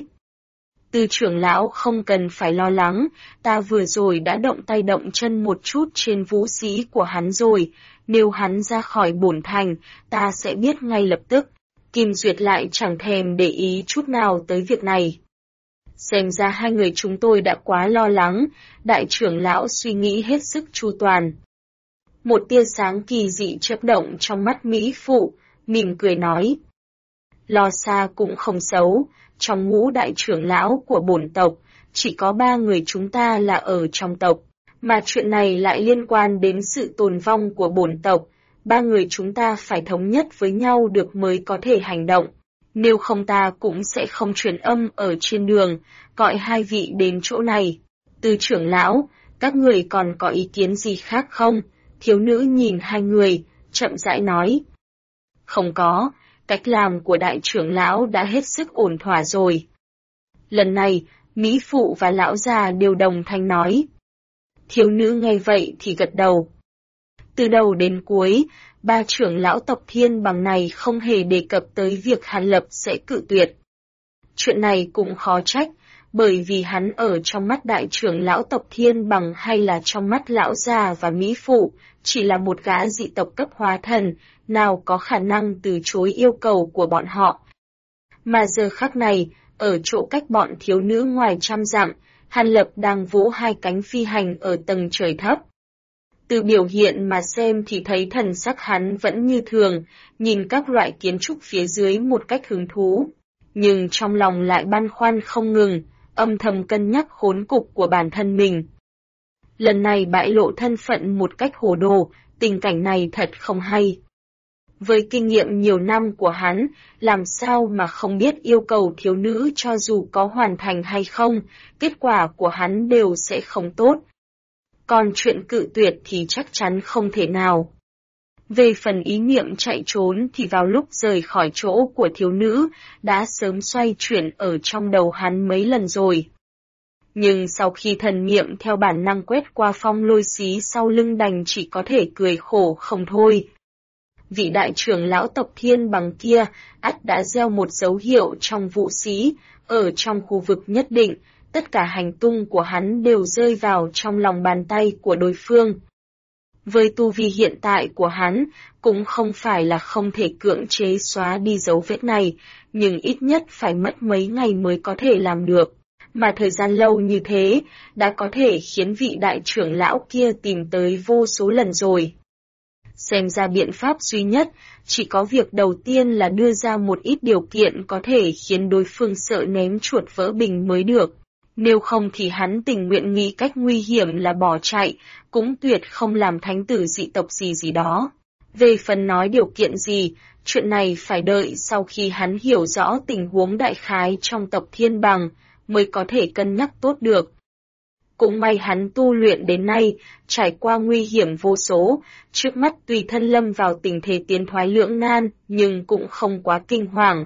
Từ trưởng lão không cần phải lo lắng, ta vừa rồi đã động tay động chân một chút trên vũ sĩ của hắn rồi, nếu hắn ra khỏi bổn thành, ta sẽ biết ngay lập tức. Kim Duyệt lại chẳng thèm để ý chút nào tới việc này. Xem ra hai người chúng tôi đã quá lo lắng, đại trưởng lão suy nghĩ hết sức chu toàn. Một tia sáng kỳ dị chớp động trong mắt Mỹ phụ, mỉm cười nói. Lo xa cũng không xấu, trong ngũ đại trưởng lão của bổn tộc, chỉ có 3 người chúng ta là ở trong tộc, mà chuyện này lại liên quan đến sự tồn vong của bổn tộc, 3 người chúng ta phải thống nhất với nhau được mới có thể hành động. Nếu không ta cũng sẽ không truyền âm ở trên đường, gọi hai vị đến chỗ này. Từ trưởng lão, các người còn có ý kiến gì khác không? Thiếu nữ nhìn hai người, chậm rãi nói. Không có, cách làm của đại trưởng lão đã hết sức ổn thỏa rồi. Lần này, Mỹ phụ và lão già đều đồng thanh nói. Thiếu nữ nghe vậy thì gật đầu. Từ đầu đến cuối, 3 trưởng lão tộc Thiên Bằng này không hề đề cập tới việc Hàn Lập sẽ cự tuyệt. Chuyện này cũng khó trách, bởi vì hắn ở trong mắt đại trưởng lão tộc Thiên Bằng hay là trong mắt lão già và mỹ phụ, chỉ là một gã dị tộc cấp hóa thần, nào có khả năng từ chối yêu cầu của bọn họ. Mà giờ khắc này, ở chỗ cách bọn thiếu nữ ngoài trăm dặm, Hàn Lập đang vỗ hai cánh phi hành ở tầng trời thấp. Từ biểu hiện mà xem thì thấy thần sắc hắn vẫn như thường, nhìn các loại kiến trúc phía dưới một cách hứng thú. Nhưng trong lòng lại băn khoăn không ngừng, âm thầm cân nhắc khốn cục của bản thân mình. Lần này bại lộ thân phận một cách hồ đồ, tình cảnh này thật không hay. Với kinh nghiệm nhiều năm của hắn, làm sao mà không biết yêu cầu thiếu nữ cho dù có hoàn thành hay không, kết quả của hắn đều sẽ không tốt. Còn chuyện cự tuyệt thì chắc chắn không thể nào. Về phần ý niệm chạy trốn thì vào lúc rời khỏi chỗ của thiếu nữ, đã sớm xoay chuyển ở trong đầu hắn mấy lần rồi. Nhưng sau khi thần niệm theo bản năng quét qua Phong Lôi Xí sau lưng đành chỉ có thể cười khổ không thôi. Vị đại trưởng lão tộc Thiên Bằng kia, ắt đã gieo một dấu hiệu trong vụ xí, ở trong khu vực nhất định, tất cả hành tung của hắn đều rơi vào trong lòng bàn tay của đối phương. Với tu vi hiện tại của hắn, cũng không phải là không thể cưỡng chế xóa đi dấu vết này, nhưng ít nhất phải mất mấy ngày mới có thể làm được. Mà thời gian lâu như thế, đã có thể khiến vị đại trưởng lão kia tìm tới vô số lần rồi. Xem ra biện pháp duy nhất, chỉ có việc đầu tiên là đưa ra một ít điều kiện có thể khiến đối phương sợ ném chuột vỡ bình mới được. Nếu không thì hắn tình nguyện nghĩ cách nguy hiểm là bỏ chạy, cũng tuyệt không làm thánh tử dị tộc gì đó. Về phần nói điều kiện gì, chuyện này phải đợi sau khi hắn hiểu rõ tình huống đại khái trong tộc Thiên Bằng, mới có thể cân nhắc tốt được. Cũng may hắn tu luyện đến nay, trải qua nguy hiểm vô số, trước mắt tùy thân lâm vào tình thế tiến thoái lưỡng nan, nhưng cũng không quá kinh hoàng.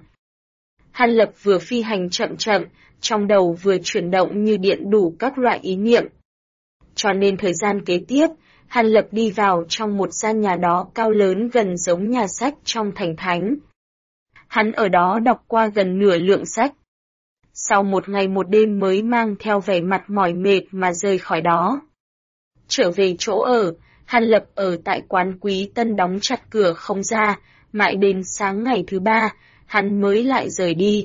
Hàn Lập vừa phi hành chậm chậm, trong đầu vừa chuyển động như điện đủ các loại ý niệm. Cho nên thời gian kế tiếp, Hàn Lập đi vào trong một gian nhà đó cao lớn gần giống nhà sách trong thành thánh. Hắn ở đó đọc qua gần nửa lượng sách. Sau một ngày một đêm mới mang theo vẻ mặt mỏi mệt mà rời khỏi đó. Trở về chỗ ở, Hàn Lập ở tại quán Quý Tân đóng chặt cửa không ra, mãi đến sáng ngày thứ 3, hắn mới lại rời đi.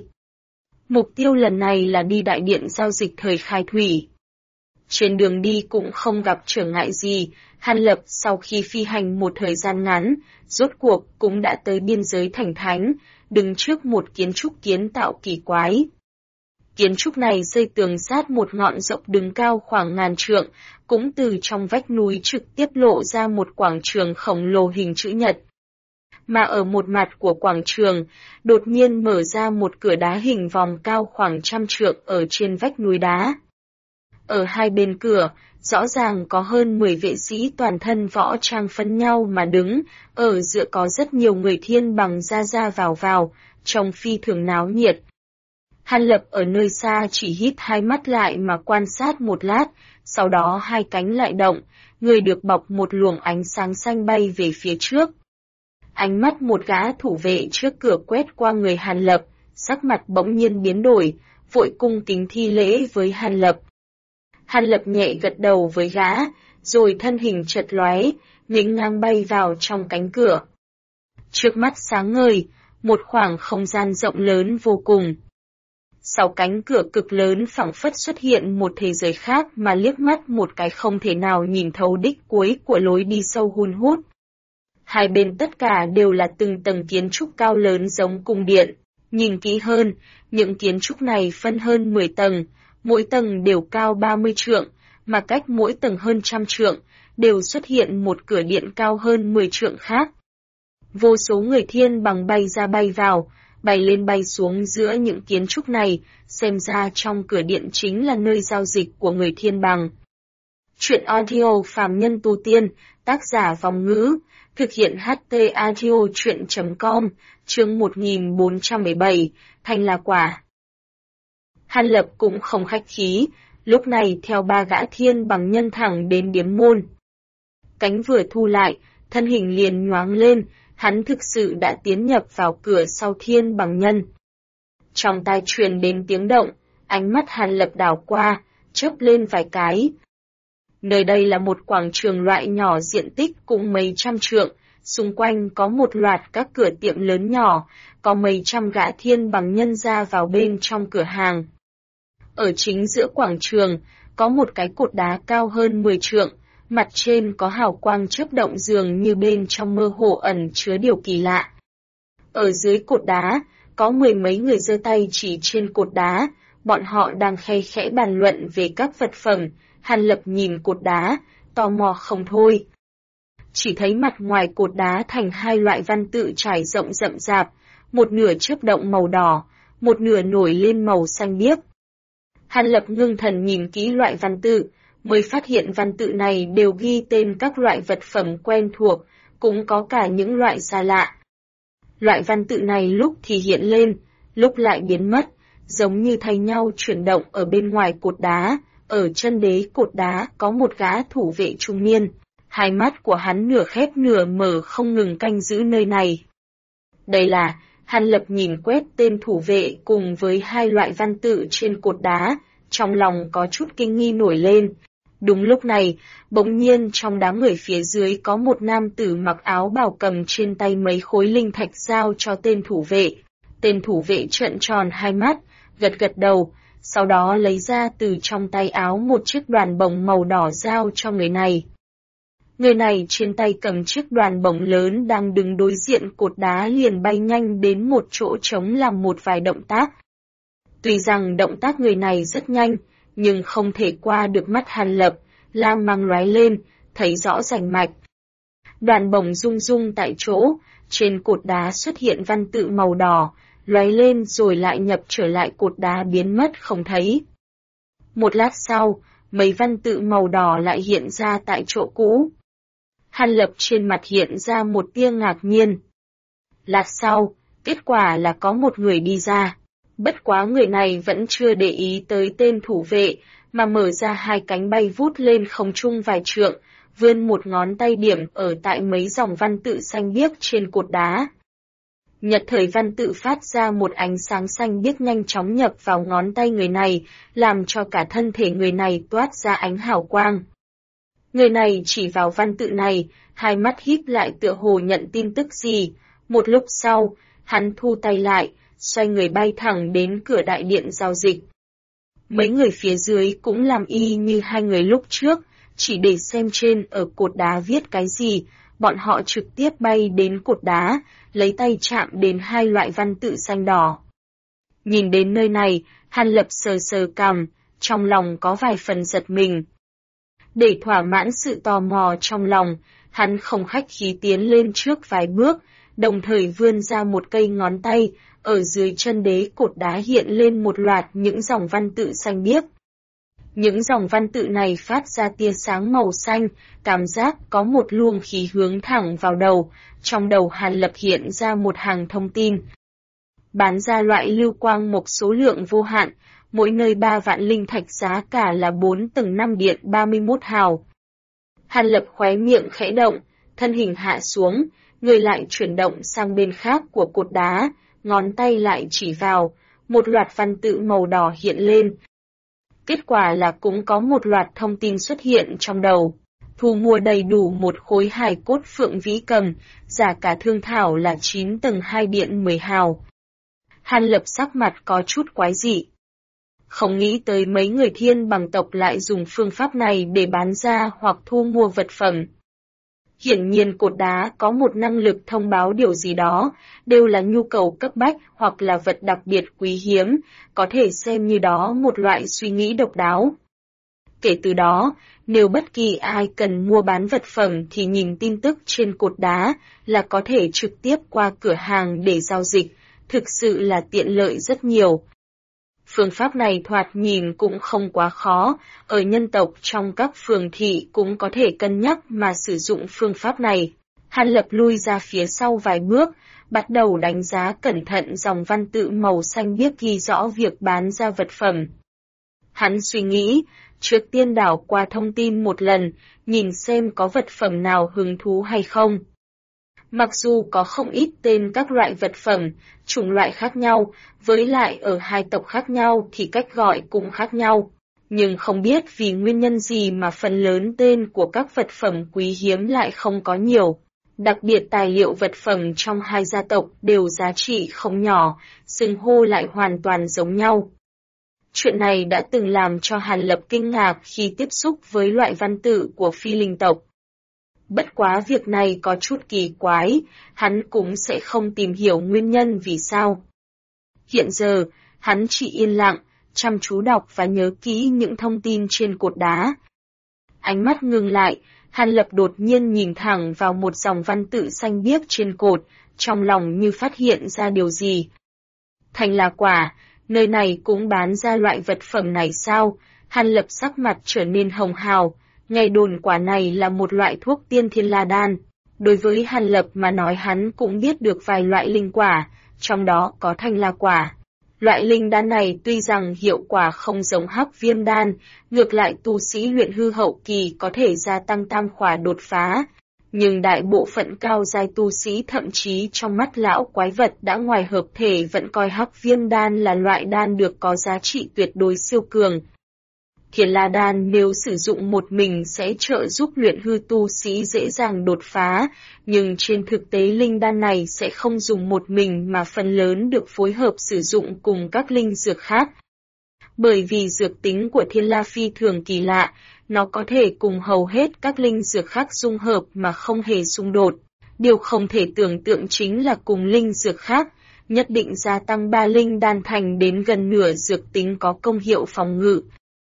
Mục tiêu lần này là đi đại điện giao dịch thời khai thủy. Trên đường đi cũng không gặp trở ngại gì, Hàn Lập sau khi phi hành một thời gian ngắn, rốt cuộc cũng đã tới biên giới thành thánh, đứng trước một kiến trúc kiến tạo kỳ quái. Kiến trúc này xây tường sát một ngọn dốc đứng cao khoảng ngàn trượng, cũng từ trong vách núi trực tiếp lộ ra một quảng trường khổng lồ hình chữ nhật. Mà ở một mặt của quảng trường, đột nhiên mở ra một cửa đá hình vòm cao khoảng 100 trượng ở trên vách núi đá. Ở hai bên cửa, rõ ràng có hơn 10 vệ sĩ toàn thân võ trang phân nhau mà đứng, ở giữa có rất nhiều người Thiên Bằng ra vào, trông phi thường náo nhiệt. Hàn Lập ở nơi xa chỉ hít hai mắt lại mà quan sát một lát, sau đó hai cánh lại động, người được bọc một luồng ánh sáng xanh bay về phía trước. Ánh mắt một gã thủ vệ trước cửa quét qua người Hàn Lập, sắc mặt bỗng nhiên biến đổi, vội cung kính thi lễ với Hàn Lập. Hàn Lập nhẹ gật đầu với gã, rồi thân hình chợt lóe, nghênh ngang bay vào trong cánh cửa. Trước mắt sáng ngời, một khoảng không gian rộng lớn vô cùng. Sau cánh cửa cực lớn phảng phất xuất hiện một thế giới khác mà liếc mắt một cái không thể nào nhìn thấu đích cuối của lối đi sâu hun hút. Hai bên tất cả đều là từng tầng kiến trúc cao lớn giống cung điện. Nhìn kỹ hơn, những kiến trúc này phân hơn 10 tầng, mỗi tầng đều cao 30 trượng, mà cách mỗi tầng hơn 100 trượng, đều xuất hiện một cửa điện cao hơn 10 trượng khác. Vô số người Thiên Bằng bay ra bay vào, bay lên bay xuống giữa những kiến trúc này, xem ra trong cửa điện chính là nơi giao dịch của người Thiên Bằng. Chuyện audio phàm nhân tu tiên, tác giả Vong Ngữ, thực hiện HT audio chuyện.com, chương 1417, thành là quả. Hàn Lập cũng không khách khí, lúc này theo ba gã Thiên Bằng nhân thẳng đến điếm môn. Cánh vừa thu lại, thân hình liền nhoáng lên, hắn thực sự đã tiến nhập vào cửa sau Thiên Bằng nhân. Trong tai truyền đến tiếng động, Ánh mắt Hàn Lập đảo qua, chớp lên vài cái. Nơi đây là một quảng trường loại nhỏ diện tích cũng mấy trăm trượng, xung quanh có một loạt các cửa tiệm lớn nhỏ, có mấy trăm gã thiên bằng nhân ra vào bên trong cửa hàng. Ở chính giữa quảng trường, có một cái cột đá cao hơn 10 trượng, mặt trên có hào quang chớp động dường như bên trong mơ hồ ẩn chứa điều kỳ lạ. Ở dưới cột đá, có mười mấy người giơ tay chỉ trên cột đá, bọn họ đang khe khẽ bàn luận về các vật phẩm. Hàn Lập nhìn cột đá, tò mò không thôi. Chỉ thấy mặt ngoài cột đá thành hai loại văn tự trải rộng rậm rạp, một nửa chớp động màu đỏ, một nửa nổi lên màu xanh biếc. Hàn Lập ngưng thần nhìn kỹ loại văn tự, mới phát hiện văn tự này đều ghi tên các loại vật phẩm quen thuộc, cũng có cả những loại xa lạ. Loại văn tự này lúc thì hiện lên, lúc lại biến mất, giống như thay nhau chuyển động ở bên ngoài cột đá. Ở chân đế cột đá có một gã thủ vệ trung niên, hai mắt của hắn nửa khép nửa mở không ngừng canh giữ nơi này. Đây là, Hàn Lập nhìn quét tên thủ vệ cùng với hai loại văn tự trên cột đá, trong lòng có chút kinh nghi nổi lên. Đúng lúc này, bỗng nhiên trong đám người phía dưới có một nam tử mặc áo bào cầm trên tay mấy khối linh thạch giao cho tên thủ vệ. Tên thủ vệ trợn tròn hai mắt, gật gật đầu, sau đó lấy ra từ trong tay áo một chiếc đoàn bổng màu đỏ giao cho người này. Người này trên tay cầm chiếc đoàn bổng lớn đang đứng đối diện cột đá liền bay nhanh đến một chỗ trống làm một vài động tác. Tuy rằng động tác người này rất nhanh, nhưng không thể qua được mắt Hàn Lập, lam mang lóe lên, thấy rõ rành mạch. Đoàn bổng rung rung tại chỗ, trên cột đá xuất hiện văn tự màu đỏ, lóe lên rồi lại nhập trở lại cột đá biến mất không thấy. Một lát sau, mấy văn tự màu đỏ lại hiện ra tại chỗ cũ. Hàn Lập trên mặt hiện ra một tia ngạc nhiên. Lát sau, kết quả là có một người đi ra. Bất quá người này vẫn chưa để ý tới tên thủ vệ, mà mở ra hai cánh bay vút lên không trung vài trượng, vươn một ngón tay điểm ở tại mấy dòng văn tự xanh biếc trên cột đá. Nhật thời văn tự phát ra một ánh sáng xanh biếc nhanh chóng nhập vào ngón tay người này, làm cho cả thân thể người này toát ra ánh hào quang. Người này chỉ vào văn tự này, hai mắt híp lại tựa hồ nhận tin tức gì. Một lúc sau, hắn thu tay lại, xoay người bay thẳng đến cửa đại điện giao dịch. Mấy người phía dưới cũng làm y như hai người lúc trước, chỉ để xem trên ở cột đá viết cái gì, bọn họ trực tiếp bay đến cột đá, lấy tay chạm đến hai loại văn tự xanh đỏ. Nhìn đến nơi này, Hàn Lập sờ sờ cằm, trong lòng có vài phần giật mình. Để thỏa mãn sự tò mò trong lòng, hắn không khách khí tiến lên trước vài bước, đồng thời vươn ra một cây ngón tay, ở dưới chân đế cột đá hiện lên một loạt những dòng văn tự xanh biếc. Những dòng văn tự này phát ra tia sáng màu xanh, cảm giác có một luồng khí hướng thẳng vào đầu, trong đầu Hàn Lập hiện ra một hàng thông tin. Bán ra loại lưu quang mộc số lượng vô hạn, mỗi nơi 3 vạn linh thạch giá cả là 4 tầng 5 điện 31 hào. Hàn Lập khóe miệng khẽ động, thân hình hạ xuống, người lại chuyển động sang bên khác của cột đá, ngón tay lại chỉ vào, một loạt văn tự màu đỏ hiện lên. Kết quả là cũng có một loạt thông tin xuất hiện trong đầu. Thu mua đầy đủ một khối hài cốt phượng vĩ cầm, giá cả thương thảo là 9 tầng 2 điện 10 hào. Hàn Lập sắc mặt có chút quái dị. Không nghĩ tới mấy người thiên bằng tộc lại dùng phương pháp này để bán ra hoặc thu mua vật phẩm. Hiển nhiên cột đá có một năng lực thông báo điều gì đó, đều là nhu cầu cấp bách hoặc là vật đặc biệt quý hiếm, có thể xem như đó một loại suy nghĩ độc đáo. Kể từ đó, nếu bất kỳ ai cần mua bán vật phẩm thì nhìn tin tức trên cột đá là có thể trực tiếp qua cửa hàng để giao dịch, thực sự là tiện lợi rất nhiều. Phương pháp này thoạt nhìn cũng không quá khó, ở nhân tộc trong các phường thị cũng có thể cân nhắc mà sử dụng phương pháp này. Hàn Lập lui ra phía sau vài bước, bắt đầu đánh giá cẩn thận dòng văn tự màu xanh biếc ghi rõ việc bán ra vật phẩm. Hắn suy nghĩ, trước tiên đảo qua thông tin một lần, nhìn xem có vật phẩm nào hứng thú hay không. Mặc dù có không ít tên các loại vật phẩm, chủng loại khác nhau, với lại ở hai tộc khác nhau thì cách gọi cũng khác nhau. Nhưng không biết vì nguyên nhân gì mà phần lớn tên của các vật phẩm quý hiếm lại không có nhiều. Đặc biệt tài liệu vật phẩm trong hai gia tộc đều giá trị không nhỏ, xưng hô lại hoàn toàn giống nhau. Chuyện này đã từng làm cho Hàn Lập kinh ngạc khi tiếp xúc với loại văn tự của phi linh tộc. Bất quá việc này có chút kỳ quái, hắn cũng sẽ không tìm hiểu nguyên nhân vì sao. Hiện giờ, hắn chỉ yên lặng, chăm chú đọc và nhớ kỹ những thông tin trên cột đá. Ánh mắt ngừng lại, Hàn Lập đột nhiên nhìn thẳng vào một dòng văn tự xanh biếc trên cột, trong lòng như phát hiện ra điều gì. Thành là quả, nơi này cũng bán ra loại vật phẩm này sao? Hàn Lập sắc mặt trở nên hồng hào, nghe đồn quả này là một loại thuốc tiên thiên la đan. Đối với Hàn Lập mà nói hắn cũng biết được vài loại linh quả, trong đó có thanh la quả. Loại linh đan này tuy rằng hiệu quả không giống hắc viêm đan, ngược lại tu sĩ luyện hư hậu kỳ có thể gia tăng tam khỏa đột phá. Nhưng đại bộ phận cao giai tu sĩ thậm chí trong mắt lão quái vật đã ngoài hợp thể vẫn coi hắc viêm đan là loại đan được có giá trị tuyệt đối siêu cường. Thiên la đan nếu sử dụng một mình sẽ trợ giúp luyện hư tu sĩ dễ dàng đột phá, nhưng trên thực tế linh đan này sẽ không dùng một mình mà phần lớn được phối hợp sử dụng cùng các linh dược khác. Bởi vì dược tính của thiên la phi thường kỳ lạ, nó có thể cùng hầu hết các linh dược khác dung hợp mà không hề xung đột. Điều không thể tưởng tượng chính là cùng linh dược khác, nhất định gia tăng 3 linh đan thành đến gần nửa dược tính có công hiệu phòng ngự.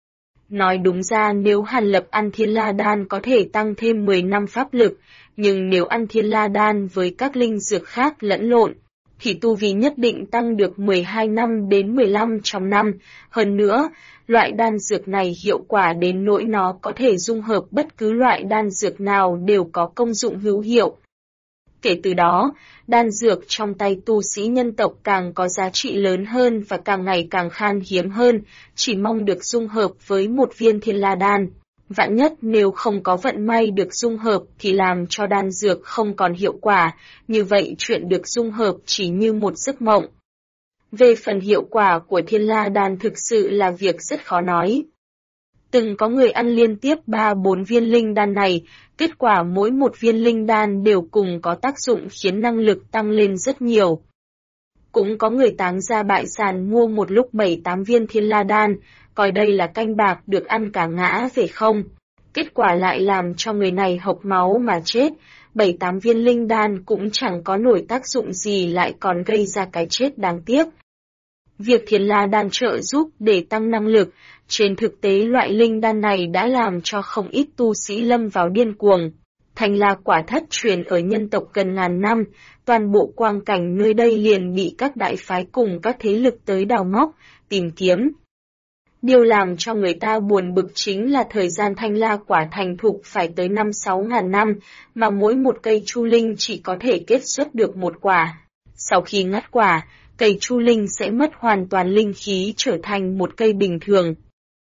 Nói đúng ra nếu Hàn Lập ăn thiên la đan có thể tăng thêm 10 năm pháp lực, nhưng nếu ăn thiên la đan với các linh dược khác lẫn lộn, thì tu vi nhất định tăng được 12 năm đến 15 trong năm. Hơn nữa, loại đan dược này hiệu quả đến nỗi nó có thể dung hợp bất cứ loại đan dược nào đều có công dụng hữu hiệu. Kể từ đó, đan dược trong tay tu sĩ nhân tộc càng có giá trị lớn hơn và càng ngày càng khan hiếm hơn, chỉ mong được dung hợp với một viên thiên la đan. Vạn nhất nếu không có vận may được dung hợp thì làm cho đan dược không còn hiệu quả, như vậy chuyện được dung hợp chỉ như một giấc mộng. Về phần hiệu quả của thiên la đan thực sự là việc rất khó nói. Từng có người ăn liên tiếp 3-4 viên linh đan này, kết quả mỗi một viên linh đan đều cùng có tác dụng khiến năng lực tăng lên rất nhiều. Cũng có người táng ra bại sản mua một lúc 7-8 viên thiên la đan, coi đây là canh bạc được ăn cả ngã về không. Kết quả lại làm cho người này hộc máu mà chết, 7-8 viên linh đan cũng chẳng có nổi tác dụng gì lại còn gây ra cái chết đáng tiếc. Việc thiên la đan trợ giúp để tăng năng lực, trên thực tế loại linh đan này đã làm cho không ít tu sĩ lâm vào điên cuồng. Thanh la quả thất truyền ở nhân tộc gần ngàn năm, toàn bộ quang cảnh nơi đây liền bị các đại phái cùng các thế lực tới đào móc, tìm kiếm. Điều làm cho người ta buồn bực chính là thời gian thanh la quả thành thục phải tới 5-6 ngàn năm, mà mỗi một cây chu linh chỉ có thể kết xuất được một quả. Sau khi ngắt quả, cây chu linh sẽ mất hoàn toàn linh khí trở thành một cây bình thường.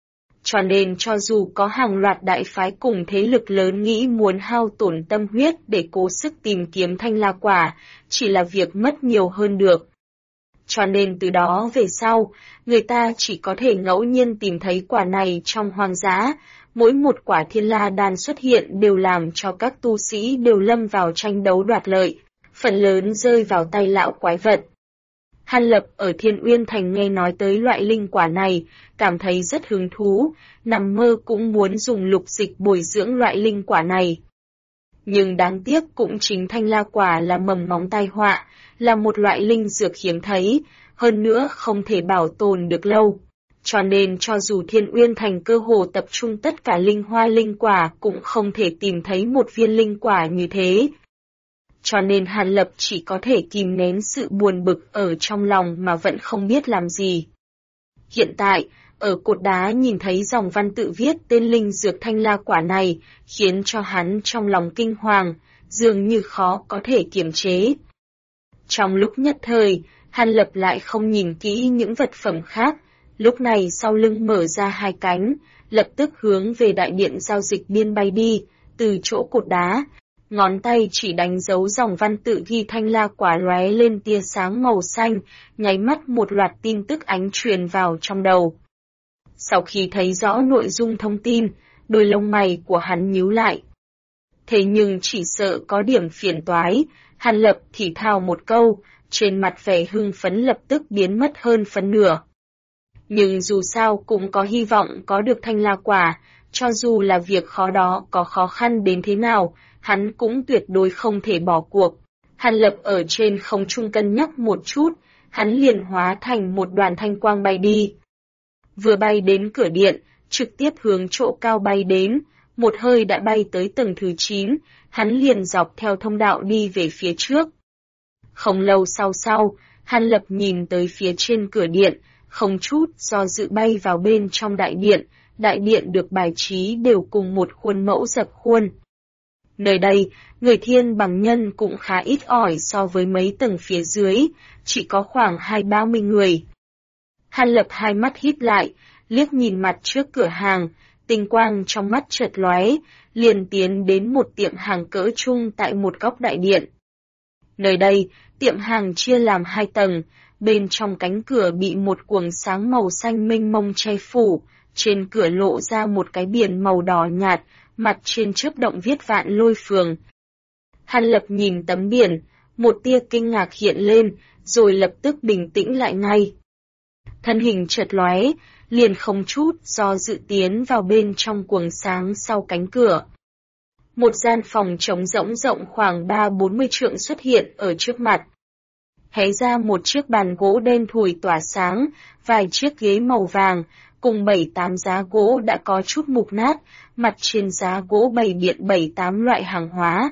Cho nên cho dù có hàng loạt đại phái cùng thế lực lớn nghĩ muốn hao tổn tâm huyết để cố sức tìm kiếm thanh la quả, chỉ là việc mất nhiều hơn được. Cho nên từ đó về sau, người ta chỉ có thể ngẫu nhiên tìm thấy quả này trong hoang dã, mỗi một quả thiên la đan xuất hiện đều làm cho các tu sĩ đều lâm vào tranh đấu đoạt lợi, phần lớn rơi vào tay lão quái vật. Hàn Lập ở Thiên Uyên Thành nghe nói tới loại linh quả này, cảm thấy rất hứng thú, nằm mơ cũng muốn dùng lục dịch bồi dưỡng loại linh quả này. Nhưng đáng tiếc cũng chính thanh la quả là mầm móng tai họa, là một loại linh dược hiếm thấy, hơn nữa không thể bảo tồn được lâu. Cho nên cho dù Thiên Uyên Thành cơ hồ tập trung tất cả linh hoa linh quả cũng không thể tìm thấy một viên linh quả như thế. Cho nên Hàn Lập chỉ có thể kìm nén sự buồn bực ở trong lòng mà vẫn không biết làm gì. Hiện tại, ở cột đá nhìn thấy dòng văn tự viết tên linh dược thanh la quả này, khiến cho hắn trong lòng kinh hoàng, dường như khó có thể kiềm chế. Trong lúc nhất thời, Hàn Lập lại không nhìn kỹ những vật phẩm khác, lúc này sau lưng mở ra hai cánh, lập tức hướng về đại điện giao dịch biên bay đi, từ chỗ cột đá. ngón tay chỉ đánh dấu dòng văn tự ghi thanh la quả lóe lên tia sáng màu xanh, nháy mắt một loạt tin tức ánh truyền vào trong đầu. Sau khi thấy rõ nội dung thông tin, đôi lông mày của hắn nhíu lại. Thế nhưng chỉ sợ có điểm phiền toái, Hàn Lập thì thào một câu, trên mặt vẻ hưng phấn lập tức biến mất hơn phân nửa. Nhưng dù sao cũng có hy vọng có được thanh la quả, cho dù là việc khó đó có khó khăn đến thế nào, hắn cũng tuyệt đối không thể bỏ cuộc. Hàn Lập ở trên không trung cân nhắc một chút, hắn liền hóa thành một đoàn thanh quang bay đi. Vừa bay đến cửa điện, trực tiếp hướng chỗ cao bay đến, một hơi đã bay tới tầng thứ 9, hắn liền dọc theo thông đạo đi về phía trước. Không lâu sau, Hàn Lập nhìn tới phía trên cửa điện, không chút do dự bay vào bên trong đại điện được bài trí đều cùng một khuôn mẫu dập khuôn. Nơi đây, người thiên bằng nhân cũng khá ít ỏi so với mấy tầng phía dưới, chỉ có khoảng 20-30 người. Hàn Lập hai mắt híp lại, liếc nhìn mặt trước cửa hàng, tinh quang trong mắt chợt lóe, liền tiến đến một tiệm hàng cỡ trung tại một góc đại điện. Nơi đây, tiệm hàng chia làm 2 tầng, bên trong cánh cửa bị một quầng sáng màu xanh mênh mông che phủ, trên cửa lộ ra một cái biển màu đỏ nhạt, mặt trên chớp động viết Vạn Lôi Phường. Hàn Lập nhìn tấm biển, một tia kinh ngạc hiện lên, rồi lập tức bình tĩnh lại ngay. Thân hình chợt lóe, liền không chút do dự tiến vào bên trong quầng sáng sau cánh cửa. Một gian phòng trống rộng khoảng 3-40 trượng xuất hiện ở trước mặt. Hé ra một chiếc bàn gỗ đen thùi tỏa sáng, vài chiếc ghế màu vàng, cùng 7-8 giá gỗ đã có chút mục nát, mặt trên giá gỗ bày biện 7-8 loại hàng hóa.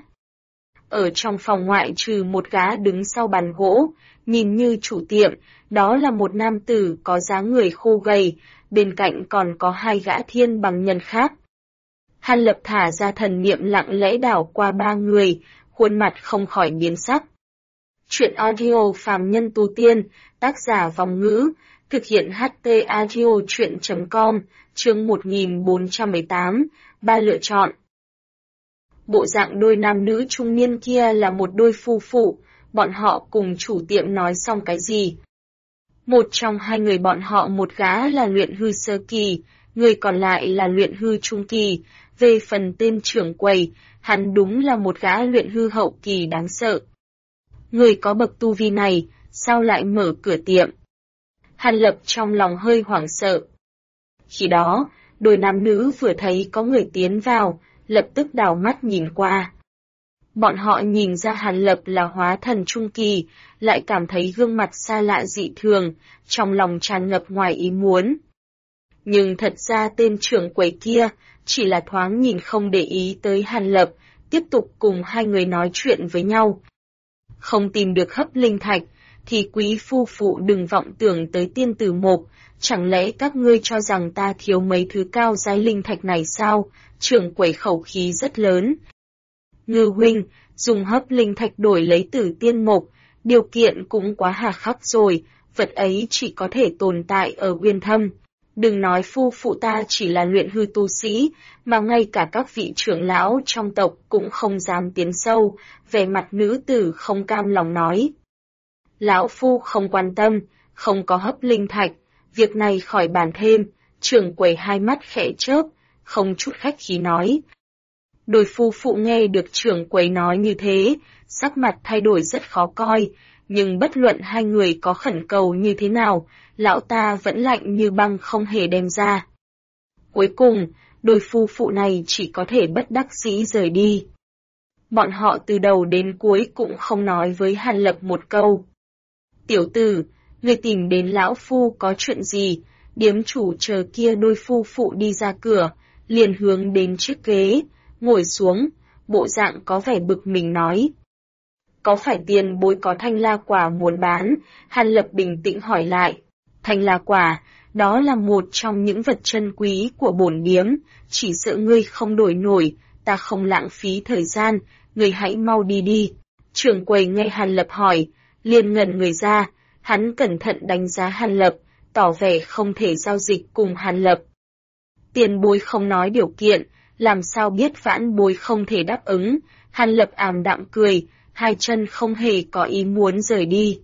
Ở trong phòng ngoại trừ một gã đứng sau bàn gỗ, nhìn như chủ tiệm, đó là một nam tử có dáng người khô gầy, bên cạnh còn có 2 gã thiên bằng nhân khác. Hàn Lập thả ra thần niệm lặng lẽ đảo qua 3 người, khuôn mặt không khỏi biến sắc. Chuyện audio phàm nhân tu tiên, tác giả Vòng Ngữ, thực hiện HT audio chuyện.com, chương 1418, 3 lựa chọn. Bộ dạng đôi nam nữ trung niên kia là một đôi phu phụ, bọn họ cùng chủ tiệm nói xong cái gì. Một trong 2 người bọn họ, một gã là luyện hư sơ kỳ, người còn lại là luyện hư trung kỳ. Về phần tên trưởng quầy, hắn đúng là một gã luyện hư hậu kỳ đáng sợ. Người có bậc tu vi này, sao lại mở cửa tiệm? Hàn Lập trong lòng hơi hoảng sợ. Khi đó, đôi nam nữ vừa thấy có người tiến vào, lập tức đảo mắt nhìn qua. Bọn họ nhìn ra Hàn Lập là hóa thần trung kỳ, lại cảm thấy gương mặt xa lạ dị thường, trong lòng tràn ngập ngoài ý muốn. Nhưng thật ra tên trưởng quầy kia, chỉ là thoáng nhìn không để ý tới Hàn Lập, tiếp tục cùng 2 người nói chuyện với nhau. Không tìm được hấp linh thạch, thì quý phu phụ đừng vọng tưởng tới tiên tử mộc, chẳng lẽ các ngươi cho rằng ta thiếu mấy thứ cao giai linh thạch này sao? Trưởng quầy khẩu khí rất lớn. Ngư huynh, dùng hấp linh thạch đổi lấy tử tiên mộc, điều kiện cũng quá hà khắc rồi, vật ấy chỉ có thể tồn tại ở Nguyên Thâm. Đừng nói phu phụ ta chỉ là luyện hư tu sĩ, mà ngay cả các vị trưởng lão trong tộc cũng không dám tiến sâu, vẻ mặt nữ tử không cam lòng nói. Lão phu không quan tâm, không có hấp linh thạch, việc này khỏi bàn thêm, trưởng quầy hai mắt khẽ chớp, không chút khách khí nói. Đôi phu phụ nghe được trưởng quầy nói như thế, sắc mặt thay đổi rất khó coi, nhưng bất luận 2 người có khẩn cầu như thế nào, lão ta vẫn lạnh như băng không hề đem ra. Cuối cùng, đôi phu phụ này chỉ có thể bất đắc dĩ rời đi. Bọn họ từ đầu đến cuối cũng không nói với Hàn Lập một câu. Tiểu tử, người tìm đến lão phu có chuyện gì? Điếm chủ chờ kia đôi phu phụ đi ra cửa, liền hướng đến chiếc ghế, ngồi xuống, bộ dạng có vẻ bực mình nói. Có phải tiền bối có thanh la quả muốn bán? Hàn Lập bình tĩnh hỏi lại. Thanh la quả, đó là một trong những vật chân quý của bổn điếm, chỉ sợ ngươi không đổi nổi, ta không lãng phí thời gian, ngươi hãy mau đi đi. Trưởng quầy nghe Hàn Lập hỏi, liền ngẩn người ra, hắn cẩn thận đánh giá Hàn Lập, tỏ vẻ không thể giao dịch cùng Hàn Lập. Tiền bối không nói điều kiện, làm sao biết vãn bối không thể đáp ứng? Hàn Lập ảm đạm cười, hai chân không hề có ý muốn rời đi.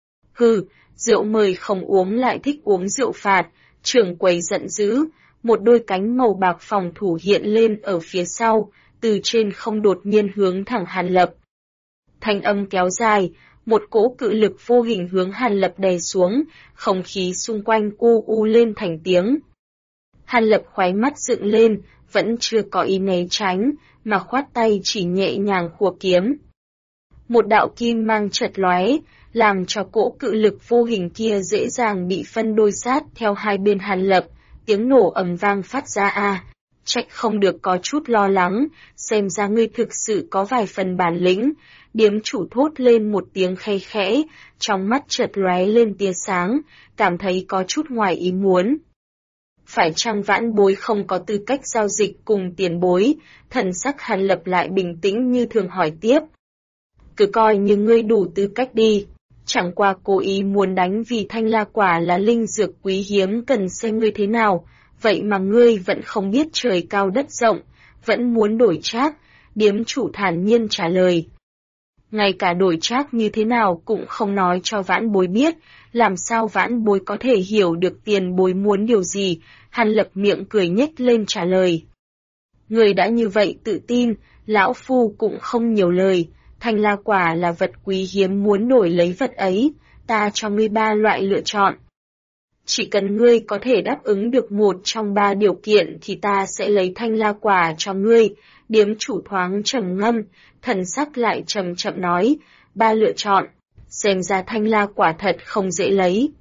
Hừ, rượu mời không uống lại thích uống rượu phạt, trưởng quầy giận dữ, một đôi cánh màu bạc phòng thủ hiện lên ở phía sau, từ trên không đột nhiên hướng thẳng Hàn Lập. Thanh âm kéo dài, một cỗ cự lực vô hình hướng Hàn Lập đè xuống, không khí xung quanh u u lên thành tiếng. Hàn Lập khóe mắt dựng lên, vẫn chưa có ý né tránh, mà khoát tay chỉ nhẹ nhàng khua kiếm. Một đạo kim mang chợt lóe, làm cho cỗ cự lực vô hình kia dễ dàng bị phân đôi sát theo hai bên Hàn Lập, tiếng nổ ầm vang phát ra trách không được có chút lo lắng, xem ra ngươi thực sự có vài phần bản lĩnh, điếm chủ thốt lên một tiếng khe khẽ, trong mắt chợt lóe lên tia sáng, cảm thấy có chút ngoài ý muốn. Phải chăng Vãn Bối không có tư cách giao dịch cùng tiền bối, thần sắc Hàn Lập lại bình tĩnh như thường hỏi tiếp. Cứ coi như ngươi đủ tư cách đi, chẳng qua cố ý muốn đánh vì thanh la quả là linh dược quý hiếm cần xem ngươi thế nào, vậy mà ngươi vẫn không biết trời cao đất rộng, vẫn muốn đổi trác, điếm chủ thản nhiên trả lời. Ngay cả đổi trác như thế nào cũng không nói cho Vãn Bối biết, làm sao Vãn Bối có thể hiểu được tiền bối muốn điều gì, Hàn Lập miệng cười nhếch lên trả lời. Người đã như vậy tự tin, lão phu cũng không nhiều lời, thanh la quả là vật quý hiếm muốn đổi lấy vật ấy, ta cho ngươi 3 loại lựa chọn. Chỉ cần ngươi có thể đáp ứng được một trong 3 điều kiện thì ta sẽ lấy thanh la quả cho ngươi, điếm chủ thoáng trầm ngâm, thần sắc lại chậm chậm nói, 3 lựa chọn, xem ra thanh la quả thật không dễ lấy.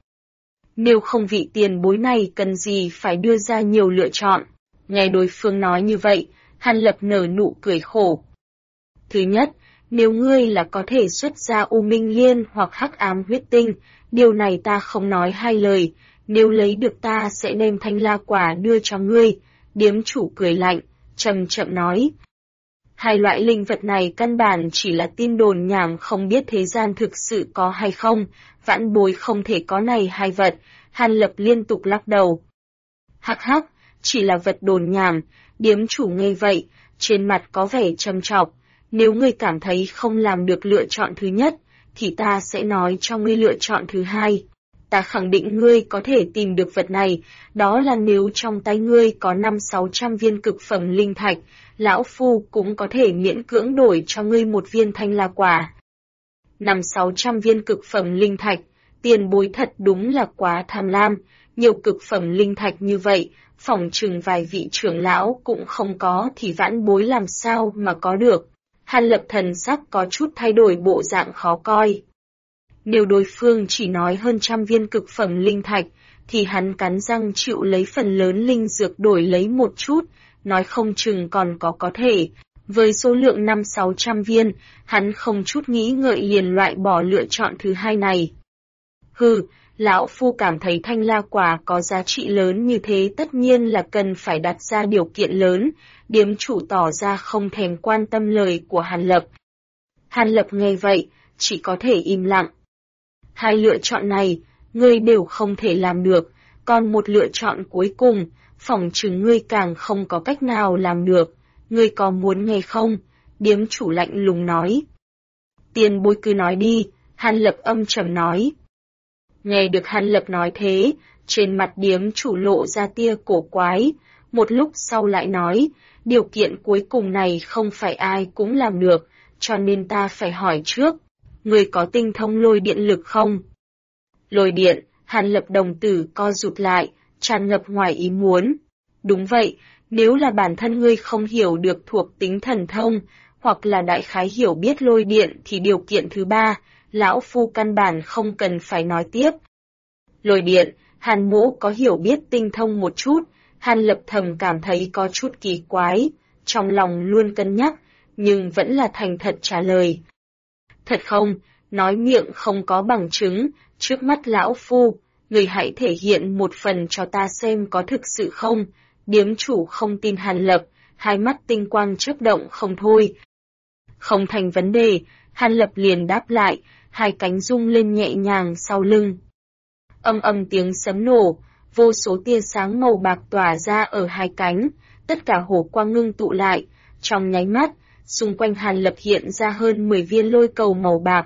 Nếu không vị tiền bối này cần gì phải đưa ra nhiều lựa chọn. Nghe đối phương nói như vậy, Hàn Lập nở nụ cười khổ. Thứ nhất, nếu ngươi là có thể xuất ra U Minh Liên hoặc Hắc Ám Huyết Tinh, điều này ta không nói hai lời, nếu lấy được ta sẽ đem thanh la quả đưa cho ngươi, điếm chủ cười lạnh, chậm chậm nói. Hai loại linh vật này căn bản chỉ là tin đồn nhảm không biết thế gian thực sự có hay không, Vãn Bối không thể có này hai vật, Hàn Lập liên tục lắc đầu. Hắc hắc, chỉ là vật đồn nhảm, điếm chủ nghe vậy, trên mặt có vẻ trầm trọng, nếu ngươi cảm thấy không làm được lựa chọn thứ nhất, thì ta sẽ nói cho ngươi lựa chọn thứ hai. Ta khẳng định ngươi có thể tìm được vật này, đó là nếu trong tay ngươi có 500-600 viên cực phẩm linh thạch, lão phu cũng có thể miễn cưỡng đổi cho ngươi một viên thanh la quả. 500-600 viên cực phẩm linh thạch, tiền bối thật đúng là quá tham lam, nhiều cực phẩm linh thạch như vậy, phỏng chừng vài vị trưởng lão cũng không có thì Vãn Bối làm sao mà có được. Hàn Lập thần sắc có chút thay đổi bộ dạng khó coi. Nếu đối phương chỉ nói hơn 100 viên cực phẩm linh thạch, thì hắn cắn răng chịu lấy phần lớn linh dược đổi lấy một chút, nói không chừng còn có thể. Với số lượng 500-600 viên, hắn không chút nghĩ ngợi liền loại bỏ lựa chọn thứ hai này. Hừ, lão phu cảm thấy thanh la quả có giá trị lớn như thế tất nhiên là cần phải đặt ra điều kiện lớn, điếm chủ tỏ ra không thèm quan tâm lời của Hàn Lập. Hàn Lập nghe vậy, chỉ có thể im lặng. Hai lựa chọn này, ngươi đều không thể làm được, còn một lựa chọn cuối cùng, phỏng chừng ngươi càng không có cách nào làm được, ngươi có muốn nghe không? Điếm chủ lạnh lùng nói. Tiền bối cứ nói đi, Hàn Lập âm trầm nói. Nghe được Hàn Lập nói thế, trên mặt điếm chủ lộ ra tia cổ quái, một lúc sau lại nói, điều kiện cuối cùng này không phải ai cũng làm được, cho nên ta phải hỏi trước, người có tinh thông lôi điện lực không? Lôi điện, Hàn Lập đồng tử co rụt lại, tràn ngập ngoài ý muốn. Đúng vậy, nếu là bản thân ngươi không hiểu được thuộc tính thần thông, hoặc là đại khái hiểu biết lôi điện thì điều kiện thứ ba, lão phu căn bản không cần phải nói tiếp. Lôi điện, Hàn Mỗ có hiểu biết tinh thông một chút, Hàn Lập thầm cảm thấy có chút kỳ quái, trong lòng luôn cân nhắc, nhưng vẫn là thành thật trả lời. Thật không, nói miệng không có bằng chứng, trước mắt lão phu, người hãy thể hiện một phần cho ta xem có thực sự không, điếm chủ không tin Hàn Lập, hai mắt tinh quang chớp động không thôi. Không thành vấn đề, Hàn Lập liền đáp lại, hai cánh rung lên nhẹ nhàng sau lưng. Âm âm tiếng sấm nổ, vô số tia sáng màu bạc tỏa ra ở hai cánh, tất cả hổ quang ngưng tụ lại, trong nháy mắt, xung quanh Hàn Lập hiện ra hơn 10 viên lôi cầu màu bạc.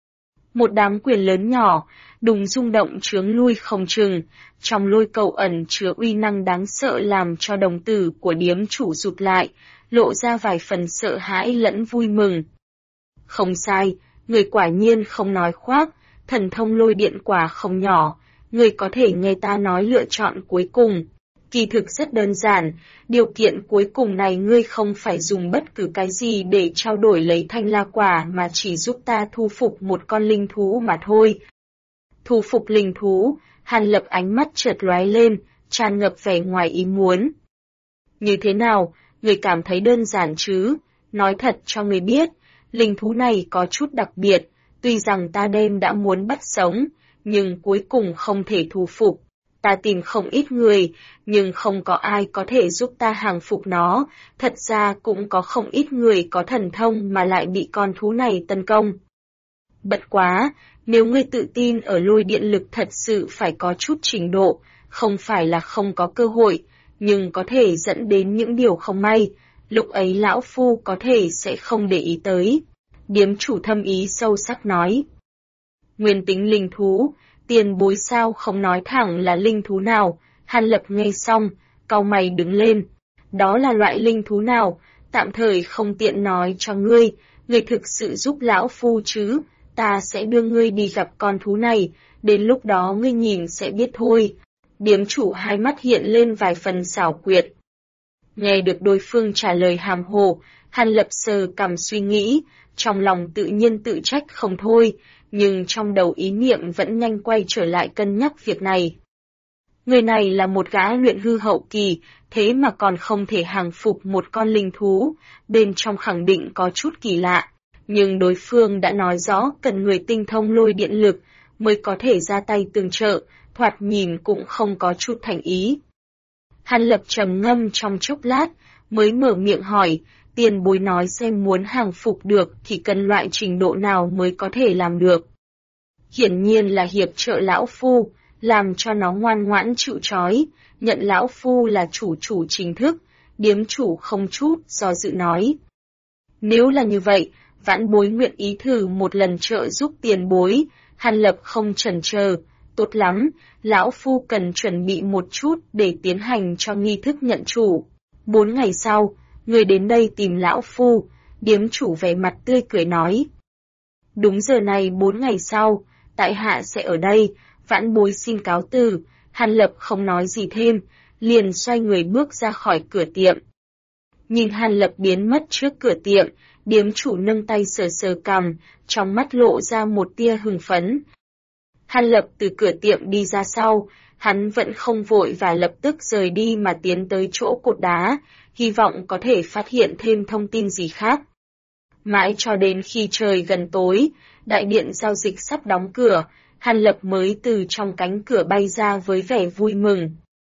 Một đám quyền lớn nhỏ, đùng rung động chướng lui không chừng, trong lôi cầu ẩn chứa uy năng đáng sợ làm cho đồng tử của điếm chủ rụt lại, lộ ra vài phần sợ hãi lẫn vui mừng. Không sai, người quả nhiên không nói khoác, thần thông lôi điện quả không nhỏ, người có thể nghe ta nói lựa chọn cuối cùng. Kỳ thực rất đơn giản, điều kiện cuối cùng này ngươi không phải dùng bất cứ cái gì để trao đổi lấy thanh la quả mà chỉ giúp ta thu phục một con linh thú mà thôi. Thu phục linh thú, Hàn Lập ánh mắt chợt lóe lên, tràn ngập vẻ ngoài ý muốn. Như thế nào, người cảm thấy đơn giản chứ? Nói thật cho người biết, linh thú này có chút đặc biệt, tuy rằng ta đêm đã muốn bắt sống, nhưng cuối cùng không thể thu phục. Ta tìm không ít người, nhưng không có ai có thể giúp ta hàng phục nó, thật ra cũng có không ít người có thần thông mà lại bị con thú này tấn công. Bất quá, nếu ngươi tự tin ở lôi điện lực thật sự phải có chút trình độ, không phải là không có cơ hội, nhưng có thể dẫn đến những điều không may, lúc ấy lão phu có thể sẽ không để ý tới. Điếm chủ thâm ý sâu sắc nói. Nguyên tính linh thú, tiền bối sao không nói thẳng là linh thú nào? Hàn Lập nghe xong, cau mày đứng lên. Đó là loại linh thú nào? Tạm thời không tiện nói cho ngươi, ngươi thực sự giúp lão phu chứ? Ta sẽ đưa ngươi đi gặp con thú này, đến lúc đó ngươi nhìn sẽ biết thôi. Điếm chủ hai mắt hiện lên vài phần xảo quyệt. Nghe được đối phương trả lời hàm hồ, Hàn Lập sờ cằm suy nghĩ, trong lòng tự nhiên tự trách không thôi, nhưng trong đầu ý niệm vẫn nhanh quay trở lại cân nhắc việc này. Người này là một gã luyện hư hậu kỳ, thế mà còn không thể hàng phục một con linh thú, bên trong khẳng định có chút kỳ lạ. Nhưng đối phương đã nói rõ cần người tinh thông lôi điện lực mới có thể ra tay tương trợ, thoạt nhìn cũng không có chút thành ý. Hàn Lập trầm ngâm trong chốc lát, mới mở miệng hỏi, tiền bối nói xem muốn hàng phục được thì cần loại trình độ nào mới có thể làm được. Hiển nhiên là hiệp trợ lão phu, làm cho nó ngoan ngoãn chịu trói, nhận lão phu là chủ chính thức, điếm chủ không chút do dự nói. Nếu là như vậy, vãn bối nguyện ý thử một lần trợ giúp tiền bối. Hàn Lập không chần chờ, tốt lắm, lão phu cần chuẩn bị một chút để tiến hành cho nghi thức nhận chủ. 4 ngày sau, người đến đây tìm lão phu, điếm chủ vẻ mặt tươi cười nói. Đúng giờ này 4 ngày sau, tại hạ sẽ ở đây, vãn bối xin cáo từ. Hàn Lập không nói gì thêm, liền xoay người bước ra khỏi cửa tiệm. Nhìn Hàn Lập biến mất trước cửa tiệm, điếm chủ nâng tay sờ sờ cằm, trong mắt lộ ra một tia hưng phấn. Hàn Lập từ cửa tiệm đi ra sau, hắn vẫn không vội và lập tức rời đi mà tiến tới chỗ cột đá, hy vọng có thể phát hiện thêm thông tin gì khác. Mãi cho đến khi trời gần tối, đại điện giao dịch sắp đóng cửa, Hàn Lập mới từ trong cánh cửa bay ra với vẻ vui mừng.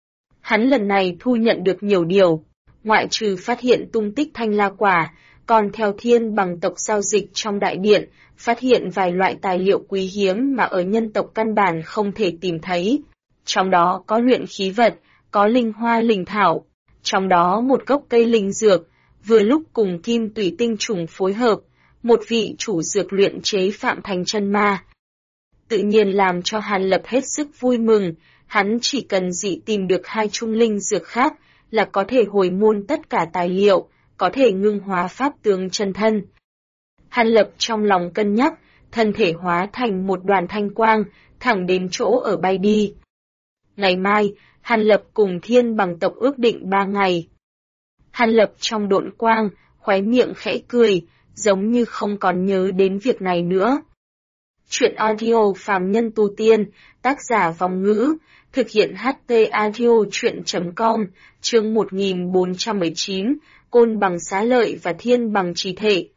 Hắn lần này thu nhận được nhiều điều, ngoại trừ phát hiện tung tích thanh la quả, còn theo thiên bằng tộc giao dịch trong đại điện, phát hiện vài loại tài liệu quý hiếm mà ở nhân tộc căn bản không thể tìm thấy. Trong đó có luyện khí vật, có linh hoa linh thảo, trong đó một gốc cây linh dược, vừa lúc cùng kim tủy tinh trùng phối hợp, một vị chủ dược luyện chế phạm thành chân ma. Tự nhiên làm cho Hàn Lập hết sức vui mừng, hắn chỉ cần dị tìm được 2 trung linh dược khác là có thể hồi môn tất cả tài liệu, có thể ngưng hóa pháp tướng chân thân. Hàn Lập trong lòng cân nhắc, thân thể hóa thành một đoàn thanh quang, thẳng đến chỗ ở bay đi. Ngày mai, Hàn Lập cùng thiên bằng tộc ước định 3 ngày. Hàn Lập trong độn quang, khóe miệng khẽ cười, giống như không còn nhớ đến việc này nữa. Chuyện audio phàm nhân tu tiên, tác giả Vòng Ngữ, thực hiện HT audio chuyện.com, chương 1419, Côn Bằng Xá Lợi và Thiên Bằng Trì Thể.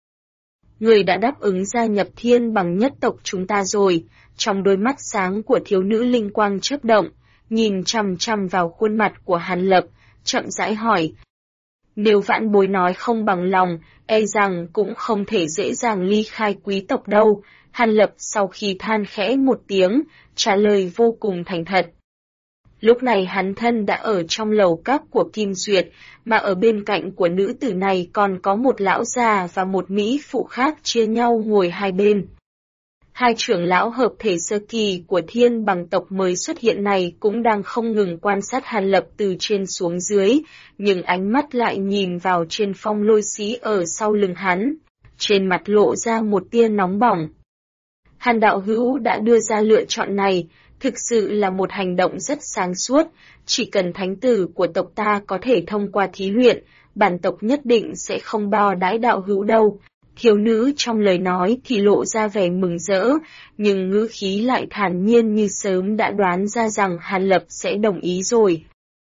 Người đã đáp ứng gia nhập Thiên Bằng nhất tộc chúng ta rồi, trong đôi mắt sáng của thiếu nữ linh quang chớp động, nhìn chằm chằm vào khuôn mặt của Hàn Lập, chậm rãi hỏi. Nếu vãn bối nói không bằng lòng, e rằng cũng không thể dễ dàng ly khai quý tộc đâu. Hàn Lập sau khi than khẽ một tiếng, trả lời vô cùng thành thật. Lúc này hắn thân đã ở trong lầu các của Kim Duyệt, mà ở bên cạnh của nữ tử này còn có một lão già và một mỹ phụ khác chia nhau ngồi hai bên. Hai trưởng lão hợp thể sơ kỳ của Thiên Bằng tộc mới xuất hiện này cũng đang không ngừng quan sát Hàn Lập từ trên xuống dưới, nhưng ánh mắt lại nhìn vào trên Phong Lôi Sĩ ở sau lưng hắn. Trên mặt lộ ra một tia nóng bỏng. Hàn đạo hữu đã đưa ra lựa chọn này, thực sự là một hành động rất sáng suốt, chỉ cần thánh tử của tộc ta có thể thông qua thí luyện, bản tộc nhất định sẽ không bao đãi đạo hữu đâu. Thiếu nữ trong lời nói thì lộ ra vẻ mừng rỡ, nhưng ngữ khí lại thản nhiên như sớm đã đoán ra rằng Hàn Lập sẽ đồng ý rồi.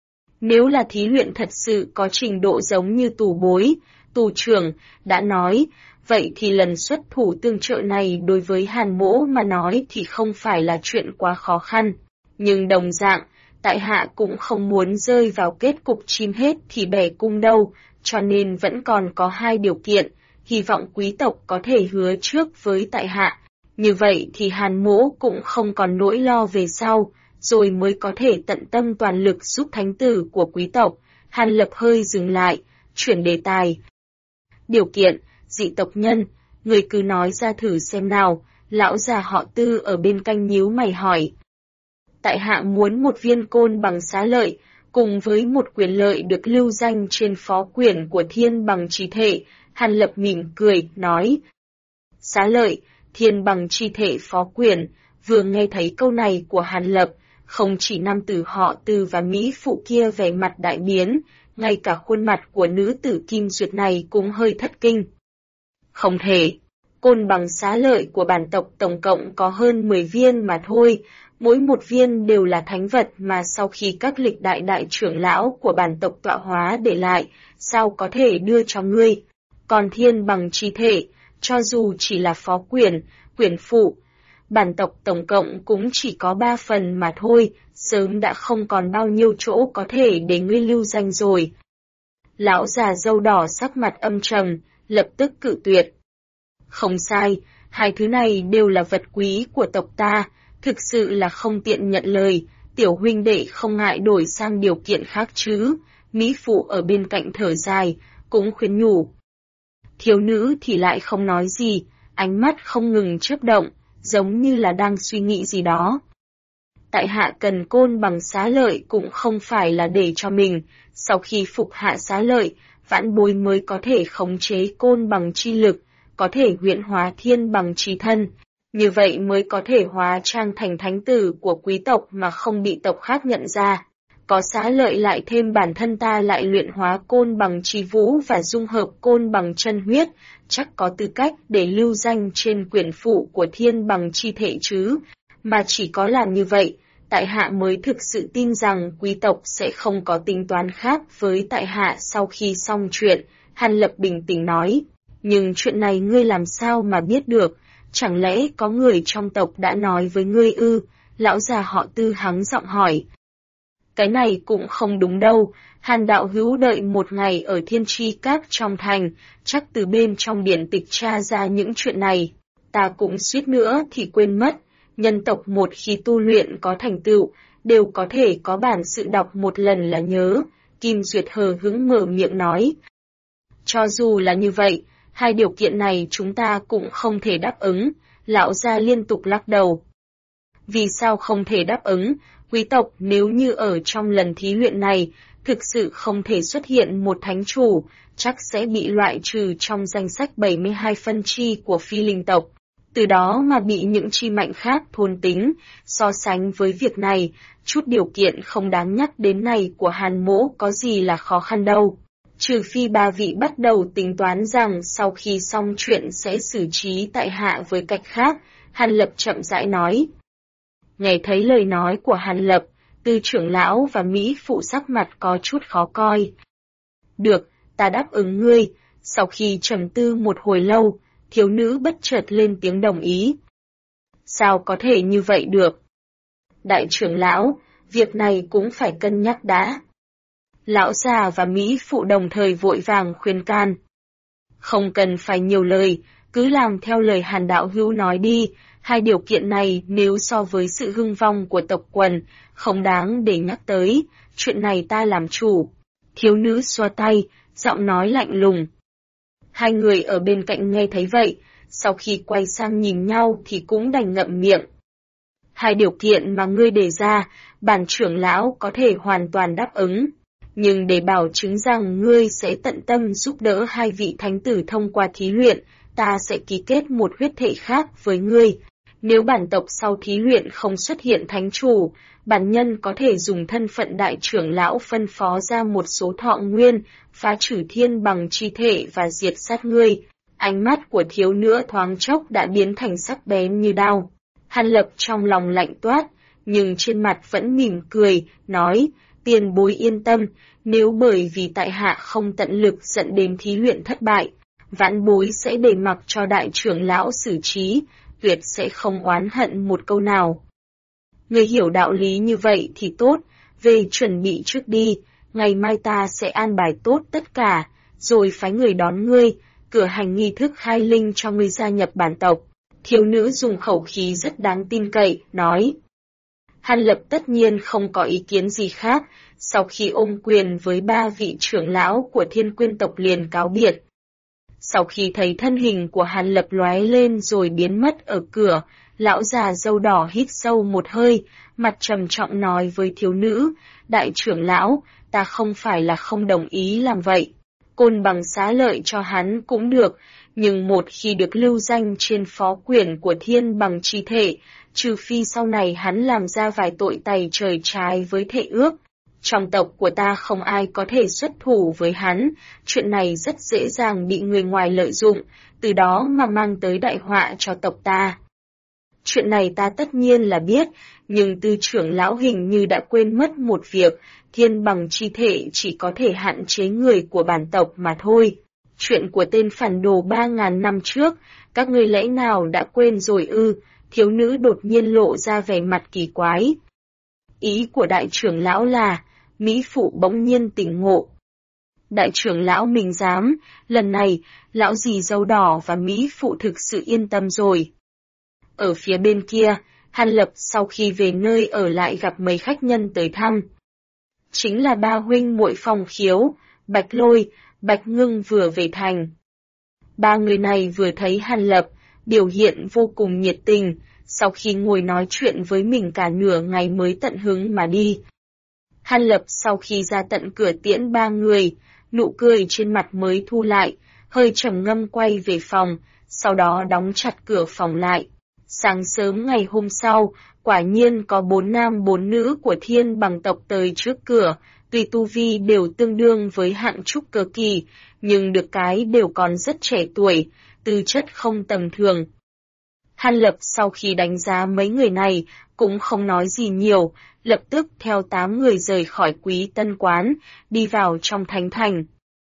Nếu là thí luyện thật sự có trình độ giống như tù bối, tù trưởng đã nói, vậy thì lần xuất thủ tương trợ này đối với Hàn Mỗ mà nói thì không phải là chuyện quá khó khăn. Nhưng đồng dạng, tại hạ cũng không muốn rơi vào kết cục chim hết thì bẻ cung đâu, cho nên vẫn còn có hai điều kiện, hy vọng quý tộc có thể hứa trước với tại hạ. Như vậy thì Hàn Mỗ cũng không còn nỗi lo về sau, rồi mới có thể tận tâm toàn lực giúp thánh tử của quý tộc. Hàn Lập hơi dừng lại, chuyển đề tài. Điều kiện, dị tộc nhân, người cứ nói ra thử xem nào, lão già họ Tư ở bên cạnh nhíu mày hỏi. Tại hạ muốn một viên côn bằng xá lợi, cùng với một quyền lợi được lưu danh trên phó quyển của Thiên Bằng chi thể. Hàn Lập mỉm cười, nói. Xá lợi, Thiên Bằng chi thể phó quyển, vừa nghe thấy câu này của Hàn Lập, không chỉ nam tử họ Tư và mỹ phụ kia vẻ mặt đại biến, ngay cả khuôn mặt của nữ tử Kim Duyệt này cũng hơi thất kinh. Không thể, côn bằng xá lợi của bản tộc tổng cộng có hơn 10 viên mà thôi, mỗi một viên đều là thánh vật mà sau khi các lịch đại trưởng lão của bản tộc tọa hóa để lại, sao có thể đưa cho ngươi. Còn Thiên Bằng chi thể, cho dù chỉ là phó quyển, quyển phụ, bản tộc tổng cộng cũng chỉ có 3 phần mà thôi, sớm đã không còn bao nhiêu chỗ có thể để ngươi lưu danh rồi. Lão già râu đỏ sắc mặt âm trầm, lập tức cự tuyệt. Không sai, hai thứ này đều là vật quý của tộc ta, thực sự là không tiện nhận lời, tiểu huynh đệ không ngại đổi sang điều kiện khác chứ. Mỹ phụ ở bên cạnh thở dài, cũng khuyên nhủ. Thiếu nữ thì lại không nói gì, ánh mắt không ngừng chớp động, giống như là đang suy nghĩ gì đó. Tại hạ cần côn bằng xá lợi cũng không phải là để cho mình, sau khi phục hạ xá lợi, vãn bối mới có thể khống chế côn bằng chi lực, có thể huyễn hóa thiên bằng chi thân. Như vậy mới có thể hóa trang thành thánh tử của quý tộc mà không bị tộc khác nhận ra. Có xá lợi lại thêm bản thân ta lại luyện hóa côn bằng chi vũ và dung hợp côn bằng chân huyết, chắc có tư cách để lưu danh trên quyển phụ của Thiên Bằng chi thể chứ. Mà chỉ có làm như vậy, tại hạ mới thực sự tin rằng quý tộc sẽ không có tính toán khác với tại hạ sau khi xong chuyện. Hàn Lập bình tĩnh nói. Nhưng chuyện này ngươi làm sao mà biết được, chẳng lẽ có người trong tộc đã nói với ngươi ư? Lão già họ Tư hắng giọng hỏi. Cái này cũng không đúng đâu, Hàn đạo hữu đợi một ngày ở Thiên Tri Các trong thành, chắc từ bên trong điển tịch tra ra những chuyện này. Ta cũng suýt nữa thì quên mất, nhân tộc một khi tu luyện có thành tựu, đều có thể có bản sự đọc một lần là nhớ. Kim Duyệt hờ hững mở miệng nói. Cho dù là như vậy, hai điều kiện này chúng ta cũng không thể đáp ứng, lão gia liên tục lắc đầu. Vì sao không thể đáp ứng? Quý tộc nếu như ở trong lần thí luyện này, thực sự không thể xuất hiện một thánh chủ, chắc sẽ bị loại trừ trong danh sách 72 phân chi của phi linh tộc. Từ đó mà bị những chi mạnh khác thôn tính, so sánh với việc này, chút điều kiện không đáng nhắc đến này của Hàn Mỗ có gì là khó khăn đâu. Trừ phi ba vị bắt đầu tính toán rằng sau khi xong chuyện sẽ xử trí tại hạ với cách khác, Hàn Lập chậm rãi nói. Nghe thấy lời nói của Hàn Lập, Tư trưởng lão và Mỹ phụ sắc mặt có chút khó coi. Được, ta đáp ứng ngươi. Sau khi trầm tư một hồi lâu, thiếu nữ bất chợt lên tiếng đồng ý. Sao có thể như vậy được? Đại trưởng lão, việc này cũng phải cân nhắc đã. Lão già và Mỹ phụ đồng thời vội vàng khuyên can. Không cần phải nhiều lời, cứ làm theo lời Hàn đạo hữu nói đi, hai điều kiện này nếu so với sự hưng vong của tộc quần, không đáng để nhắc tới, chuyện này ta làm chủ. Thiếu nữ xoa tay, giọng nói lạnh lùng. Hai người ở bên cạnh nghe thấy vậy, sau khi quay sang nhìn nhau thì cũng đành ngậm miệng. Hai điều kiện mà ngươi đề ra, bản trưởng lão có thể hoàn toàn đáp ứng. Nhưng để bảo chứng rằng ngươi sẽ tận tâm giúp đỡ hai vị thánh tử thông qua thí luyện, ta sẽ ký kết một huyết thể khác với ngươi. Nếu bản tộc sau thí luyện không xuất hiện thánh chủ, bản nhân có thể dùng thân phận đại trưởng lão phân phó ra một số thọ nguyên, phá trừ thiên bằng chi thể và diệt sát ngươi. Ánh mắt của thiếu nữ thoáng chốc đã biến thành sắc bén như đao. Hàn Lập trong lòng lạnh toát, nhưng trên mặt vẫn mỉm cười, nói, tiền bối yên tâm, nếu bởi vì tại hạ không tận lực dẫn đến thí luyện thất bại, vãn bối sẽ để mặc cho đại trưởng lão xử trí, tuyệt sẽ không oán hận một câu nào. Người hiểu đạo lý như vậy thì tốt, về chuẩn bị trước đi, ngày mai ta sẽ an bài tốt tất cả, rồi phái người đón ngươi, cử hành nghi thức khai linh cho ngươi gia nhập bản tộc. Thiếu nữ dùng khẩu khí rất đáng tin cậy, nói. Hàn Lập tất nhiên không có ý kiến gì khác, sau khi ôm quyền với ba vị trưởng lão của Thiên Quyên tộc liền cáo biệt. Sau khi thấy thân hình của Hàn Lập lóe lên rồi biến mất ở cửa, lão già râu đỏ hít sâu một hơi, mặt trầm trọng nói với thiếu nữ, đại trưởng lão, ta không phải là không đồng ý làm vậy. Côn bằng xá lợi cho hắn cũng được, nhưng một khi được lưu danh trên phó quyển của thiên bằng chi thể, trừ phi sau này hắn làm ra vài tội tày trời trái với thệ ước. Trong tộc của ta không ai có thể xuất thủ với hắn, chuyện này rất dễ dàng bị người ngoài lợi dụng, từ đó mà mang tới đại họa cho tộc ta. Chuyện này ta tất nhiên là biết, nhưng tư trưởng lão hình như đã quên mất một việc, thiên bằng chi thể chỉ có thể hạn chế người của bản tộc mà thôi. Chuyện của tên phản đồ 3.000 năm trước, các ngươi lẽ nào đã quên rồi ư? Thiếu nữ đột nhiên lộ ra vẻ mặt kỳ quái. Ý của đại trưởng lão là, Mỹ Phụ bỗng nhiên tỉnh ngộ. Đại trưởng lão mình dám, lần này, lão dì dâu đỏ và Mỹ Phụ thực sự yên tâm rồi. Ở phía bên kia, Hàn Lập sau khi về nơi ở lại gặp mấy khách nhân tới thăm. Chính là ba huynh muội Phong Khiếu, Bạch Lôi, Bạch Ngưng vừa về thành. Ba người này vừa thấy Hàn Lập, biểu hiện vô cùng nhiệt tình, sau khi ngồi nói chuyện với mình cả nửa ngày mới tận hứng mà đi. Hàn Lập sau khi ra tận cửa tiễn ba người, nụ cười trên mặt mới thu lại, hơi trầm ngâm quay về phòng, sau đó đóng chặt cửa phòng lại. Sáng sớm ngày hôm sau, quả nhiên có 4 nam 4 nữ của thiên bằng tộc tới trước cửa, tuy tu vi đều tương đương với hạng trúc cơ kỳ, nhưng được cái đều còn rất trẻ tuổi, tư chất không tầm thường. Hàn Lập sau khi đánh giá mấy người này, cũng không nói gì nhiều, lập tức theo 8 người rời khỏi Quý Tân Quán, đi vào trong thánh thành.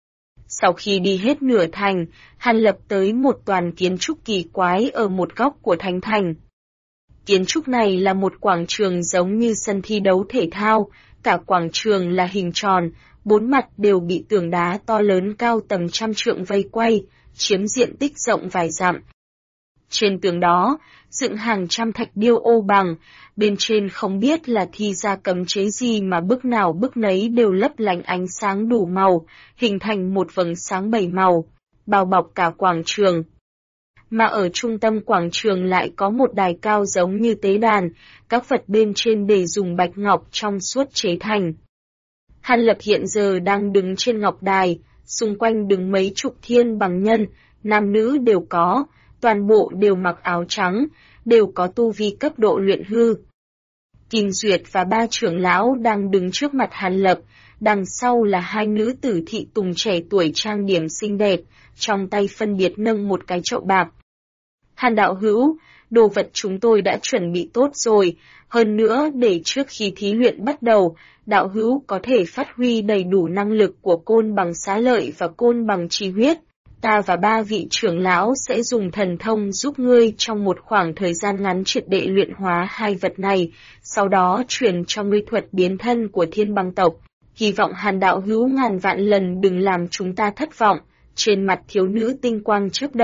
Sau khi đi hết nửa thành, Hàn Lập tới một toàn kiến trúc kỳ quái ở một góc của thánh thành. Kiến trúc này là một quảng trường giống như sân thi đấu thể thao, cả quảng trường là hình tròn, bốn mặt đều bị tường đá to lớn cao tầm trăm trượng vây quay, chiếm diện tích rộng vài dặm. Trên tường đó, dựng hàng trăm thạch điêu ô bằng, bên trên không biết là thi ra cấm chế gì mà bức nào bức nấy đều lấp lánh ánh sáng đủ màu, hình thành một vầng sáng 7 màu, bao bọc cả quảng trường. Mà ở trung tâm quảng trường lại có một đài cao giống như tế đàn, các vật bên trên đều dùng bạch ngọc trong suốt chế thành. Hàn Lập hiện giờ đang đứng trên ngọc đài, xung quanh đứng mấy chục thiên bằng nhân, nam nữ đều có, toàn bộ đều mặc áo trắng, đều có tu vi cấp độ luyện hư. Kim Duyệt và ba trưởng lão đang đứng trước mặt Hàn Lập, đằng sau là hai nữ tử thị tùng trẻ tuổi trang điểm xinh đẹp, trong tay phân biệt nâng một cái chậu bạc. Hàn đạo hữu, đồ vật chúng tôi đã chuẩn bị tốt rồi, hơn nữa để trước khi thí luyện bắt đầu, đạo hữu có thể phát huy đầy đủ năng lực của côn bằng xá lợi và côn bằng chi huyết. Ta và ba vị trưởng lão sẽ dùng thần thông giúp ngươi trong một khoảng thời gian ngắn triệt để luyện hóa hai vật này, sau đó truyền cho ngươi thuật biến thân của thiên băng tộc. Hy vọng Hàn đạo hữu ngàn vạn lần đừng làm chúng ta thất vọng. Trên mặt thiếu nữ tinh quang chớp động,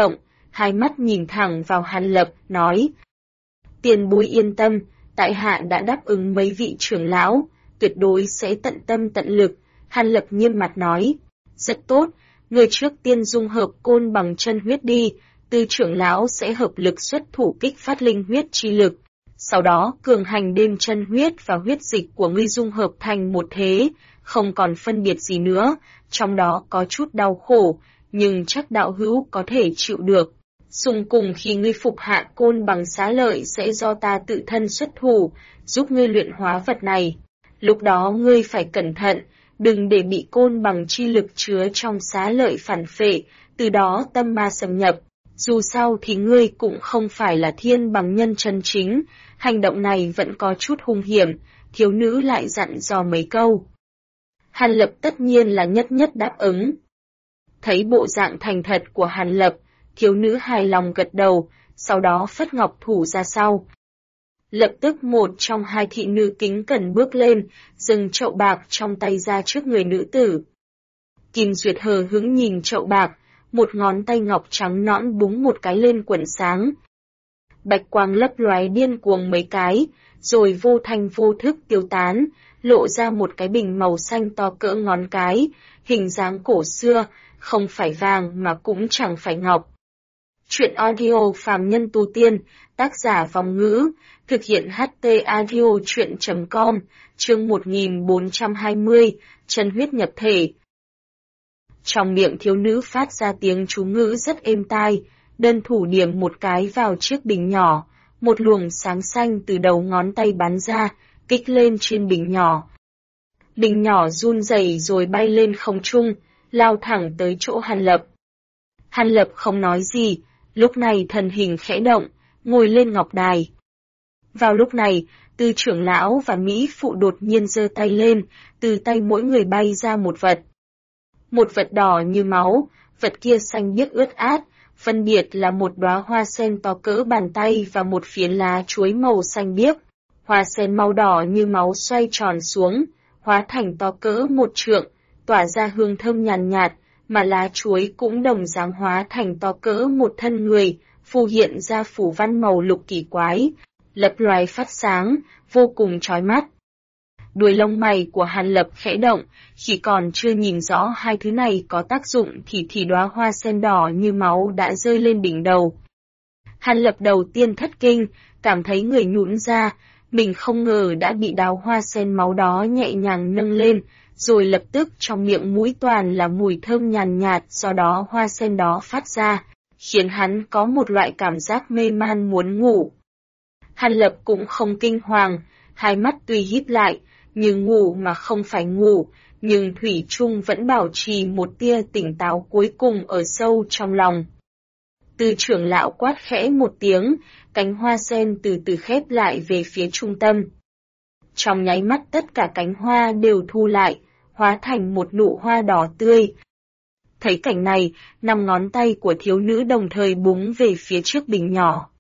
hai mắt nhìn thẳng vào Hàn Lập, nói: Tiền bối yên tâm, tại hạ đã đáp ứng mấy vị trưởng lão, tuyệt đối sẽ tận tâm tận lực. Hàn Lập nghiêm mặt nói: Rất tốt, người trước tiên dung hợp côn bằng chân huyết đi, Tư trưởng lão sẽ hợp lực xuất thủ kích phát linh huyết chi lực. Sau đó cường hành đêm chân huyết và huyết dịch của ngươi dung hợp thành một thế, không còn phân biệt gì nữa, trong đó có chút đau khổ, nhưng chắc đạo hữu có thể chịu được. Xung cùng khi ngươi phục hạ côn bằng xá lợi sẽ do ta tự thân xuất thủ, giúp ngươi luyện hóa vật này. Lúc đó ngươi phải cẩn thận, đừng để bị côn bằng chi lực chứa trong xá lợi phản phệ, từ đó tâm ma xâm nhập. Dù sao thì ngươi cũng không phải là thiên bằng nhân chân chính, hành động này vẫn có chút hung hiểm, thiếu nữ lại dặn dò mấy câu. Hàn Lập tất nhiên là nhất nhất đáp ứng. Thấy bộ dạng thành thật của Hàn Lập, thiếu nữ hài lòng gật đầu, sau đó phất ngọc thủ ra sau. Lập tức một trong hai thị nữ kính cẩn bước lên, dừng chậu bạc trong tay ra trước người nữ tử. Kim Duyệt hờ hững nhìn chậu bạc, một ngón tay ngọc trắng nõn búng một cái lên quần sáng. Bạch quang lấp lóe điên cuồng mấy cái, rồi vô thanh vô thức tiêu tán, lộ ra một cái bình màu xanh to cỡ ngón cái, hình dáng cổ xưa, không phải vàng mà cũng chẳng phải ngọc. Chuyện audio phàm nhân tu tiên, tác giả Vong Ngữ, thực hiện HT audio chuyện.com, chương 1420, chân huyết nhập thể. Trong miệng thiếu nữ phát ra tiếng chú ngữ rất êm tai, đơn thủ điểm một cái vào chiếc bình nhỏ, một luồng sáng xanh từ đầu ngón tay bắn ra, kích lên trên bình nhỏ. Bình nhỏ run rẩy rồi bay lên không trung, lao thẳng tới chỗ Hàn Lập. Hàn Lập không nói gì, lúc này thần hình khẽ động, ngồi lên ngọc đài. Vào lúc này, Tư trưởng lão và Mỹ phụ đột nhiên giơ tay lên, từ tay mỗi người bay ra một vật. Một vật đỏ như máu, vật kia xanh biếc ướt át, phân biệt là một đóa hoa sen to cỡ bàn tay và một phiến lá chuối màu xanh biếc. Hoa sen màu đỏ như máu xoay tròn xuống, hóa thành to cỡ một trượng, tỏa ra hương thơm nhàn nhạt, mà lá chuối cũng đồng dáng hóa thành to cỡ một thân người, phù hiện ra phủ văn màu lục kỳ quái, lập loài phát sáng, vô cùng chói mắt. Đuôi lông mày của Hàn Lập khẽ động, chỉ còn chưa nhìn rõ hai thứ này có tác dụng thì đóa hoa sen đỏ như máu đã rơi lên đỉnh đầu. Hàn Lập đầu tiên thất kinh, cảm thấy người nhũn ra, mình không ngờ đã bị đóa hoa sen máu đó nhẹ nhàng nâng lên, rồi lập tức trong miệng mũi toàn là mùi thơm nhàn nhạt do đó hoa sen đó phát ra, khiến hắn có một loại cảm giác mê man muốn ngủ. Hàn Lập cũng không kinh hoàng, hai mắt tuy híp lại, nhưng ngủ mà không phải ngủ, nhưng thủy chung vẫn bảo trì một tia tỉnh táo cuối cùng ở sâu trong lòng. Tư trưởng lão quát khẽ một tiếng, cánh hoa sen từ từ khép lại về phía trung tâm. Trong nháy mắt tất cả cánh hoa đều thu lại, hóa thành một nụ hoa đỏ tươi. Thấy cảnh này, 5 ngón tay của thiếu nữ đồng thời búng về phía trước bình nhỏ.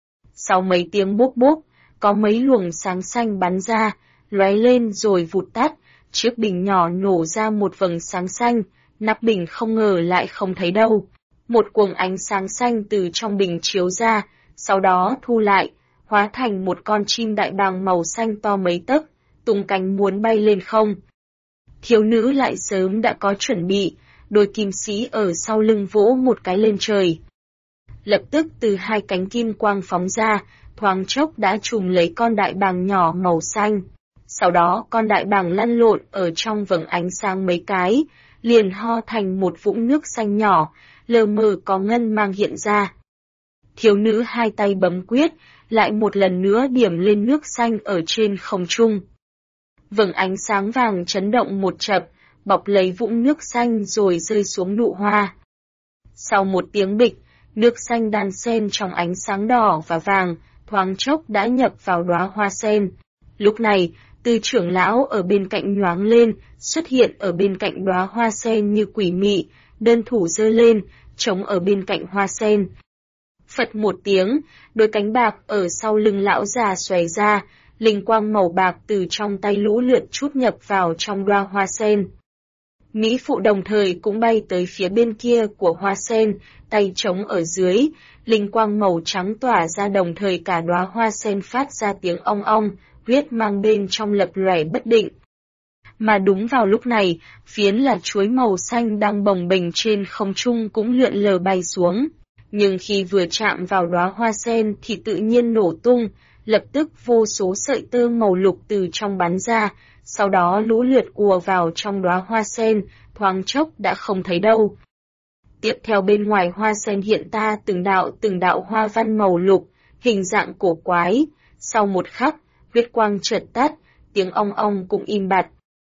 Sau mấy tiếng bốp bốp, có mấy luồng sáng xanh bắn ra, lóe lên rồi vụt tắt, chiếc bình nhỏ nổ ra một vầng sáng xanh, nắp bình không ngờ lại không thấy đâu. Một cuồng ánh sáng xanh từ trong bình chiếu ra, sau đó thu lại, hóa thành một con chim đại bàng màu xanh to mấy tấc, tung cánh muốn bay lên không. Thiếu nữ lại sớm đã có chuẩn bị, đôi kim sĩ ở sau lưng vỗ một cái lên trời. Lập tức từ hai cánh kim quang phóng ra, thoáng chốc đã trùm lấy con đại bàng nhỏ màu xanh. Sau đó con đại bàng lăn lộn ở trong vầng ánh sáng mấy cái, liền ho thành một vũng nước xanh nhỏ, lờ mờ có ngân mang hiện ra. Thiếu nữ hai tay bấm quyết, lại một lần nữa điểm lên nước xanh ở trên không trung. Vầng ánh sáng vàng chấn động một chập, bọc lấy vũng nước xanh rồi rơi xuống nụ hoa. Sau một tiếng bịch, nước xanh đan xen trong ánh sáng đỏ và vàng, thoáng chốc đã nhập vào đóa hoa sen. Lúc này, Tư trưởng lão ở bên cạnh nhoáng lên, xuất hiện ở bên cạnh đóa hoa sen như quỷ mị, đơn thủ giơ lên, chống ở bên cạnh hoa sen. Phật một tiếng, đôi cánh bạc ở sau lưng lão già xòe ra, linh quang màu bạc từ trong tay lũ lượn chút nhập vào trong đóa hoa sen. Mỹ phụ đồng thời cũng bay tới phía bên kia của hoa sen, tay trống ở dưới, linh quang màu trắng tỏa ra đồng thời cả đóa hoa sen phát ra tiếng ong ong, huyết mang bên trong lập lòe bất định. Mà đúng vào lúc này, phiến là chuối màu xanh đang bồng bềnh trên không trung cũng lượn lờ bay xuống. Nhưng khi vừa chạm vào đóa hoa sen thì tự nhiên nổ tung, lập tức vô số sợi tơ màu lục từ trong bắn ra, sau đó lũ lượt ùa vào trong đóa hoa sen, thoáng chốc đã không thấy đâu. Tiếp theo bên ngoài hoa sen hiện ra từng đạo hoa văn màu lục, hình dạng cổ quái. Sau một khắc, huyết quang chợt tắt, tiếng ong ong cũng im bặt.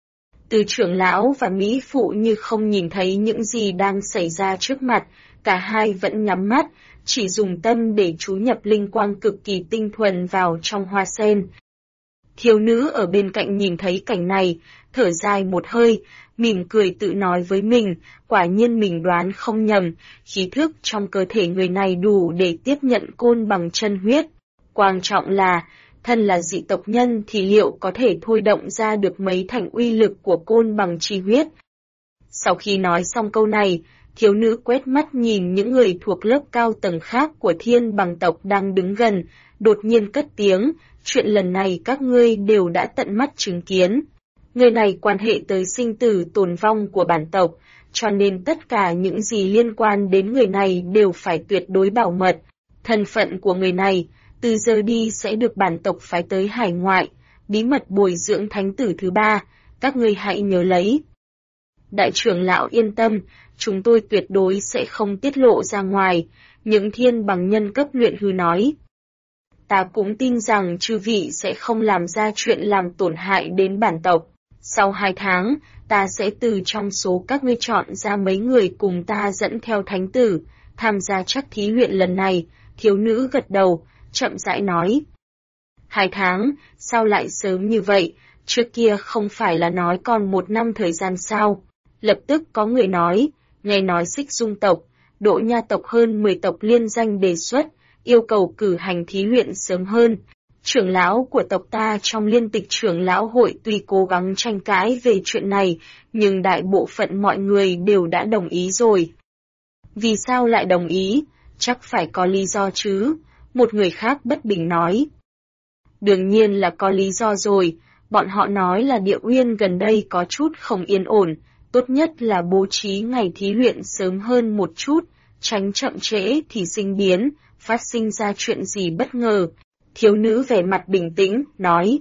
Từ trưởng lão và Mỹ phụ như không nhìn thấy những gì đang xảy ra trước mặt, cả hai vẫn nhắm mắt, chỉ dùng tâm để chú nhập linh quang cực kỳ tinh thuần vào trong hoa sen. Thiếu nữ ở bên cạnh nhìn thấy cảnh này, thở dài một hơi, mỉm cười tự nói với mình, quả nhiên mình đoán không nhầm, khí thức trong cơ thể người này đủ để tiếp nhận côn bằng chân huyết. Quan trọng là, thân là dị tộc nhân thì liệu có thể thôi động ra được mấy thành uy lực của côn bằng chi huyết. Sau khi nói xong câu này, thiếu nữ quét mắt nhìn những người thuộc lớp cao tầng khác của thiên bằng tộc đang đứng gần, đột nhiên cất tiếng, chuyện lần này các ngươi đều đã tận mắt chứng kiến. Người này quan hệ tới sinh tử tồn vong của bản tộc, cho nên tất cả những gì liên quan đến người này đều phải tuyệt đối bảo mật. Thân phận của người này, từ giờ đi sẽ được bản tộc phái tới hải ngoại, bí mật bồi dưỡng thánh tử thứ 3, các ngươi hãy nhớ lấy. Đại trưởng lão yên tâm, chúng tôi tuyệt đối sẽ không tiết lộ ra ngoài, những thiên bằng nhân cấp luyện hư nói. Ta cũng tin rằng chư vị sẽ không làm ra chuyện làm tổn hại đến bản tộc. Sau 2 tháng, ta sẽ từ trong số các ngươi chọn ra mấy người cùng ta dẫn theo thánh tử, tham gia chắc thí luyện lần này. Thiếu nữ gật đầu, chậm rãi nói. 2 tháng, sao lại sớm như vậy, trước kia không phải là nói còn 1 năm thời gian sao? Lập tức có người nói, nghe nói Xích Dung tộc, Độ Nha tộc hơn 10 tộc liên danh đề xuất, yêu cầu cử hành thí luyện sớm hơn. Trưởng lão của tộc ta trong liên tịch trưởng lão hội tuy cố gắng tranh cãi về chuyện này, nhưng đại bộ phận mọi người đều đã đồng ý rồi. Vì sao lại đồng ý? Chắc phải có lý do chứ, một người khác bất bình nói. Đương nhiên là có lý do rồi, bọn họ nói là Địa Uyên gần đây có chút không yên ổn, tốt nhất là bố trí ngày thí luyện sớm hơn một chút, tránh chậm trễ thì sinh biến, phát sinh ra chuyện gì bất ngờ. Thiếu nữ vẻ mặt bình tĩnh, nói.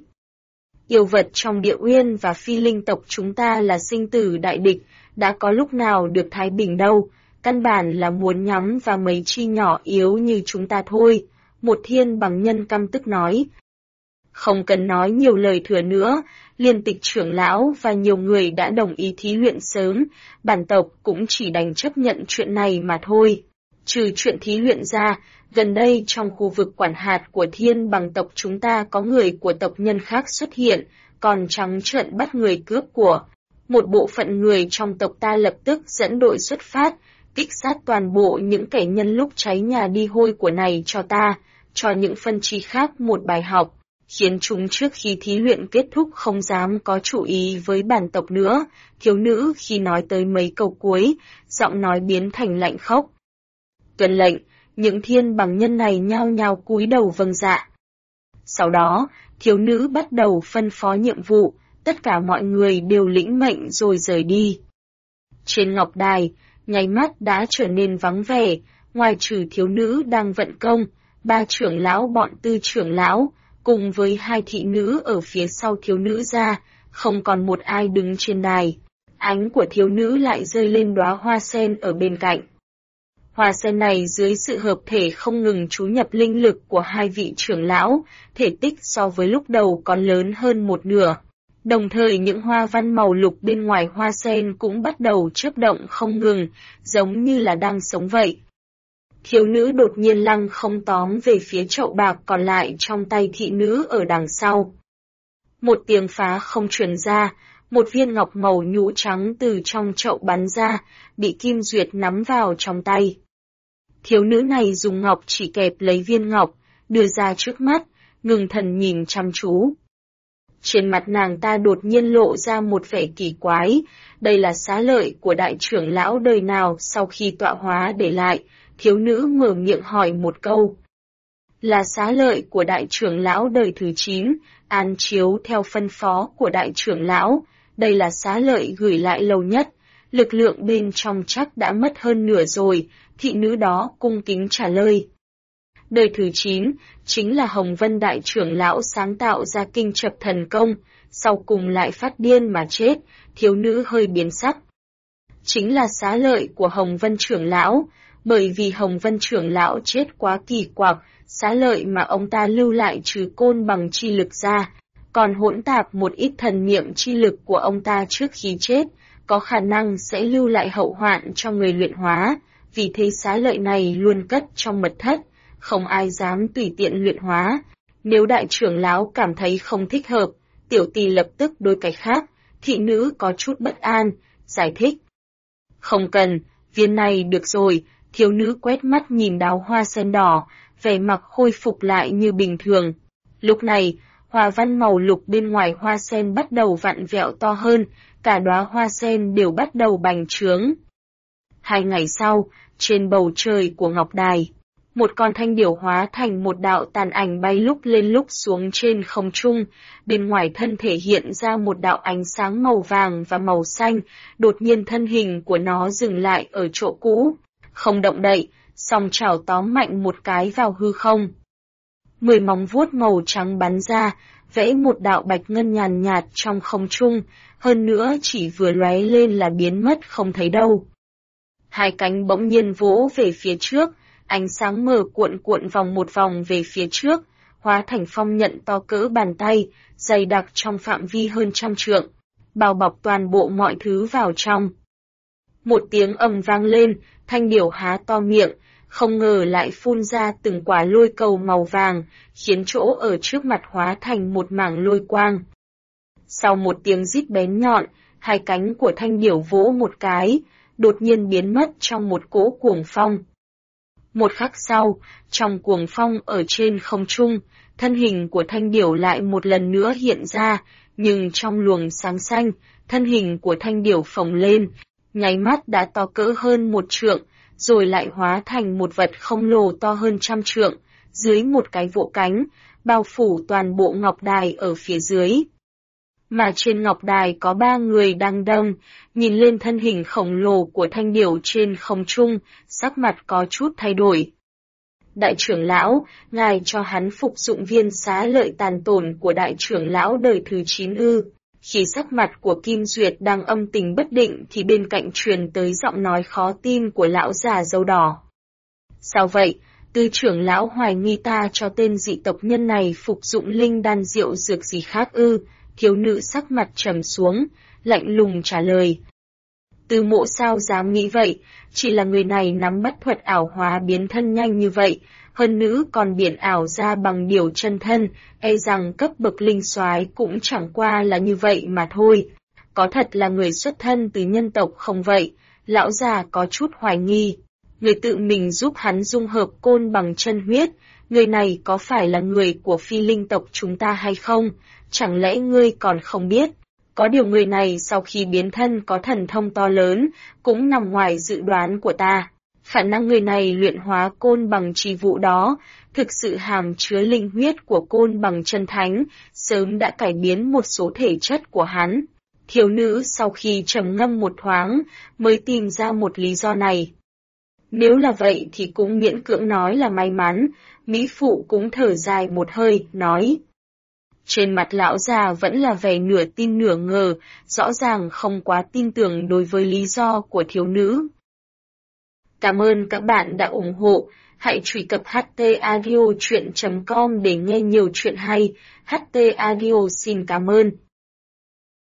Yêu vật trong Địa Uyên và phi linh tộc chúng ta là sinh tử đại địch, đã có lúc nào được thái bình đâu, căn bản là muốn nhắm vào mấy chi nhỏ yếu như chúng ta thôi, một thiên bằng nhân căm tức nói. Không cần nói nhiều lời thừa nữa, liên tịch trưởng lão và nhiều người đã đồng ý thí luyện sớm, bản tộc cũng chỉ đành chấp nhận chuyện này mà thôi. Trừ chuyện thí luyện ra, gần đây trong khu vực quản hạt của thiên bằng tộc chúng ta có người của tộc nhân khác xuất hiện, còn trắng trợn bắt người cướp của. Một bộ phận người trong tộc ta lập tức dẫn đội xuất phát, kích sát toàn bộ những kẻ nhân lúc cháy nhà đi hôi của này cho ta, cho những phân chi khác một bài học, khiến chúng trước khi thí luyện kết thúc không dám có chủ ý với bản tộc nữa. Thiếu nữ khi nói tới mấy câu cuối, giọng nói biến thành lạnh khốc. Tuân lệnh, những thiên bằng nhân này nhao nhao cúi đầu vâng dạ. Sau đó, thiếu nữ bắt đầu phân phó nhiệm vụ, tất cả mọi người đều lĩnh mệnh rồi rời đi. Trên ngọc đài, nháy mắt đã trở nên vắng vẻ, ngoài trừ thiếu nữ đang vận công, 3 trưởng lão bọn Tư trưởng lão, cùng với 2 thị nữ ở phía sau thiếu nữ ra, không còn một ai đứng trên đài. Ánh của thiếu nữ lại rơi lên đóa hoa sen ở bên cạnh. Hoa sen này dưới sự hợp thể không ngừng chú nhập linh lực của 2 vị trưởng lão, thể tích so với lúc đầu còn lớn hơn 1/2. Đồng thời những hoa văn màu lục bên ngoài hoa sen cũng bắt đầu chớp động không ngừng, giống như là đang sống vậy. Thiếu nữ đột nhiên lăng không tóm về phía chậu bạc còn lại trong tay thị nữ ở đằng sau. Một tiếng phá không truyền ra, một viên ngọc màu nhũ trắng từ trong chậu bắn ra, bị Kim Duyệt nắm vào trong tay. Thiếu nữ này dùng ngọc chỉ kẹp lấy viên ngọc, đưa ra trước mắt, ngừng thần nhìn chăm chú. Trên mặt nàng ta đột nhiên lộ ra một vẻ kỳ quái, đây là xá lợi của đại trưởng lão đời nào sau khi tọa hóa để lại, thiếu nữ mở miệng hỏi một câu. Là xá lợi của đại trưởng lão đời thứ 9, an chiếu theo phân phó của đại trưởng lão, đây là xá lợi gửi lại lâu nhất, lực lượng bên trong chắc đã mất hơn nửa rồi, thị nữ đó cung kính trả lời. Đời thứ 9, chính là Hồng Vân đại trưởng lão sáng tạo ra kinh chập thần công, sau cùng lại phát điên mà chết, thiếu nữ hơi biến sắc. Chính là xá lợi của Hồng Vân trưởng lão, bởi vì Hồng Vân trưởng lão chết quá kỳ quặc, xá lợi mà ông ta lưu lại trừ côn bằng chi lực ra, còn hỗn tạp một ít thần niệm chi lực của ông ta trước khi chết, có khả năng sẽ lưu lại hậu hoạn cho người luyện hóa, vì thế xá lợi này luôn cất trong mật thất, không ai dám tùy tiện luyện hóa. Nếu đại trưởng lão cảm thấy không thích hợp, tiểu tỳ lập tức đối cái khác, thị nữ có chút bất an, giải thích. Không cần, viên này được rồi, thiếu nữ quét mắt nhìn đào hoa sen đỏ, vẻ mặt khôi phục lại như bình thường. Lúc này, hoa văn màu lục bên ngoài hoa sen bắt đầu vặn vẹo to hơn, cả đóa hoa sen đều bắt đầu bành trướng. 2 ngày sau, trên bầu trời của Ngọc Đài, một con thanh điểu hóa thành một đạo tàn ảnh bay lúc lên lúc xuống trên không trung, bên ngoài thân thể hiện ra một đạo ánh sáng màu vàng và màu xanh, đột nhiên thân hình của nó dừng lại ở chỗ cũ, không động đậy, song chảo tóm mạnh một cái vào hư không. 10 móng vuốt màu trắng bắn ra, vẽ một đạo bạch ngân nhàn nhạt trong không trung, hơn nữa chỉ vừa lóe lên là biến mất không thấy đâu. 2 cánh bỗng nhiên vỗ về phía trước, ánh sáng mờ cuộn cuộn một vòng về phía trước, hóa thành phong nhận to cỡ bàn tay, dày đặc trong phạm vi hơn 100 trượng, bao bọc toàn bộ mọi thứ vào trong. Một tiếng ầm vang lên, thanh điểu há to miệng, không ngờ lại phun ra từng quả lôi cầu màu vàng, khiến chỗ ở trước mặt hóa thành một mảng lôi quang. Sau một tiếng rít bén nhọn, 2 cánh của thanh điểu vỗ một cái, đột nhiên biến mất trong một cỗ cuồng phong. Một khắc sau, trong cuồng phong ở trên không trung, thân hình của thanh điểu lại một lần nữa hiện ra, nhưng trong luồng sáng xanh, thân hình của thanh điểu phồng lên, nháy mắt đã to cỡ hơn 1 trượng, rồi lại hóa thành một vật khổng lồ to hơn 100 trượng, dưới một cái vỗ cánh, bao phủ toàn bộ ngọc đài ở phía dưới. Mà trên ngọc đài có 3 người đang đông, nhìn lên thân hình khổng lồ của thanh điểu trên không trung, sắc mặt có chút thay đổi. Đại trưởng lão, ngài cho hắn phục dụng viên xá lợi tàn tổn của đại trưởng lão đời thứ 9 ư. Khi sắc mặt của Kim Duyệt đang âm tình bất định thì bên cạnh truyền tới giọng nói khó tin của lão già râu đỏ. Sao vậy? Tư trưởng lão hoài nghi ta cho tên dị tộc nhân này phục dụng linh đan rượu dược gì khác ư? Thiếu nữ sắc mặt trầm xuống, lạnh lùng trả lời. Tư Mộ sao dám nghĩ vậy, chỉ là người này nắm bắt thuật ảo hóa biến thân nhanh như vậy, hơn nữ còn biển ảo ra bằng điều chân thân, e rằng cấp bậc linh soái cũng chẳng qua là như vậy mà thôi. Có thật là người xuất thân từ nhân tộc không vậy? Lão già có chút hoài nghi. Người tự mình giúp hắn dung hợp côn bằng chân huyết, người này có phải là người của phi linh tộc chúng ta hay không? Chẳng lẽ ngươi còn không biết? Có điều người này sau khi biến thân có thần thông to lớn, cũng nằm ngoài dự đoán của ta. Khả năng người này luyện hóa côn bằng trì vụ đó, thực sự hàm chứa linh huyết của côn bằng chân thánh, sớm đã cải biến một số thể chất của hắn. Thiếu nữ sau khi trầm ngâm một thoáng, mới tìm ra một lý do này. Nếu là vậy thì cũng miễn cưỡng nói là may mắn, Mỹ Phụ cũng thở dài một hơi, nói. Trên mặt lão già vẫn là vẻ nửa tin nửa ngờ, rõ ràng không quá tin tưởng đối với lý do của thiếu nữ. Cảm ơn các bạn đã ủng hộ, hãy truy cập htaudio.com để nghe nhiều chuyện hay, HT Audio xin cảm ơn.